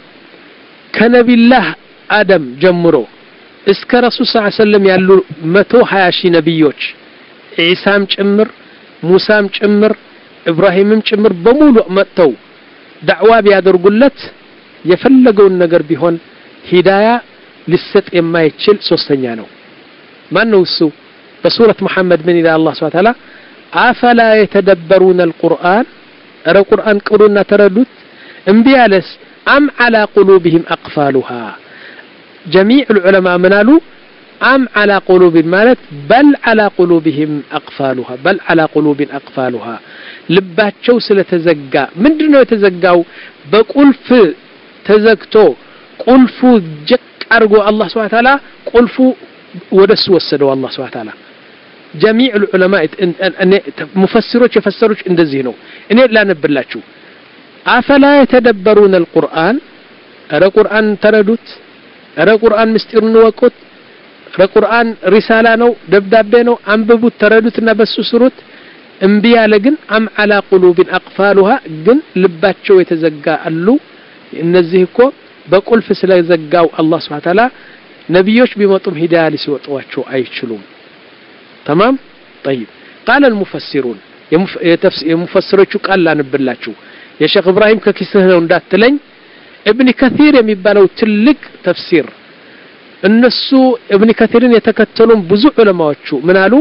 ከነቢላህ አደም ጀምሮ እስከ ረሱል ሰለላሁ ዐለይሂ ወሰለም ያሉ መቶ ሀያ ሺህ ነብዮች ኢሳም ጭምር ሙሳም ጭምር ኢብራሂምም ጭምር በሙሉ መጥተው ዳዕዋ ቢያደርጉለት የፈለገውን ነገር ቢሆን ሂዳያ ሊሰጥ የማይችል ሶስተኛ ነው ማን ነው እሱ በሱረት መሐመድ ምን ይላል አላህ Subhanahu Wa Ta'ala አፈላ የተደበሩን القرآن አረ ቁርአን ቅሩና ተረዱት እምቢ ያለስ አም على قلوبهم اقفالها جميع العلماء منالو أم على قلوب مالت بل على قلوبهم أقفالها بل على قلوب أقفالها لباتشو سلتزقا من دونه يتزقاو بقلف تزقتو قلفو جك أرجو الله سبحانه وتعالى قلفو ودسو وسدوا الله سبحانه وتعالى جميع العلماء مفسروش يفسروش اندزينو إني لا نبلاتشو أفلا يتدبرون القرآن أرى قرآن تردوت أرى قرآن مستيرن وقت በቁርአን ሪሳላ ነው ደብዳቤ ነው አንብቡት ተረዱትና በሱ ስሩት እምቢ ያለ ግን አም አላ ቁሉብን አቅፋሉሃ ግን ልባቸው የተዘጋ አሉ እነዚህ እኮ በቁልፍ ስለዘጋው አላህ Subhanahu Wa Ta'ala ነብዮች ቢመጡም ሂዳያ ሊሰጧቸው አይችሉም تمام طيب قال المفسرون የሙፈሲሮቹ ቃል ላንብላችሁ የሼክ ኢብራሂም ከኪስህ ነው እንዳትለኝ ابن كثير የሚባለው ትልቅ ተፍሲር እነሱ ابن كثيرን የተከተሉም ብዙ ዑለማዎቹ ምን አሉ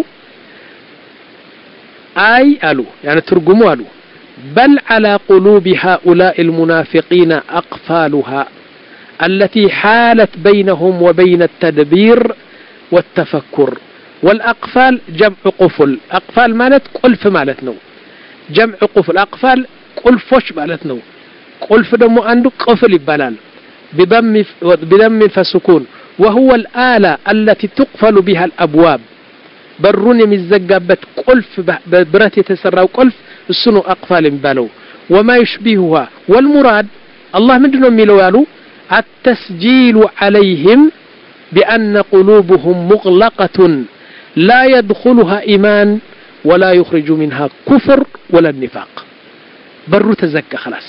አይ አሉ يعني ትርጉሙ አሉ بل على قلوب هؤلاء المنافقين أقفالها التي حالت بينهم وبين التدبير والتفكر والأقفال جمع قفل أقفال مالت قلف مالتنا جمع قفل أقفال قلفوش مالتنا قلف دمو عنده قفل يبالال بضم بضم فسكون وهو الآلة التي تقفل بها الأبواب برون يمزقبت قلف برات يتسرى قلف السنو أقفال بالو وما يشبهها والمراد الله من دون ميلو يالو التسجيل عليهم بأن قلوبهم مغلقة لا يدخلها إيمان ولا يخرج منها كفر ولا النفاق برو تزكى خلاص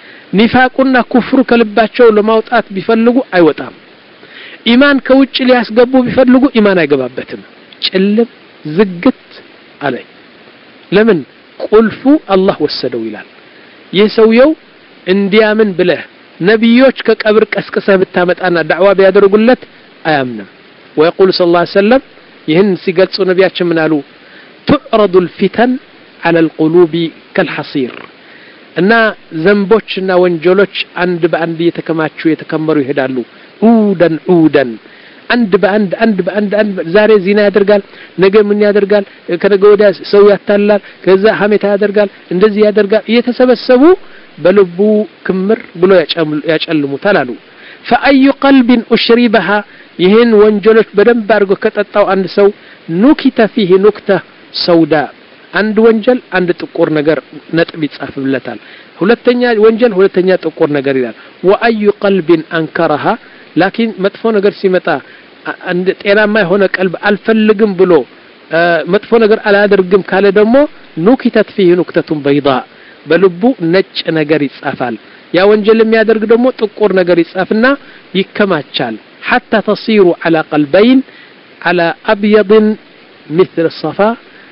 نفاقنا كفر كلباتشو لما وطأت بيفلقوا أي وطام إيمان كوتش اللي يسقبوا بيفلقوا إيمان يقبابتهم چلب زقت علي لمن قلفوا الله وسدوا إلال يسويو انديامن بله نبيوش كقبر كسكسه بتامت أنا دعوة بيادر قلت آمنا ويقول صلى الله عليه وسلم يهن سيقلصوا نبياتش منالو تعرض الفتن على القلوب كالحصير እና ዘንቦችና ወንጀሎች አንድ በአንድ የተከማቹ የተከመሩ ይሄዳሉ ኡደን ኡደን አንድ በአንድ አንድ በአንድ አንድ ዛሬ ዚና ያደርጋል ነገ ምን ያደርጋል ከነገ ወዲያ ሰው ያታላል ከዛ ሐሜታ ያደርጋል እንደዚህ ያደርጋል እየተሰበሰቡ በልቡ ክምር ብሎ ያጨልሙታል አሉ فأي قلب أشربها ይህን ወንጀሎች በደንብ አድርጎ ከጠጣው አንድ ሰው ኑኪተ فيه نكتة سوداء አንድ ወንጀል አንድ ጥቁር ነገር ነጥብ ይጻፍለታል ሁለተኛ ወንጀል ሁለተኛ ጥቁር ነገር ይላል وأي قلب أنكرها لكن መጥፎ ነገር ሲመጣ አንድ ጤናማ የሆነ ቀልብ አልፈልግም ብሎ መጥፎ ነገር አላደርግም ካለ ደግሞ ኑኪተት فيه نكتة بيضاء በልቡ ነጭ ነገር ይጻፋል ያ ወንጀል የሚያደርግ ደግሞ ጥቁር ነገር ይጻፍና ይከማቻል حتى تصير على قلبين على أبيض مثل الصفا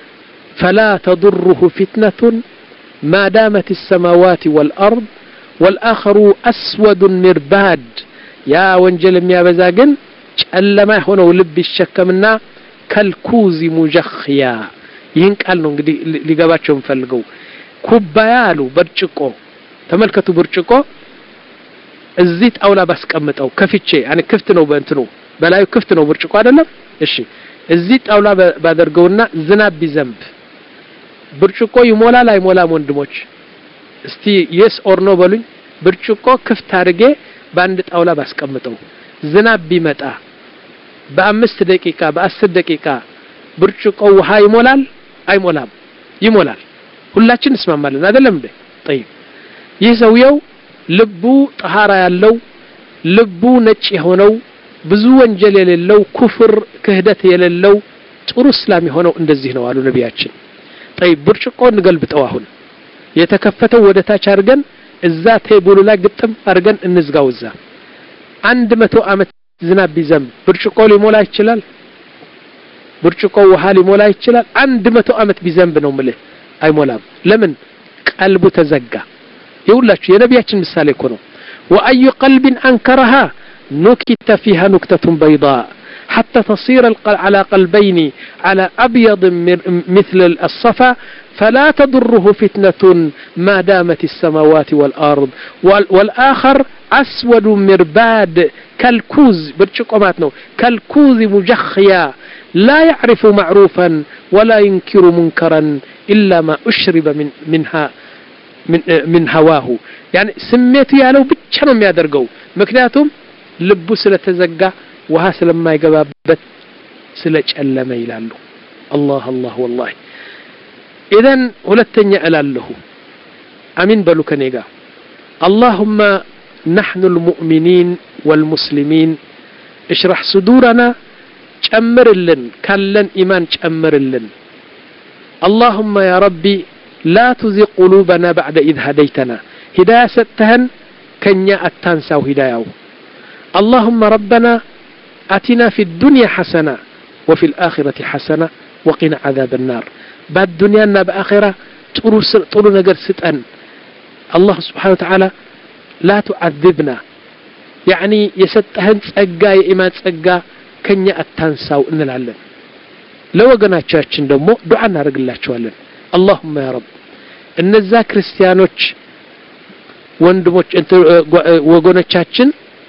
فلا تضره فتنة ما دامت السماوات والأرض والآخر أسود مرباد يا وانجل يا بزاقن لما هنا ولب الشكمنا كالكوز مجخيا ይህን ቃል ነው እንግዲህ ሊገባቸው እንፈልገው ኩባያሉ በርጭቆ ተመልከቱ በርጭቆ እዚህ ጣውላ ባስቀምጠው ከፍቼ አኔ ክፍት ነው በእንትኑ በላዩ ክፍት ነው በርጭቆ አይደለም እሺ እዚህ ጣውላ ባደርገውና ዝናብ ቢዘንብ ብርጭቆ ይሞላል አይሞላም ወንድሞች እስቲ yes or no በሉኝ ብርጭቆ ክፍት አድርጌ በአንድ ጣውላ ባስቀምጠው ዝናብ ቢመጣ በአምስት ደቂቃ በአስር ደቂቃ ብርጭቆ ውሃ ይሞላል አይሞላም ይሞላል ሁላችን እንስማማለን አይደለም እንዴ طيب ይህ ሰውየው ልቡ ጠሃራ ያለው ልቡ ነጭ የሆነው ብዙ ወንጀል የሌለው ኩፍር ክህደት የሌለው ጥሩ እስላም የሆነው እንደዚህ ነው አሉ ነቢያችን طيب ብርጭቆ እንገልብጠው አሁን የተከፈተው ወደ ታች አርገን እዛ ቴብሉ ላይ ግጥም አርገን እንዝጋው እዛ አንድ መቶ አመት ዝናብ ቢዘንብ ብርጭቆ ሊሞላ ይችላል ብርጭቆ ውሃ ሊሞላ ይችላል አንድ መቶ አመት ቢዘንብ ነው ማለት አይሞላም ለምን ቀልቡ ተዘጋ يقولላችሁ የነቢያችን ምሳሌ እኮ ነው وأي قلب أنكرها نكت فيها نكتة بيضاء حتى تصير على قلبين على أبيض مثل الصفا فلا تضره فتنة ما دامت السماوات والأرض والآخر أسود مرباد كالكوز برشقوماتنا كالكوز مجخيا لا يعرف معروفا ولا ينكر منكرا إلا ما أشرب من منها من من هواه يعني سميته يالو ብቻ ነው የሚያደርገው ምክንያቱም ልቡ ስለተዘጋ ውሃ ስለማይገባበት ስለጨለመ ይላሉ الله الله والله اذن ሁለተኛ እላለሁ አሚን በሉ ከኔ ጋር اللهم نحن المؤمنين والمسلمين اشرح صدورنا ጨምርልን ካለን ኢማን ጨምርልን اللهم يا ربي لا تزغ قلوبنا بعد إذ هديتنا هداية ستهن كنيا التانساو هداياو اللهم ربنا أتنا في الدنيا حسنة وفي الآخرة حسنة وقنا عذاب النار بعد الدنيا بآخرة طولو نقر ستأن الله سبحانه وتعالى لا تعذبنا يعني يستهن تسأقا يا إيمان تسأقا كنيا التانساو إن العلم لو قنا تشارشن دمو دعانا رقل الله شوالن اللهم يا رب እነዛ ክርስቲያኖች ወንድሞች ወገኖቻችን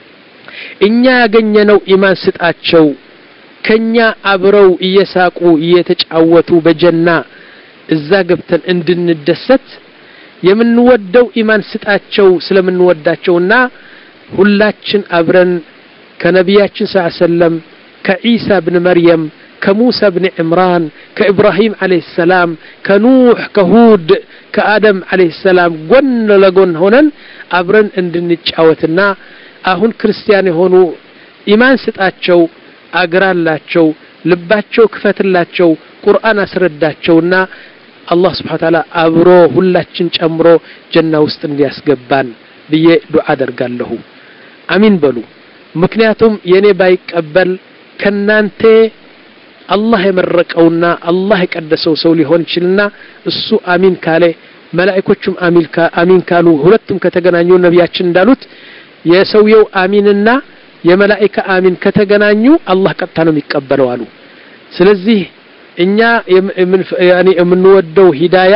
እኛ ያገኘነው ኢማን ስጣቸው ከኛ አብረው እየሳቁ እየተጫወቱ በጀና እዛ ገብተን እንድንደሰት የምንወደው ኢማን ስጣቸው ስለምንወዳቸውና ሁላችን አብረን ከነቢያችን ሰለላሁ ዐለይሂ ወሰለም ከኢሳ ኢብኑ መርየም كموسى بن عمران كإبراهيم عليه السلام كنوح كهود كآدم عليه السلام قن لقن هنا أبرن اندنجاوتنا أهون كريستياني هونو إيمان ستاتشو أقران لاتشو لباتشو كفتلاتشو قرآن أسرداتشونا الله سبحانه وتعالى أبرو هلاتشن أمرو جنة وستن لياس قبان بيه دعا درقان له أمين بلو مكنياتهم يني بايك أبل كنانتي الله يمرقውና الله يقدسው ሰው ሊሆን ይችላልና እሱ አሚን ካለ መላእክቶቹም አሚን ካ አሚን ካሉ ሁለቱም ከተገናኙ ነብያችን እንዳሉት የሰውየው አሚንና የመላእክታ አሚን ከተገናኙ አላህ ቀጥታ ነው የሚቀበለው አሉ ስለዚህ እኛ ያኒ የምንወደው ሂዳያ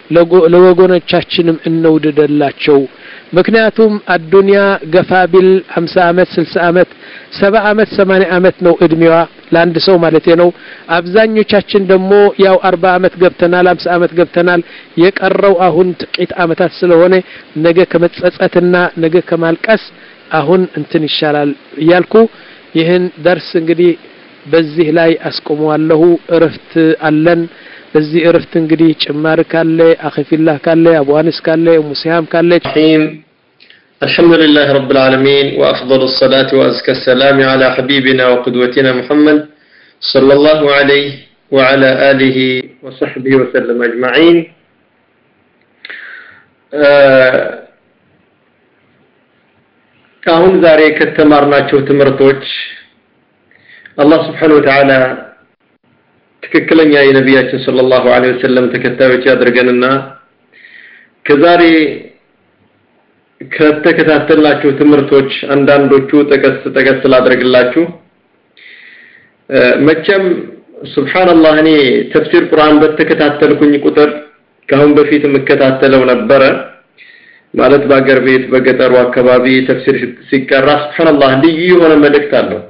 ለወገኖቻችንም እንውደደላቸው ምክንያቱም አዱንያ ገፋቢል ሃምሳ አመት ስልሳ አመት ሰባ አመት ሰማንያ አመት ነው እድሜዋ ለአንድ ሰው ማለት ነው አብዛኞቻችን ደግሞ ያው አርባ አመት ገብተናል ሃምሳ አመት ገብተናል የቀረው አሁን ጥቂት አመታት ስለሆነ ነገ ከመጸጸትና ነገ ከማልቀስ አሁን እንትን ይሻላል ያልኩ ይህን درس እንግዲህ በዚህ ላይ አስቆመዋለሁ እረፍት አለን በዚህ እረፍት እንግዲህ ጭማር ካለ አኺፊላህ ካለ አቡ አኒስ ካለ ሙሲያም ካለ الحمد لله رب العالمين وأفضل الصلاة وأزكى السلام على حبيبنا وقدوتنا محمد صلى الله عليه وعلى آله وصحبه وسلم أجمعين كاهون زاري كتمارنا شو تمرتوش الله سبحانه وتعالى تككلن يا نبياتنا صلى الله عليه وسلم تكتاوش يادرقننا كذاري ከተከታተላችሁ ትምርቶች አንዳንዶቹ ተከስ ተከስ ላድርግላችሁ መቼም ሱብሃንአላህ እኔ ተፍሲር ቁርአን በተከታተልኩኝ ቁጥር ካሁን በፊት መከታተለው ነበር ማለት ባገር ቤት በገጠሩ አካባቢ ተፍሲር ሲቀራ ሱብሃንአላህ ልዩ የሆነ መልእክት አለው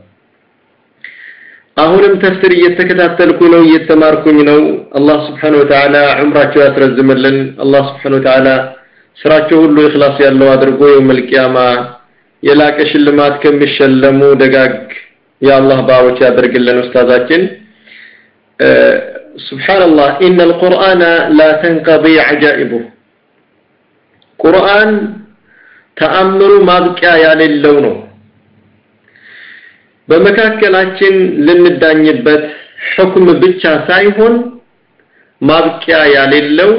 አሁንም ተፍሲር እየተከታተልኩ ነው እየተማርኩኝ ነው አላህ Subhanahu Wa Ta'ala ዑምራቸው ያስረዝምልን አላህ Subhanahu Wa Ta'ala ስራቸው ሁሉ ኢኽላስ ያለው አድርጎ የውመል ቂያማ የላቀ ሽልማት ከሚሸለሙ ደጋግ የአላህ ባሮች ያደርግልን ኡስታዛችን ሱብሃንአላህ ኢነ القرآن لا تنقضي عجائبه ቁርአን ተአምሩ ማብቂያ ያለው ነው በመካከላችን ልንዳኝበት ሁክም ብቻ ሳይሆን ማብቂያ ያለው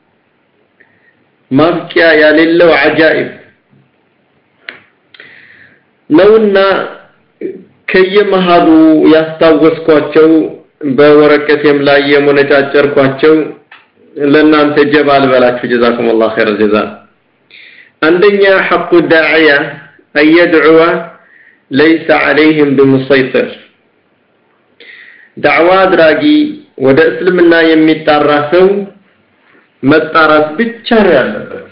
ማብቂያ ያለው አጃኢብ ነውና ከየመሃሉ ያስታወስኳቸው በወረቀቴም ላይ የሞነጫጨርኳቸው ለናንተ ጀባል በላችሁ ጀዛኩሙላህ ኸይር ጀዛ عندنا حق الداعية أن يدعو ليس عليهم بمسيطر دعوة دراجي ودا اسلمنا يميتارسو متارس بتشار ያለበት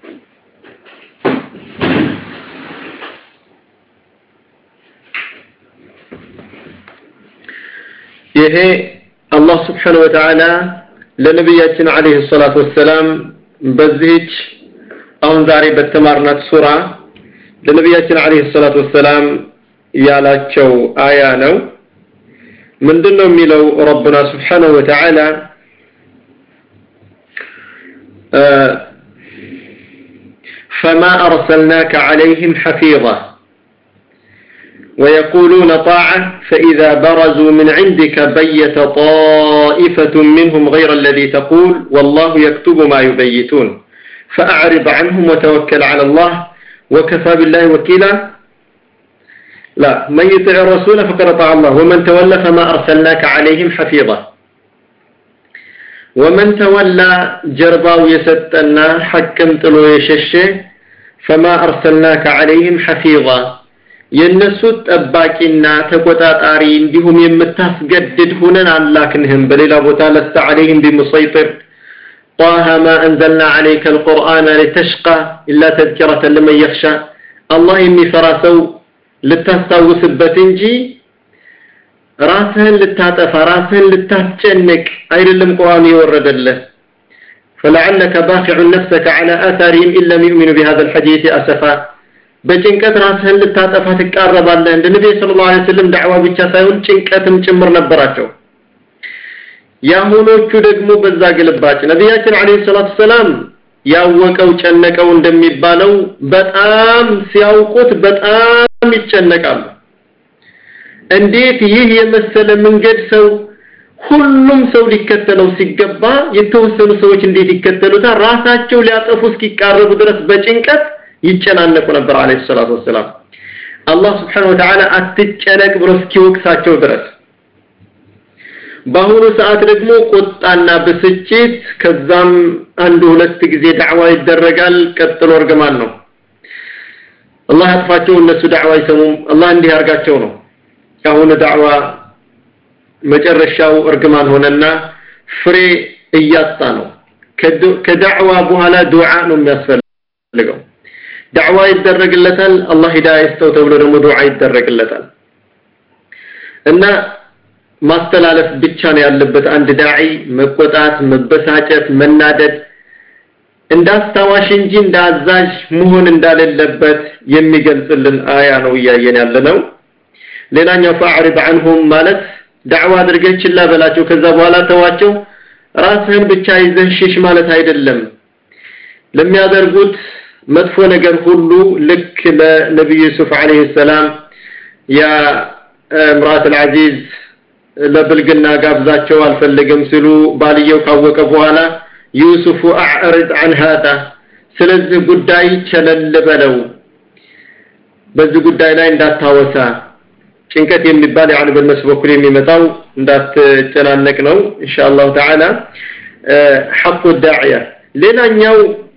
ይሄ አላህ Subhanahu Wa Ta'ala ለነብያችን አለይሂ ሰላቱ ወሰለም በዚህች አሁን ዛሬ በተማርናት ሱራ ለነብያችን አለይሂ ሰላቱ ወሰለም ያላቸው አያ ነው ምንድነው የሚለው ረብና Subhanahu Wa Ta'ala فما أرسلناك عليهم حفيظا ويقولون طاعة فإذا برزوا من عندك بيت طائفة منهم غير الذي تقول والله يكتب ما يبيتون فأعرض عنهم وتوكل على الله وكفى بالله وكيلا لا من يطع الرسول فقد اطاع الله ومن تولى فما أرسلناك عليهم حفيظا ومن تولى جربا ويستنا حكمت له يششه فما أرسلناك عليهم حفيظا ينسوت أباكنا تقوتاتاري انهم يمتاسقدد هنا علاكنهم بليلا بوتا لست عليهم بمسيطر طه ما أنزلنا عليك القرآن لتشقى إلا تذكرة لمن يخشى الله يمي فراسو لتستوس بتنجي راسهن لتاتف راسهن لتاتجنك أير لم قرآن يورد الله فلعلك باخع نفسك على آثارهم إن لم يؤمنوا بهذا الحديث أسفا بجنكت راسهن لتاتف تقرب الله عند النبي صلى الله عليه وسلم دعوة بيتشاسايون جنكتم جمر نبراتشو ያሁኖቹ ደግሞ በዛ ግልባጭ ነብያችን አለይሂ ሰላቱ ሰላም ያወቀው ጨነቀው እንደሚባለው በጣም ሲያውቁት በጣም ይጨነቃሉ እንዴት ይህ የመሰለ መንገድ ሰው ሁሉም ሰው ሊከተለው ሲገባ የተወሰኑ ሰዎች እንዴት ይከተሉታል ራሳቸው ሊያጠፉ እስኪቃረቡ ድረስ በጭንቀት ይጨናነቁ ነበር አለይሂ ሰላቱ ሰላም አላህ Subhanahu Wa Ta'ala አትጨነቅ ብሎ እስኪወቅሳቸው ድረስ በአሁኑ ሰዓት ደግሞ ቁጣና ብስጭት ከዛም አንድ ሁለት ጊዜ ዳዕዋ ይደረጋል ቀጥሎ እርግማን ነው አላህ ያጥፋቸው እነሱ ዳዕዋ ይሰሙም አላህ እንዲህ ያርጋቸው ነው ያሁኑ ዳዕዋ መጨረሻው እርግማን ሆነና ፍሬ እያጣ ነው ከዳዕዋ በኋላ ዱዓ ነው የሚያስፈልገው ዳዕዋ ይደረግለታል አላህ ሂዳያ ይስጠው ተብሎ ደግሞ ዱዓ ይደረግለታል እና ማስተላለፍ ብቻ ነው ያለበት አንድ ዳዒ መቆጣት መበሳጨት መናደድ እንዳስተዋሽ እንጂ እንዳዛዥ መሆን እንዳለበት የሚገልጽልን አያ ነው ያየን ያለነው ሌላኛው فاعرض عنهم ማለት ዳዕዋ አድርገችላ በላቸው ከዛ በኋላ ተዋቸው ራስህን ብቻ ይዘህ ሽሽ ማለት አይደለም ለሚያደርጉት መጥፎ ነገር ሁሉ ልክ ለነብዩ ዩሱፍ አለይሂ ሰላም ያ امراه العزيز ለብልግና ጋብዛቸው አልፈልግም ሲሉ ባልየው ካወቀ በኋላ ዩሱፍ አዕርድ عن هذا ስለዚህ ጉዳይ ቸለል በለው በዚህ ጉዳይ ላይ እንዳታወሳ ጭንቀት የሚባል ያለ በነሱ በኩል የሚመጣው እንዳትጨናነቅ ነው ኢንሻአላህ ተዓላ حق الداعيه ሌላኛው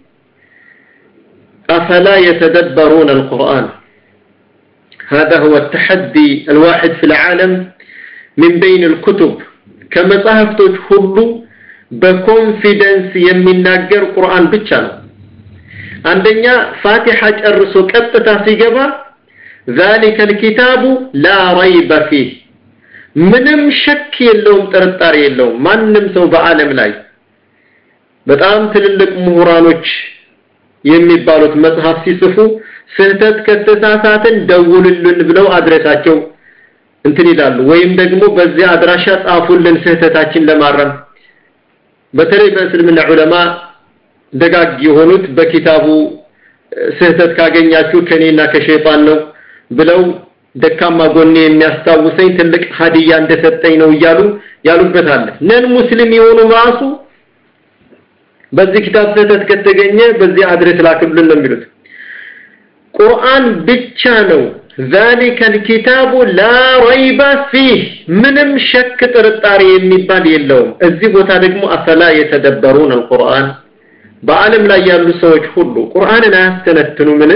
افلا يتدبرون القرآن هذا هو التحدي الواحد في العالم من بين الكتب كما صحفتوች ሁሉ በኮንፊደንስ የሚናገር ቁርአን ብቻ ነው አንደኛ ፋቲሃ ጨርሶ ቀጥታ ሲገባ ذلك الكتاب لا ريب فيه ምንም ሸክ የለውም ጥርጣሬ የለውም ማንንም ሰው በአለም ላይ በጣም ትልልቅ ምሁራኖች የሚባሉት መጽሐፍ ሲጽፉ ስህተት ከተሳሳትን ደውሉልን ብለው አድረሳቸው እንትን ይላሉ ወይም ደግሞ በዚህ አድራሻ ጻፉልን ስህተታችን ለማረም በተለይ በእስልምና ዑለማ ደጋግ የሆኑት በኪታቡ ስህተት ካገኛችሁ ከኔና ከሸይጣን ነው ብለው ደካማ ጎኔ የሚያስታውሰኝ ትልቅ ሀዲያ እንደሰጠኝ ነው ይያሉ ያሉበት አለ ነን ሙስሊም የሆኑ ራሱ በዚህ ኪታብ ስህተት ከተገኘ በዚህ አድሬስ ላክልን ነው የሚሉት ቁርአን ብቻ ነው ذلك الكتاب لا ريب فيه ምንም ሸክ ጥርጣሬ የሚባል የለውም እዚህ ቦታ ደግሞ አፈላ የተደበሩን القرآن በአለም ላይ ያሉ ሰዎች ሁሉ ቁርአንን አያስተነትኑ ምን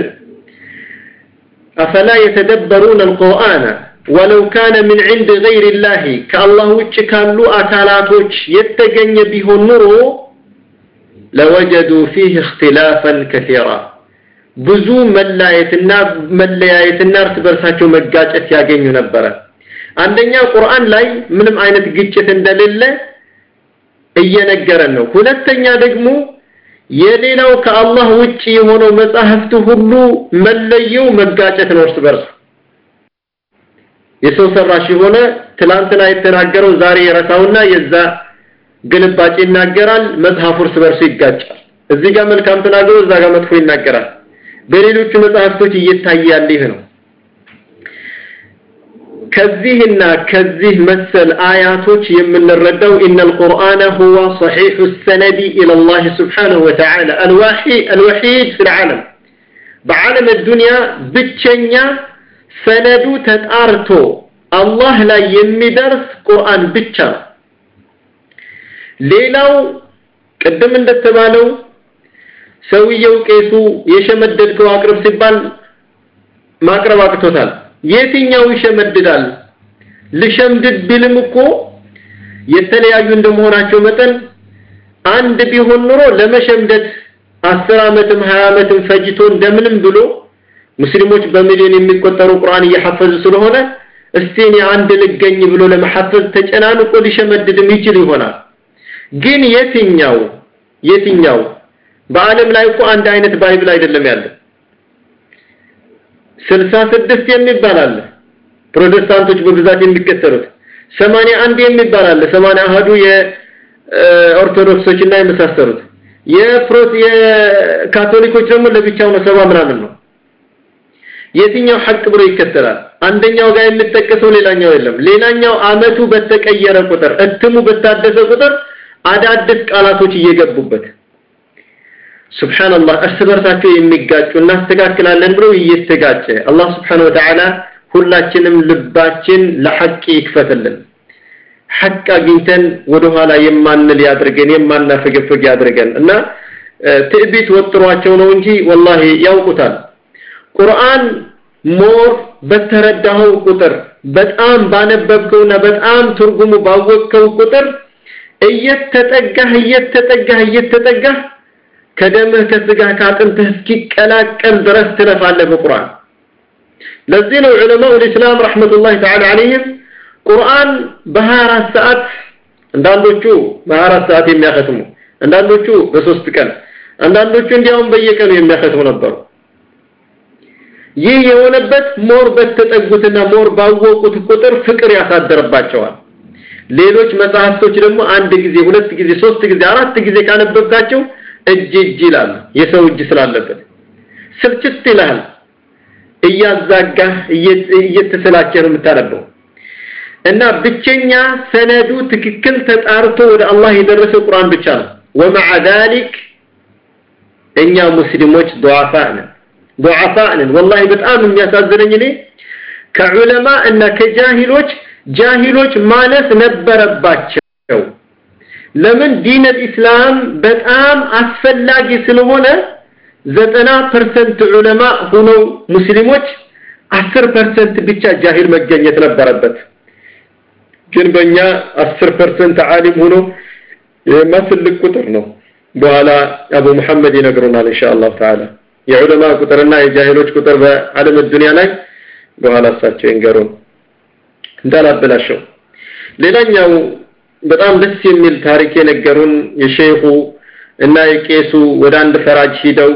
أفلا يتدبرون القرآن ولو كان من عند غير الله كالله وجه كانوا أكالاتوች የተገኘ ቢሆን ኑሮ لوجدوا فيه اختلافا كثيرا ብዙ መለያየትና መለያየትና እርስ በርሳቸው መጋጨት ያገኙ ነበር አንደኛ ቁርአን ላይ ምንም አይነት ግጭት እንደሌለ እየነገረን ነው ሁለተኛ ደግሞ የሌላው ከአላህ ውጪ የሆነው መጻሕፍት ሁሉ መለየው መጋጨት ነው እርስ በርስ የሰው ሰራሽ የሆነ ትላንትና የተናገረው ዛሬ የረሳውና የዛ ግልባጭ ይናገራል መጽሐፉ እርስ በርሱ ይጋጫል እዚህ ጋር መልካም ተናገሩ እዛ ጋር መጥፎ ይናገራል በሌሎች መጽሐፍቶች እየታየ ያለ ይሄ ነው ከዚህና ከዚህ መሰል አያቶች የምንረዳው ኢነል ቁርአን ሁወ صحيح السند الى الله سبحانه وتعالى الوحيد الوحيد في العالم بعالم الدنيا ብቸኛ ሰነዱ ተጣርቶ አላህ ላይ የሚደርስ ቁርአን ብቻ ሌላው ቀደም እንደተባለው ሰውየው ቄሱ የሸመደድከው አቅርብ ሲባል ማቅረብ አቅቶታል የትኛው ይሸመድዳል ለሸምድድ ቢልም እኮ የተለያዩ እንደመሆናቸው መጠን አንድ ቢሆን ኑሮ ለመሸምደድ አስር አመትም ሃያ አመትም ፈጅቶ እንደምንም ብሎ ሙስሊሞች በሚሊዮን የሚቆጠሩ ቁርአን እየሐፈዙ ስለሆነ እስቲኒ አንድ ልገኝ ብሎ ለመሐፈዝ ተጨናንቆ ሊሸመድድም ይችል ይሆናል ግን የትኛው የትኛው በአለም ላይ እኮ አንድ አይነት ባይብል አይደለም ያለው ስልሳ ስድስት የሚባል አለ ፕሮቴስታንቶች በብዛት የሚከተሉት ሰማንያ አንድ የሚባል አለ ሰማንያ አሐዱ የኦርቶዶክሶችና የመሳሰሉት የፕሮት የካቶሊኮች ደግሞ ለብቻው ነው ሰባ ምናምን ነው የትኛው ሐቅ ብሎ ይከተላል አንደኛው ጋር የሚጠቀሰው ሌላኛው የለም ሌላኛው አመቱ በተቀየረ ቁጥር እትሙ በታደሰ ቁጥር አዳዲስ ቃላቶች እየገቡበት ሱብሃንአላህ አስበርታቸው የሚጋጩና አስተካክላለን ብለው እየተጋጨ አላህ Subhanahu Wa Ta'ala ሁላችንም ልባችን ለሐቅ ይክፈትልን ሐቅ አግኝተን ወደ ኋላ የማንል ያድርገን የማናፈገፈግ ያድርገን እና ትዕቢት ወጥሯቸው ነው እንጂ ወላሂ ያውቁታል ቁርአን ሞር በተረዳው ቁጥር በጣም ባነበብከውና በጣም ትርጉሙ ባወቅከው ቁጥር እየተጠጋህ እየተጠጋህ እየተጠጋህ ከደምህ ከስጋህ ካጥንትህ እስኪቀላቀል ድረስ ትለፋለህ በቁርአን ለዚህ ነው ዑለማው الاسلام ረህመቱላሂ ተዓላ ዐለይሂም ቁርአን በ24 ሰዓት አንዳንዶቹ በ24 ሰዓት የሚያختሙ አንዳንዶቹ በሶስት ቀን አንዳንዶቹ እንዲያውም በየቀኑ የሚያختሙ ነበሩ ይህ የሆነበት ሞር በተጠጉትና ሞር ባወቁት ቁጥር ፍቅር ያሳደረባቸዋል ሌሎች መጽሐፍቶች ደግሞ አንድ ጊዜ ሁለት ጊዜ ሶስት ጊዜ አራት ጊዜ ካነበብካቸው እጅ እጅ ይላል የሰው እጅ ስላለበት ስልችት ይላል እያዛጋህ እየተሰላቸህ ነው የምታነበው እና ብቸኛ ሰነዱ ትክክል ተጣርቶ ወደ አላህ የደረሰ ቁርአን ብቻ ነው ومع ذلك እኛ ሙስሊሞች ضعفاء ነን ضعفاء ነን والله በጣም የሚያሳዝነኝ እኔ ከዑለማ እና ከጃሂሎች ጃሂሎች ማነስ ነበረባቸው ለምን ዲን الاسلام በጣም አስፈላጊ ስለሆነ ዘጠና ፐርሰንት ዑለማ ሆነው ሙስሊሞች አስር ፐርሰንት ብቻ ጃሂል መገኘት ነበረበት ግን በእኛ አስር ፐርሰንት ዓሊም ሆኖ የማትልቅ ቁጥር ነው በኋላ አቡ መሐመድ ይነግሩናል ኢንሻአላህ ተዓላ የዑለማ ቁጥርና የጃሂሎች ቁጥር በዓለም ዱንያ ላይ በኋላ እሳቸው ይንገሩን እንዳላበላሸው ሌላኛው በጣም ደስ የሚል ታሪክ የነገሩን የሼኹ እና የቄሱ ወደ አንድ ፈራጅ ሂደው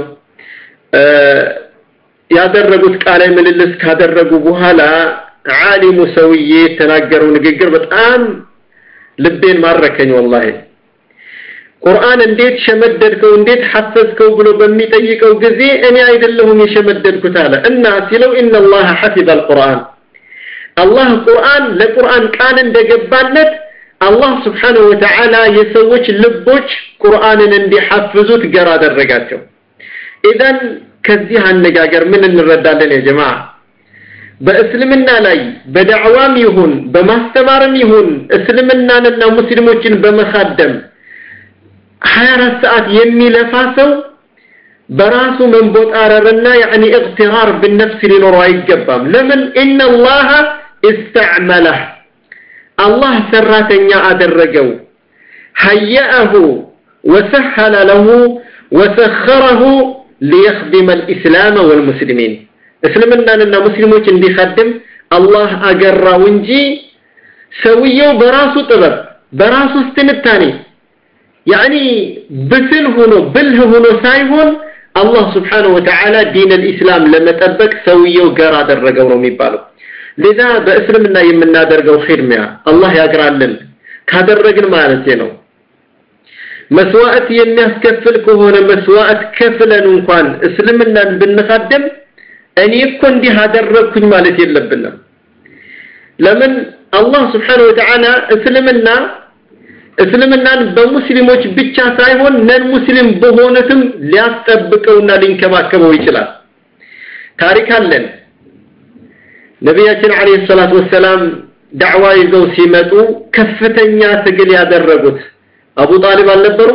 ያደረጉት ቃለ ምልልስ ካደረጉ በኋላ ዓሊሙ ሰውዬ ተናገረው ንግግር በጣም ልቤን ማረከኝ والله ቁርአን እንዴት ሸመደድከው እንዴት ሐፈዝከው ብሎ በሚጠይቀው ጊዜ እኔ አይደለሁም የሸመደድኩት አለ እና ሲለው ان الله حفظ القرآن الله ቁርአን ለቁርአን ቃል እንደገባለት አላህ Subhanahu Wa Ta'ala የሰዎች ልቦች ቁርአንን እንዲሐፍዙት ገራ አደረጋቸው ኢዳን ከዚህ አነጋገር ምን እንረዳለን ያ ጀማዓ በእስልምና ላይ በዳዕዋም ይሁን በማስተማርም ይሁን እስልምናንና ሙስሊሞችን በመኻደም ሀያ አራት ሰዓት የሚለፋ ሰው በራሱ መንቦጣረርና يعني اغترار بالنفس ሊኖረው አይገባም ለምን ان الله استعمله الله ሰራተኛ አደረገው هيئه وسهل له وسخره ليخدم الإسلام والمسلمين እስልምናንና ሙስሊሞች እንዲخدم الله አገራው እንጂ ሰውየው በራሱ ጥበብ በራሱ ትንታኔ يعني بسل ሆኖ ብልህ ሆኖ ሳይሆን الله سبحانه وتعالى دين الإسلام ለመጠበቅ ሰውየው ጋር አደረገው ነው የሚባለው لذا በእስልምና የምናደርገው ኺድሚያ الله ያግራልን ካደረግን ማለት ነው መስዋዕት የሚያስከፍል ከሆነ መስዋዕት ከፍለን እንኳን እስልምናን ብንخدم እኔ እኮ እንዲህ አደረግኩኝ ማለት የለብንም ለምን الله سبحانه وتعالى እስልምና እስልምናን በሙስሊሞች ብቻ ሳይሆን ነን ሙስሊም በሆነትም ሊያስጠብቀውና ሊንከባከበው ይችላል ታሪክ አለን ነብያችን አለይሂ ሰላቱ ወሰለም ዳዕዋ ይዘው ሲመጡ ከፍተኛ ትግል ያደረጉት አቡ ጣሊብ አልነበሩ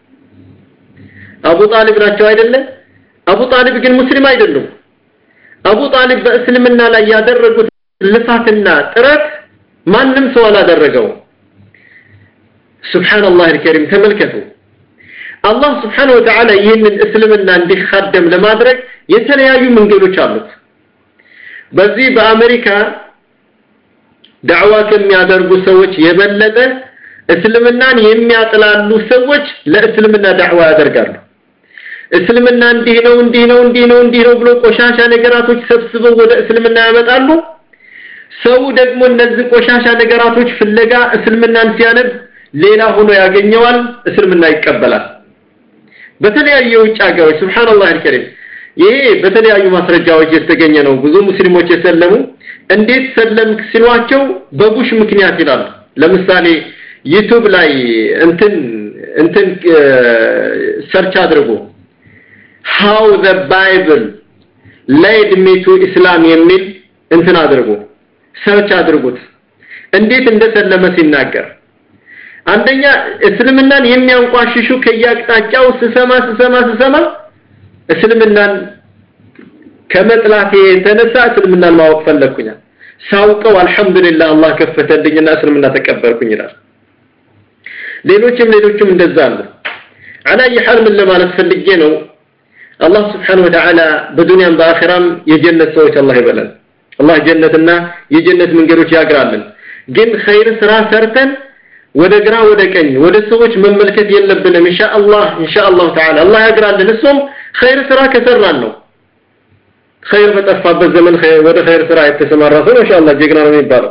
አቡ ጣሊብ ናቸው አይደለ አቡ ጣሊብ ግን ሙስሊም አይደሉም አቡ ጣሊብ በእስልምና ላይ ያደረጉት ልፋትና ጥረት ማንም ሰው አላደረገው سبحان الله الكريم تملكته الله سبحانه وتعالى ይህንን እስልምና እንዲخدم ለማድረግ የተለያዩ መንገዶች አሉት በዚህ በአሜሪካ ዳዕዋ ከሚያደርጉ ሰዎች የበለጠ እስልምናን የሚያጥላሉ ሰዎች ለእስልምና ዳዕዋ ያደርጋሉ እስልምና እንዲህ ነው እንዲህ ነው እንዲህ ነው እንዲህ ነው ብሎ ቆሻሻ ነገራቶች ሰብስበው ወደ እስልምና ያመጣሉ ሰው ደግሞ እነዚህ ቆሻሻ ነገራቶች ፍለጋ እስልምናን ሲያነብ ሌላ ሆኖ ያገኘዋል እስልምና ይቀበላል በተለያዩ ውጭ ሀገሮች ሱብሃንአላህ አልከሪም ይሄ በተለያዩ ማስረጃዎች የተገኘ ነው ብዙ ሙስሊሞች የሰለሙ እንዴት ሰለምክ ሲሏቸው በቡሽ ምክንያት ይላል ለምሳሌ ዩቲዩብ ላይ እንትን እንትን ሰርች አድርጎ how the bible led me to islam የሚል እንትን አድርጎ ሰርች አድርጉት እንዴት እንደሰለመ ሲናገር አንደኛ እስልምናን የሚያንቋሽሹ ከያቅጣጫው ስሰማ ስሰማ ስሰማ እስልምናን ከመጥላቴ የተነሳ እስልምናን ማወቅ ፈለኩኝ ሳውቀው አልহামዱሊላህ አላህ ከፈተልኝና እስልምና ተቀበልኩኝ ይላል ሌሎችም ሌሎችም እንደዛ አለ على اي حال من ለማለት ፈልጌ ነው አላህ Subhanahu Wa Ta'ala በዱንያም በአኺራም የጀነት ሰዎች አላህ ይበላል አላህ ጀነትና የጀነት መንገዶች ያግራልን ግን ኸይር ስራ ሰርተን ወደ ግራ ወደ ቀኝ ወደ ሰዎች መመልከት የለብንም ኢንሻአላህ ኢንሻአላህ ተዓላ አላህ ያግራልን እሱም ኸይር ስራ ከሰራን ነው ኸይር በጠፋበት ዘመን ወደ ኸይር ስራ የተሰማራ ሰው ኢንሻአላህ ጀግና ነው የሚባለው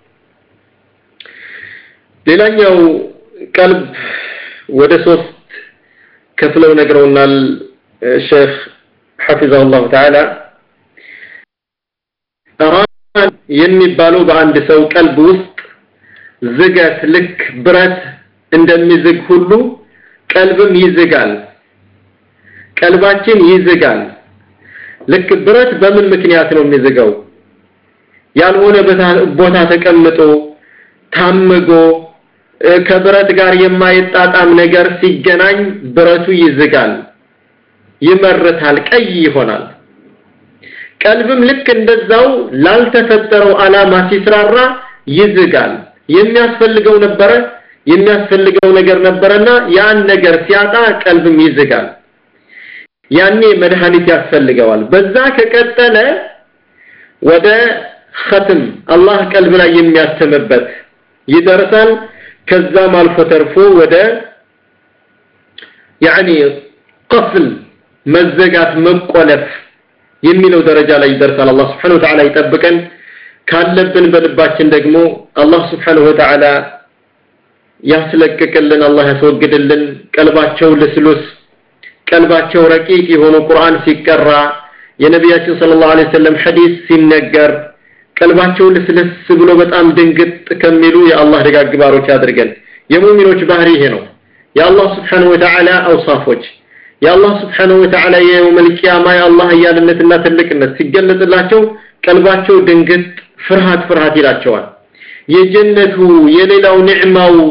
ሌላኛው ቀልብ ወደ ሶስት ከፍለው ነግረውናል ሼክ حفظه الله تعالى አራን የሚባለው በአንድ ሰው ቀልብ ውስጥ ዝጋት ልክ ብረት እንደሚዝግ ሁሉ ቀልብም ይዝጋል ቀልባችን ይዝጋል ልክ ብረት በምን ምክንያት ነው የሚዝጋው ያልሆነ ቦታ ተቀምጦ ታምጎ ከብረት ጋር የማይጣጣም ነገር ሲገናኝ ብረቱ ይዝጋል ይመረታል ቀይ ይሆናል ቀልብም ልክ እንደዛው ላልተፈጠረው አላማ ሲስራራ ይዝጋል የሚያስፈልገው ነበር የሚያስፈልገው ነገር ነበርና ያን ነገር ሲያጣ ቀልብም ይዝጋል ያኔ መድኃኒት ያስፈልገዋል በዛ ከቀጠለ ወደ ختم አላህ ቀልብ ላይ የሚያስተምበት ይደርሳል ከዛም አልፎ ተርፎ ወደ يعني قفل መዘጋት መቆለፍ የሚለው ደረጃ ላይ ይደርሳል አላህ Subhanahu Wa Ta'ala ይጠብቀን ካለብን በልባችን ደግሞ አላህ Subhanahu Wa Ta'ala ያስለቀቀልን አላህ ያስወግድልን ቀልባቸው ለስሉስ ቀልባቸው ረቂቅ የሆነ ቁርአን ሲቀራ የነብያችን ሰለላሁ ዐለይሂ ወሰለም ሐዲስ ሲነገር ቀልባቸው ለስለስ ብሎ በጣም ድንግጥ ከሚሉ የአላህ ደጋግባሮች ያድርገን የሙእሚኖች ባህሪ ይሄ ነው የአላህ Subhanahu Wa Ta'ala አውሳፎች የአላህ Subhanahu Wa Ta'ala የየውመል ቂያማ የአላህ ያለነትና ትልቅነት ሲገለጽላቸው ቀልባቸው ድንግጥ ፍርሃት ፍርሃት ይላቸዋል የጀነቱ የሌላው ንዕማው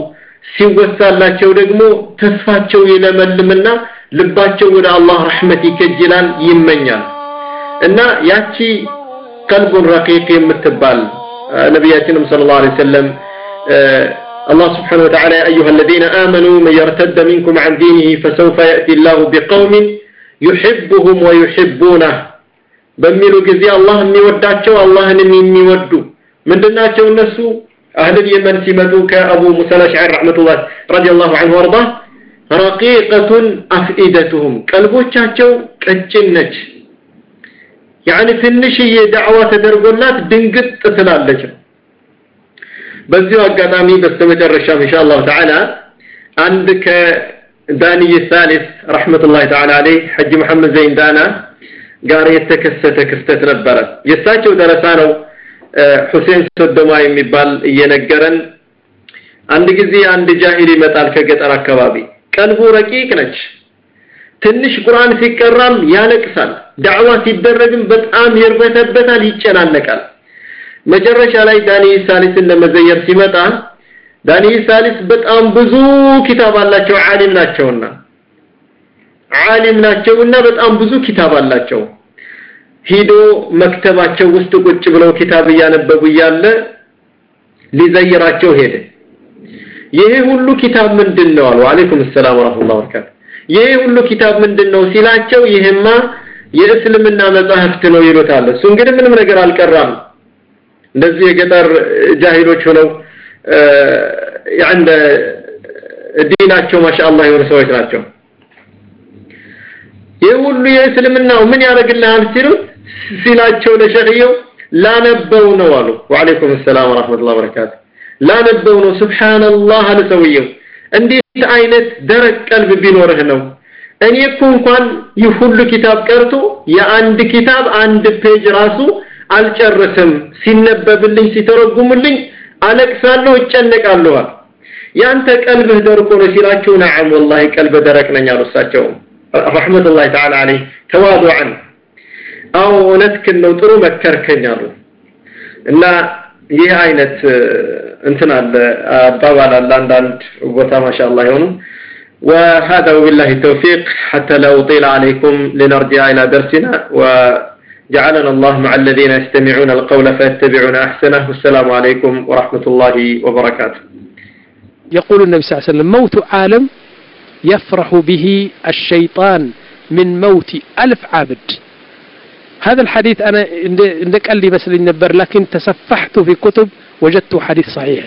ሲወሳላቸው ደግሞ ተስፋቸው ይለመልምና ልባቸው ወደ አላህ ረህመት ይከጅላል ይመኛል እና ያቺ ቀልቡን ረቂቅ የምትባል ነብያችን ሰለላሁ ዐለይሂ ወሰለም الله سبحانه وتعالى أيها الذين آمنوا من يرتد منكم عن دينه فسوف يأتي الله بقوم يحبهم ويحبونه بميلو جزي الله اني وداتشو الله اني ودو من دناتشو النسو أهل اليمن سمدوك أبو موسى الأشعري رحمة الله رضي الله عنه وارضاه رقيقة أفئدتهم قلبوچاچو قنچنج يعني ትንሽዬ دعوة ተደርጎላት ድንግጥ ትላለች በዚሁ አጋጣሚ በስተመጨረሻም ኢንሻአላህ ተዓላ አንድ ከዳኒ الثالث رحمة الله تعالى عليه حج محمد زين دانا ጋር የተከሰተ ክስተት ነበር የሳቸው ደረሳ ነው ሁሴን ሶዶማ የሚባል እየነገረን አንድ ጊዜ አንድ ጃሂል ይመጣል ከገጠር አካባቢ ቀልቡ ረቂቅ ነች ትንሽ ቁርአን ሲቀራም ያለቅሳል ዳዕዋ ሲደረግም በጣም ይርበተበታል ይጨናነቃል መጨረሻ ላይ ዳኒ ሳሊስን ለመዘየር ሲመጣ ዳኒ ሳሊስ በጣም ብዙ ኪታብ አላቸው ዓሊም ናቸውና ዓሊም ናቸውና በጣም ብዙ ኪታብ አላቸው ሄዶ መክተባቸው ውስጥ ቁጭ ብለው ኪታብ ያነበቡ ያለ ሊዘይራቸው ሄደ ይሄ ሁሉ ኪታብ ምንድነው አሉ አለይኩም ሰላም ወራህመቱላሂ ወበረካቱ ይሄ ሁሉ ኪታብ ምንድነው ሲላቸው ይሄማ የእስልምና መጽሐፍት ነው ይሉታል እሱ እንግዲህ ምንም ነገር አልቀራም እንደዚህ የገጠር ጃሂሎች ሆነው ያንደ ዲናቸው ማሻአላህ የሆነ ሰዎች ናቸው የሁሉ የእስልምናው ምን ያደርግልሃል ሲሉ ሲላቸው ለሸኺው ላነበው ነው አሉ ወአለይኩም ሰላም ወራህመቱላሂ ወበረካቱ ላነበው ነው ሱብሃንአላህ አልሰውየው እንዴት አይነት ደረቅ ቀልብ ቢኖርህ ነው እኔ እኮ እንኳን ይሁሉ ኪታብ ቀርቶ የአንድ ኪታብ አንድ ፔጅ ራሱ አልጨረሰም ሲነበብልኝ ሲተረጉምልኝ አለቅሳለሁ እጨነቃለሁ ያንተ ቀልብህ ደርቆ ነው ሲላቸው ነዓም والله ቀልብ ደረቅ ነኝ አሉሳቸው رحمة الله تعالى عليه تواضعا أو نتكن لو ترو مكركن يالو إن ይህ አይነት እንትና አባባል አንዳንድ ቦታ ማሻአላህ ይሁን وهذا بالله التوفيق حتى لا أطيل عليكم لنرجع إلى درسنا وجعلنا الله مع الذين يستمعون القول فيتبعون أحسنه والسلام عليكم ورحمة الله وبركاته يقول النبي صلى الله عليه وسلم موت عالم يفرح به الشيطان من موت ألف عابد هذا الحديث أنا عندك قال لي بس نبر لكن تصفحت في كتب وجدت حديث صحيح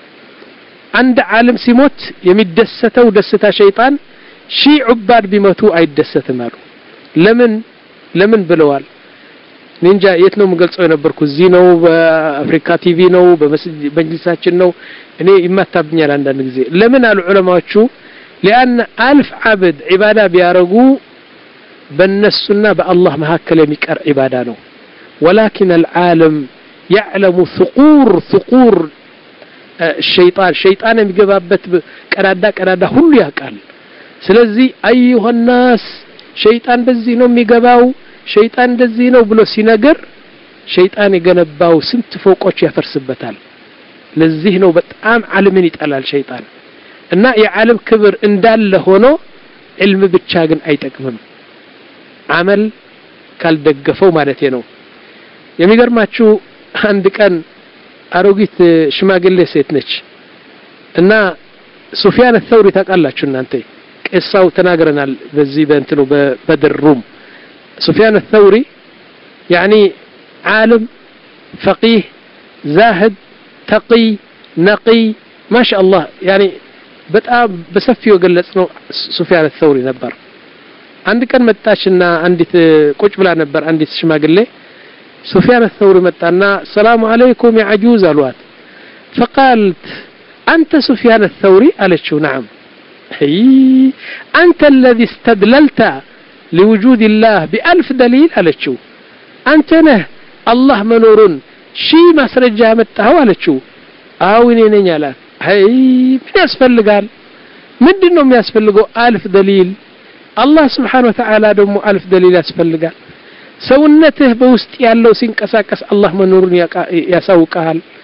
عند عالم سيموت يمدسته ودسته شيطان شي عباد بموتوا أي دسته ماله لمن لمن بلوال نينجا يتنو مقلصوا ينبركو زينو بأفريكا تي في نو بمجلساتنا نو إني إما تابني لعندنا نجزي لمن العلماء شو لأن ألف عبد عبادة بيارجو بالنسنا بالله مهكل يمكر عبادانه ولكن العالم يعلم ثقور ثقور الشيطان الشيطان يجبابت كرادا كرادا كله يقال سلازي أيها الناس شيطان بزينو ميجباو شيطان بزينو بلو سينجر شيطان يجنباو سنت فوقش يفرسبتال للذهن وبتأم علمني تقال الشيطان እና የዓለም ክብር እንዳለ ሆኖ علم ብቻ ግን አይጠቅምም አመል ካልደገፈው ማለት ነው የሚገርማችሁ አንድ ቀን አሮጊት ሽማግሌ ሴት ነች እና ሱፊያን الثوري ታውቃላችሁ እናንተ ቅሳው ተናግረናል በዚህ በእንትኑ በበድር ሩም ሱፊያን الثوري يعني عالم فقيه زاهد تقي نقي ما شاء الله يعني በጣም በሰፊው ገለጽነው ሱፊያን الثوري ነበር አንድ ቀን መጣችና አንዲት ቁጭ ብላ ነበር አንዲት ሽማግሌ ሱፊያን الثوري መጣና ሰላም አለይኩም ያ አጁዝ አሏት فقالت انت سفيان الثوري قالتشو نعم هي انت الذي استدللت لوجود الله بألف دليل قالتشو انت نه الله منورن شي ማስረጃ መጣው قالتشو አው እኔ ነኝ አላት هي ምን ያስፈልጋል ምንድነው የሚያስፈልገው አልፍ ደሊል አላህ Subhanahu Wa Ta'ala ደግሞ አልፍ ደሊል ያስፈልጋል ሰውነትህ በውስጥ ያለው ሲንቀሳቀስ አላህ መኖሩን ያሳውቃል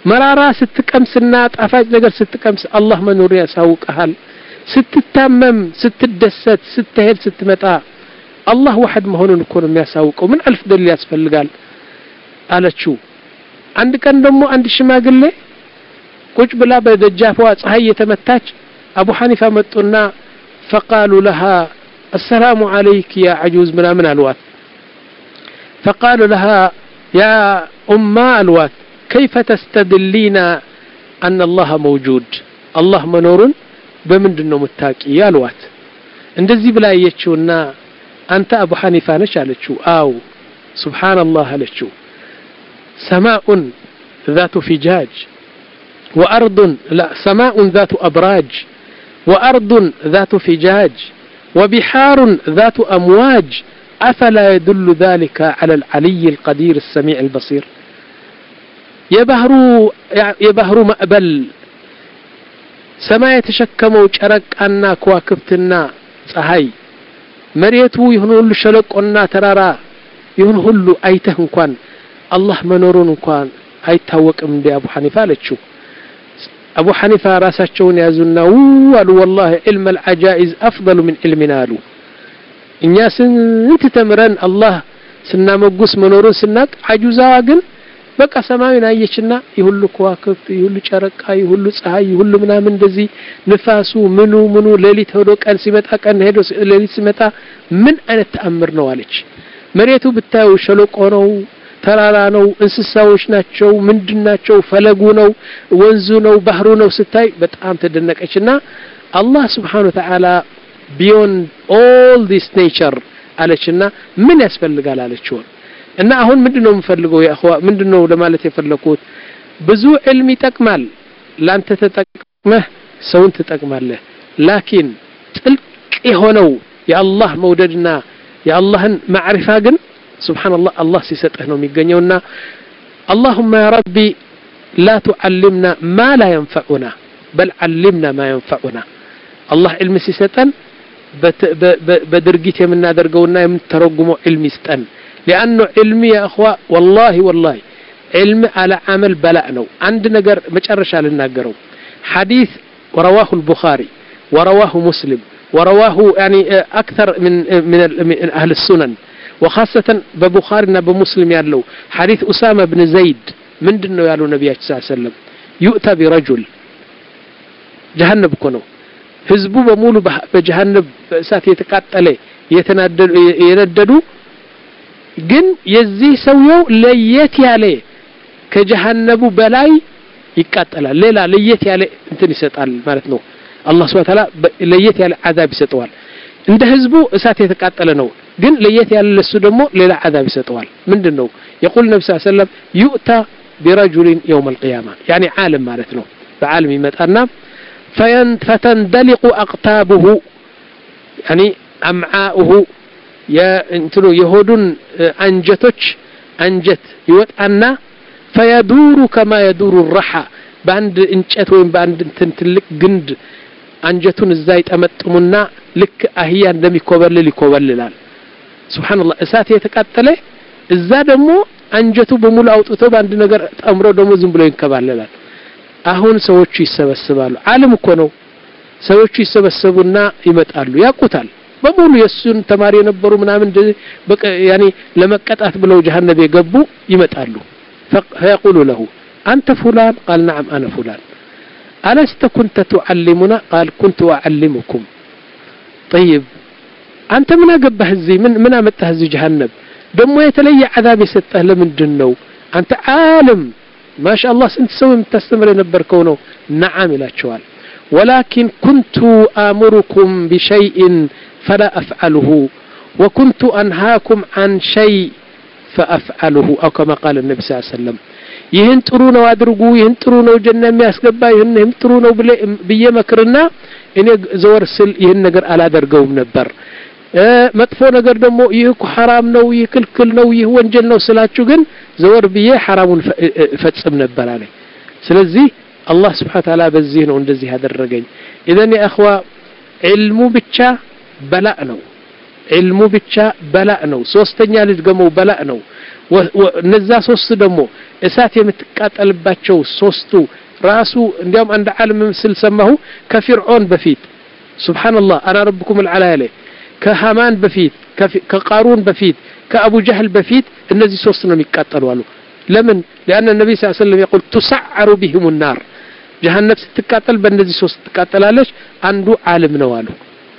መራራ ስትቀምስና ጣፋጭ ነገር ስትቀምስ አላህ መኖር ያሳውቀሃል ስትታመም ስትደሰት ስትሄድ ስትመጣ አላህ ዋህድ መሆኑን እኮ ነው የሚያሳውቀው ምን አልፍ ደል ያስፈልጋል አለችው አንድ ቀን ደግሞ አንድ ሽማግሌ ቁጭ ብላ በደጃፏ ፀሐይ የተመታች አቡ ሐኒፋ መጡና فقالوا لها السلام عليك يا عجوز من من الوات فقالوا لها يا أمة الوات كيف تستدلين أن الله موجود الله منور بمن دنو متاكي يا الوات እንደዚህ ብላ አየችውና አንተ አቡ ሐኒፋ ነሽ አለችው አው سبحان الله አለችው سماء ذات فجاج وأرض لا سماء ذات أبراج وأرض ذات فجاج وبحار ذات أمواج أفلا يدل ذلك على العلي القدير السميع البصير يبهر يبهر مأبل سماء يتشكموا شرق أنا كواكبتنا صحي مريتو يهون هلو شلقنا ترارا يهون هلو أيته كوان الله منورون كوان أيتهوك من أبو حنيفة لتشو أبو حنيفة راساتشون يازونا وقالوا والله علم العجائز أفضل من علمنا له إنياس انت تمرن الله سنة مقوس منورون سنك عجوزا واقن بقى سماوين أيشنا يهلو كواكب يهلو شرقا يهلو صحي يهلو منا من دزي نفاسو منو منو ليلي تهدوك أن سمتا كان هدو ليلي سمتا من أنا تأمر نوالج مريتو بتاو شلوك أونو ተራራ ነው እንስሳዎች ናቸው ምንድናቸው ፈለጉ ነው ወንዙ ነው ባህሩ ነው ስታይ በጣም ተደነቀችና አላህ Subhanahu Wa Ta'ala beyond all this nature አለችና ምን ያስፈልጋል አለችው እና አሁን ምንድነው የምፈልገው ያ اخوا ምንድነው ለማለት የፈለኩት ብዙ ዕልም ይጠቅማል ላንተ ተጠቅመህ ሰውን ተጠቅማለህ ላኪን ጥልቅ የሆነው የአላህ መውደድና የአላህን ማዕሪፋ ግን سبحان الله الله سيسته ነው የሚገኘውና اللهم يا ربي لا تعلمنا ما لا ينفعنا بل علمنا ما ينفعنا الله علم سيستن بدرجيت የምናደርገውና የምንተረጉመው علم ይስጠን لانه علمي يا اخوا والله والله علم على عمل بلاء ነው አንድ ነገር መጨረሻ ልናገረው حديث ورواه البخاري ورواه مسلم ورواه يعني اكثر من من اهل السنن وخاصة ببخاري وبمسلم يالو حديث أسامة بن زيد من دنو يالو نبي صلى الله عليه وسلم يؤتى برجل جهنم كنو حزبو بمولو بجهنم سات يتقاتل يتنددو جن يزي سويو ليت يالي كجهنم بلاي يقاتل ليلا ليت يالي انت يسطال معناتنو الله سبحانه وتعالى ليت يالي عذاب يسطوال عند حزبو سات يتقاتل ነው ግን ለየት ያለ ለሱ ደግሞ ሌላ عذاب ይሰጠዋል ምንድነው يقول النبي صلى الله عليه وسلم يؤتى برجل يوم القيامه يعني عالم ማለት ነው በዓለም ይመጣና فتندلق اقطابه يعني امعاؤه يا እንትኑ የሆዱን አንጀቶች አንጀት ይወጣና فيدور كما يدور الرحى ባንድ እንጨት ወይም ባንድ እንትን ትልቅ ግንድ አንጀቱን እዛ ይጠመጥሙና ልክ አህያ እንደሚኮበልል ይኮበልላል ሱብሃንአላህ እሳት የተቃጠለ እዛ ደግሞ አንጀቱ በሙሉ አውጥቶ ባንድ ነገር ጠምሮ ደግሞ ዝም ብሎ ይንከባለላል አሁን ሰዎቹ ይሰበሰባሉ ዓለም እኮ ነው ሰዎቹ ይሰበሰቡና ይመጣሉ ያቁታል በሙሉ የሱን ተማሪ የነበሩ ምናምን በቃ ያኒ ለመቀጣት ብለው ጀሃነም የገቡ ይመጣሉ فيقول له انت فلان قال نعم انا فلان ألست كنت تعلمنا قال كنت أعلمكم طيب أنت من أقبه الزي من من أمتها الزي جهنم دمو يتلي عذاب يسته لمن جنو أنت عالم ما شاء الله سنت سوي تستمر نبر كونه نعم لا شوال ولكن كنت آمركم بشيء فلا أفعله وكنت أنهاكم عن شيء فأفعله أو كما قال النبي صلى الله عليه وسلم ይህን ጥሩ ነው አድርጉ ይህን ጥሩ ነው ጀነም የሚያስገባ ይህን ጥሩ ነው በየመክርና እኔ ዘወር ስል ይህን ነገር አላደርገውም ነበር መጥፎ ነገር ደግሞ ይህ ሐራም ነው ይህ ክልክል ነው ይህ ወንጀል ነው ስላችሁ ግን ዘወር በየ ሐራሙን ፈጽም ነበር አለ ስለዚህ አላህ Subhanahu Wa Ta'ala በዚህ ነው እንደዚህ ያደረገኝ ኢዘን ያ اخوا ዒልሙ ብቻ በላእ ነው ዒልሙ ብቻ በላእ ነው ሶስተኛ ልጅ ገመው በላእ ነው ወነዛ ሶስት ደግሞ እሳት የምትቃጠልባቸው ሶስቱ ራሱ እንዲያውም አንድ ዓለም ምስል ሰማሁ ከፍርዖን በፊት ሱብሃንአላህ አና ረብኩም العلى ያለ ከሃማን በፊት ከቃሩን በፊት ከአቡ ጀህል በፊት እነዚህ ሶስት ነው የሚቃጠሉ አሉ ለምን لان النبي صلى الله عليه وسلم يقول تسعر بهم النار جهنم ስትቃጠል በእነዚህ ሶስት ትቃጠላለች አንዱ ዓለም ነው አሉ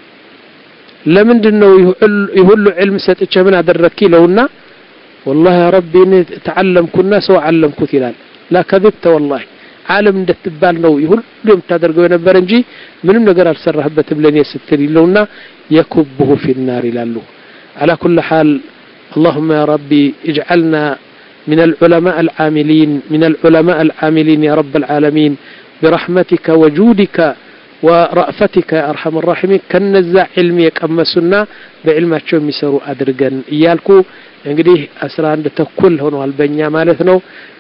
ለምንድነው ይሁሉ علم ሰጥቼ ምን አደረክ ይለውና والله يا ربي اني تعلمكنا سو علمكوت ይላል لا كذبت والله ዓለም እንደተባል ነው ይሁሉም ታደርገው ነበር እንጂ ምንም ነገር አልሰራህበትም ለኔ ስትል ይለውና يكبه في النار ይላሉ على كل حال اللهم يا ربي اجعلنا من العلماء العاملين من العلماء العاملين يا رب العالمين برحمتك وجودك ورأفتك يا أرحم الراحمين كنزع علمي يقمسنا بعلماቸው የሚሰሩ አድርገን እያልኩ እንግዲህ አስራ አንድ ተኩል ሆኗል በእኛ ማለት ነው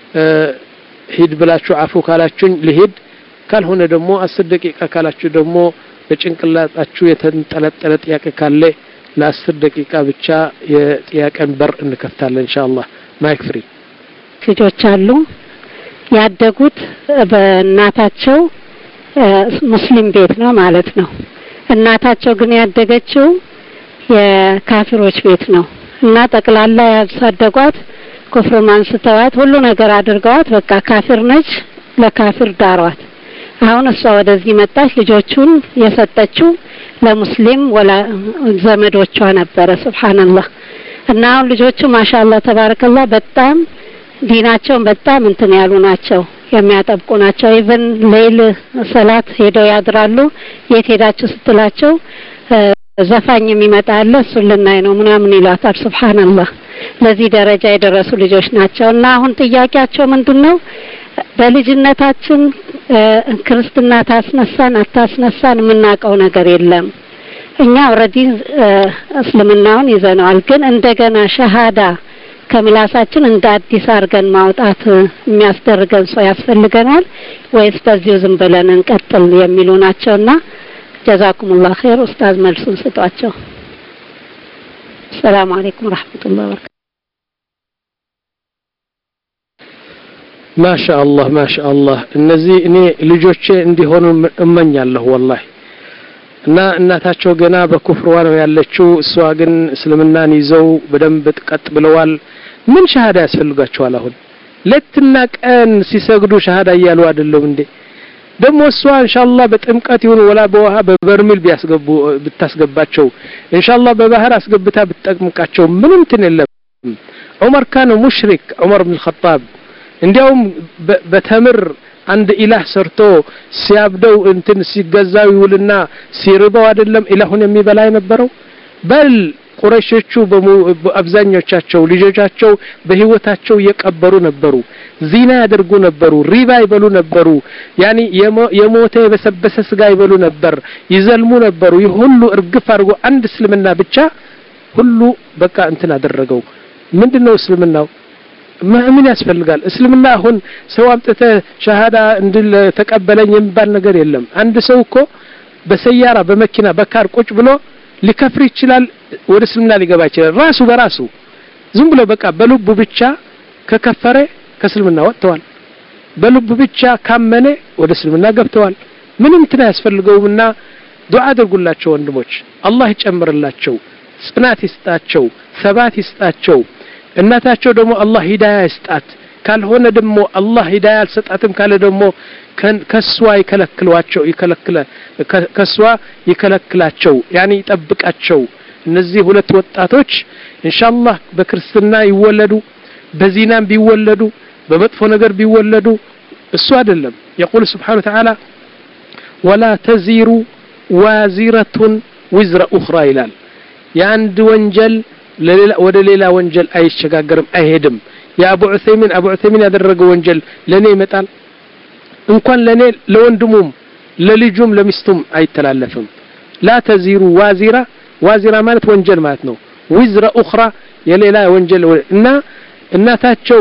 ሂድ ብላችሁ አፉ ካላችሁኝ ልሂድ ካልሆነ ደግሞ አስር ደቂቃ ካላችሁ ደግሞ በጭንቅላታችሁ የተንጠለጠለ ጥያቄ ካለ ለአስር ደቂቃ ብቻ የጥያቄን በር እንከፍታለን ኢንሻአላህ ማይክ ፍሪ ልጆች አሉ ያደጉት በእናታቸው ሙስሊም ቤት ነው ማለት ነው እናታቸው ግን ያደገችው የካፊሮች ቤት ነው እና ጠቅላላ ያሳደጓት ኩፍር ማንስተዋት ሁሉ ነገር አድርገዋት በቃ ካፊር ነች ለካፊር ዳሯት አሁን እሷ ወደዚህ መጣች ልጆቹን የሰጠችው ለሙስሊም ወላ ዘመዶቿ ነበር ሱብሃንአላህ እና አሁን ልጆቹ ማሻአላህ ተባረከላህ በጣም ዲናቸውን በጣም እንትን ያሉ ናቸው የሚያጠብቁ ናቸው ኢቭን ሌል ሰላት ሄደው ያድራሉ የት ሄዳችሁ ስትላቸው ዘፋኝ የሚመጣለ ሱልናይ ነው ምናምን ይላታል ሱብሃንአላህ ለዚህ ደረጃ የደረሱ ልጆች ናቸውና አሁን ጥያቄያቸው ምንድነው በልጅነታችን ክርስትና ታስነሳን አታስነሳን ምናቀው ነገር የለም እኛ ኦሬዲ እስልምናውን ይዘናል ግን እንደገና ሸሃዳ ከምላሳችን እንደ አዲስ አርገን ማውጣት የሚያስደርገን ሰው ያስፈልገናል ወይስ በዚሁ ዝም ብለን እንቀጥል የሚሉ ናቸውና ጀዛኩሙላህ ኸይር ኡስታዝ መልሱን ስጧቸው ሰላም አለይኩም ወራህመቱላሂ ወበረካቱ ما شاء الله ما شاء الله እነዚህ እኔ ልጆቼ እንዲሆኑ እመኛለሁ والله እና እናታቸው ገና በኩፍር ነው ያለችው እሷ ግን እስልምናን ይዘው በደንብ ተቀጥ ብለዋል ምን ሸሃዳ ያስፈልጋቸዋል አሁን ለትና ቀን ሲሰግዱ ሸሃዳ ይያሉ አይደለም እንዴ ደሞ እሷ ኢንሻአላህ በጥምቀት ይሁን ወላ በውሃ በበርሚል ቢያስገቡ ብታስገባቸው ኢንሻአላህ በባህር አስገብታ ብትጠቅምቃቸው ምንም ትነለም ዑመር ካነ ሙሽሪክ ዑመር ኢብኑ الخطاب እንዲያውም በተምር አንድ ኢላህ ሰርቶ ሲያብደው እንትን ሲገዛው ይውልና ሲርበው አይደለም ኢላሁን የሚበላ የነበረው በል ቁረይሾቹ በአብዛኞቻቸው ልጆቻቸው በህይወታቸው የቀበሩ ነበሩ ዚና ያደርጉ ነበሩ ሪባ ይበሉ ነበሩ ያኒ የሞተ በሰበሰ ስጋ ይበሉ ነበር ይዘልሙ ነበሩ ይሁሉ እርግፍ አድርጎ አንድ እስልምና ብቻ ሁሉ በቃ እንትን አደረገው ምንድነው እስልምናው ምን ያስፈልጋል እስልምና አሁን ሰው አምጥተ ሸሃዳ እንድል ተቀበለኝ የሚባል ነገር የለም አንድ ሰው እኮ በሰያራ በመኪና በካር ቁጭ ብሎ ሊከፍር ይችላል ወደ እስልምና ሊገባ ይችላል ራሱ በራሱ ዝም ብሎ በቃ በልቡ ብቻ ከከፈረ ከእስልምና ወጥቷል በልቡ ብቻ ካመነ ወደ እስልምና ገብቷል ምንም እንትን ያስፈልገውና ዱዓ አድርጉላቸው ወንድሞች አላህ ይጨምርላቸው ጽናት ይስጣቸው ሰባት ይስጣቸው እናታቸው ደግሞ አላህ ሂዳያ ይስጣት ካልሆነ ደግሞ አላህ ሂዳያ አልሰጣትም ካለ ደግሞ ከሷ ይከለክሏቸው ይከለክለ ከሷ ይከለክላቸው ያኒ ይጠብቃቸው እነዚህ ሁለት ወጣቶች ኢንሻአላህ በክርስትና ይወለዱ በዚናም ቢወለዱ በመጥፎ ነገር ቢወለዱ እሱ አይደለም يقول سبحانه وتعالى ولا تزير وازرة وزر أخرى ይላል ያንድ ወንጀል ለሌላ ወደ ሌላ ወንጀል አይሸጋገርም አይሄድም ያ አቡ ዑሰይሚን አቡ ዑሰይሚን ያደረገው ወንጀል ለኔ ይመጣል እንኳን ለኔ ለወንድሙም ለልጁም ለሚስቱም አይተላለፍም لا تزير وازرة وازرة ማለት ወንጀል ማለት ነው وزر أخرى የሌላ ወንጀል እና እናታቸው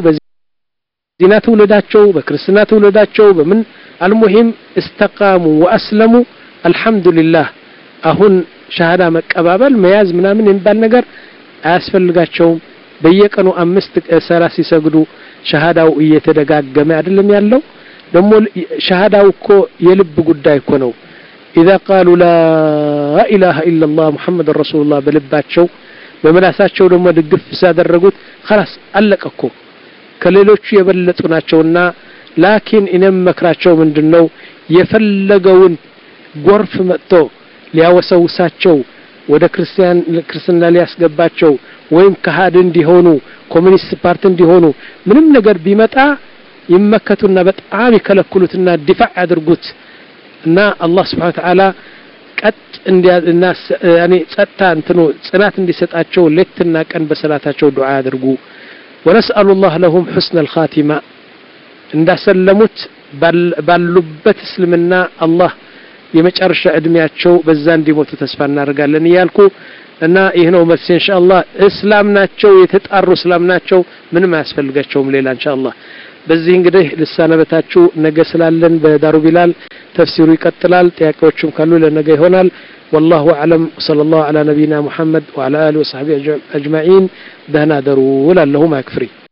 በዚና ተወለዳቸው በክርስትና ተወለዳቸው በምን المهم استقاموا واسلموا الحمد لله አሁን ሸሃዳ መቀባበል መያዝ ምናምን የሚባል ነገር አያስፈልጋቸውም በየቀኑ አምስት ሰላሳ ሲሰግዱ ሸሃዳው እየተደጋገመ አይደለም ያለው ደሞ ሸሃዳው እኮ የልብ ጉዳይ እኮ ነው اذا قالوا لا اله الا الله محمد رسول الله በልባቸው በመላሳቸው ደሞ ድግፍ ሳደረጉት خلاص አለቀኮ ከሌሎቹ የበለጡ ናቸውና ላኪን እነም መክራቸው ምንድነው የፈለገውን ጎርፍ መጥቶ ሊያወሰውሳቸው ወደ ክርስቲያን ክርስትና ሊያስገባቸው ወይም ከሃድ እንዲሆኑ ኮሙኒስት ፓርቲ እንዲሆኑ ምንም ነገር ቢመጣ ይመከቱና በጣም ይከለክሉትና ዲፋዕ አድርጉት እና አላህ Subhanahu Wa Ta'ala ቀጥ እንዲያና ያኒ ጸጥታ እንትኑ ጽናት እንዲሰጣቸው ለትና ቀን በሰላታቸው ዱዓ ያድርጉ ونسأل الله لهم حسن الخاتمة እንዳሰለሙት ባሉበት እስልምና አላህ የመጨረሻ እድሜያቸው በዛ እንዲሞቱ ተስፋ እናደርጋለን ይያልኩ እና ይሄ ነው መልስ ኢንሻአላህ እስላም ናቸው የተጣሩ እስላም ናቸው ምንም አያስፈልጋቸውም ሌላ ኢንሻአላህ በዚህ እንግዲህ ልሳነበታችሁ ነገ ስላለን በዳሩ ቢላል ተፍሲሩ ይቀጥላል ጥያቄዎችም ካሉ ለነገ ይሆናል والله اعلم صلى الله على نبينا محمد وعلى اله وصحبه اجمعين دهنا دروا لهم اكفري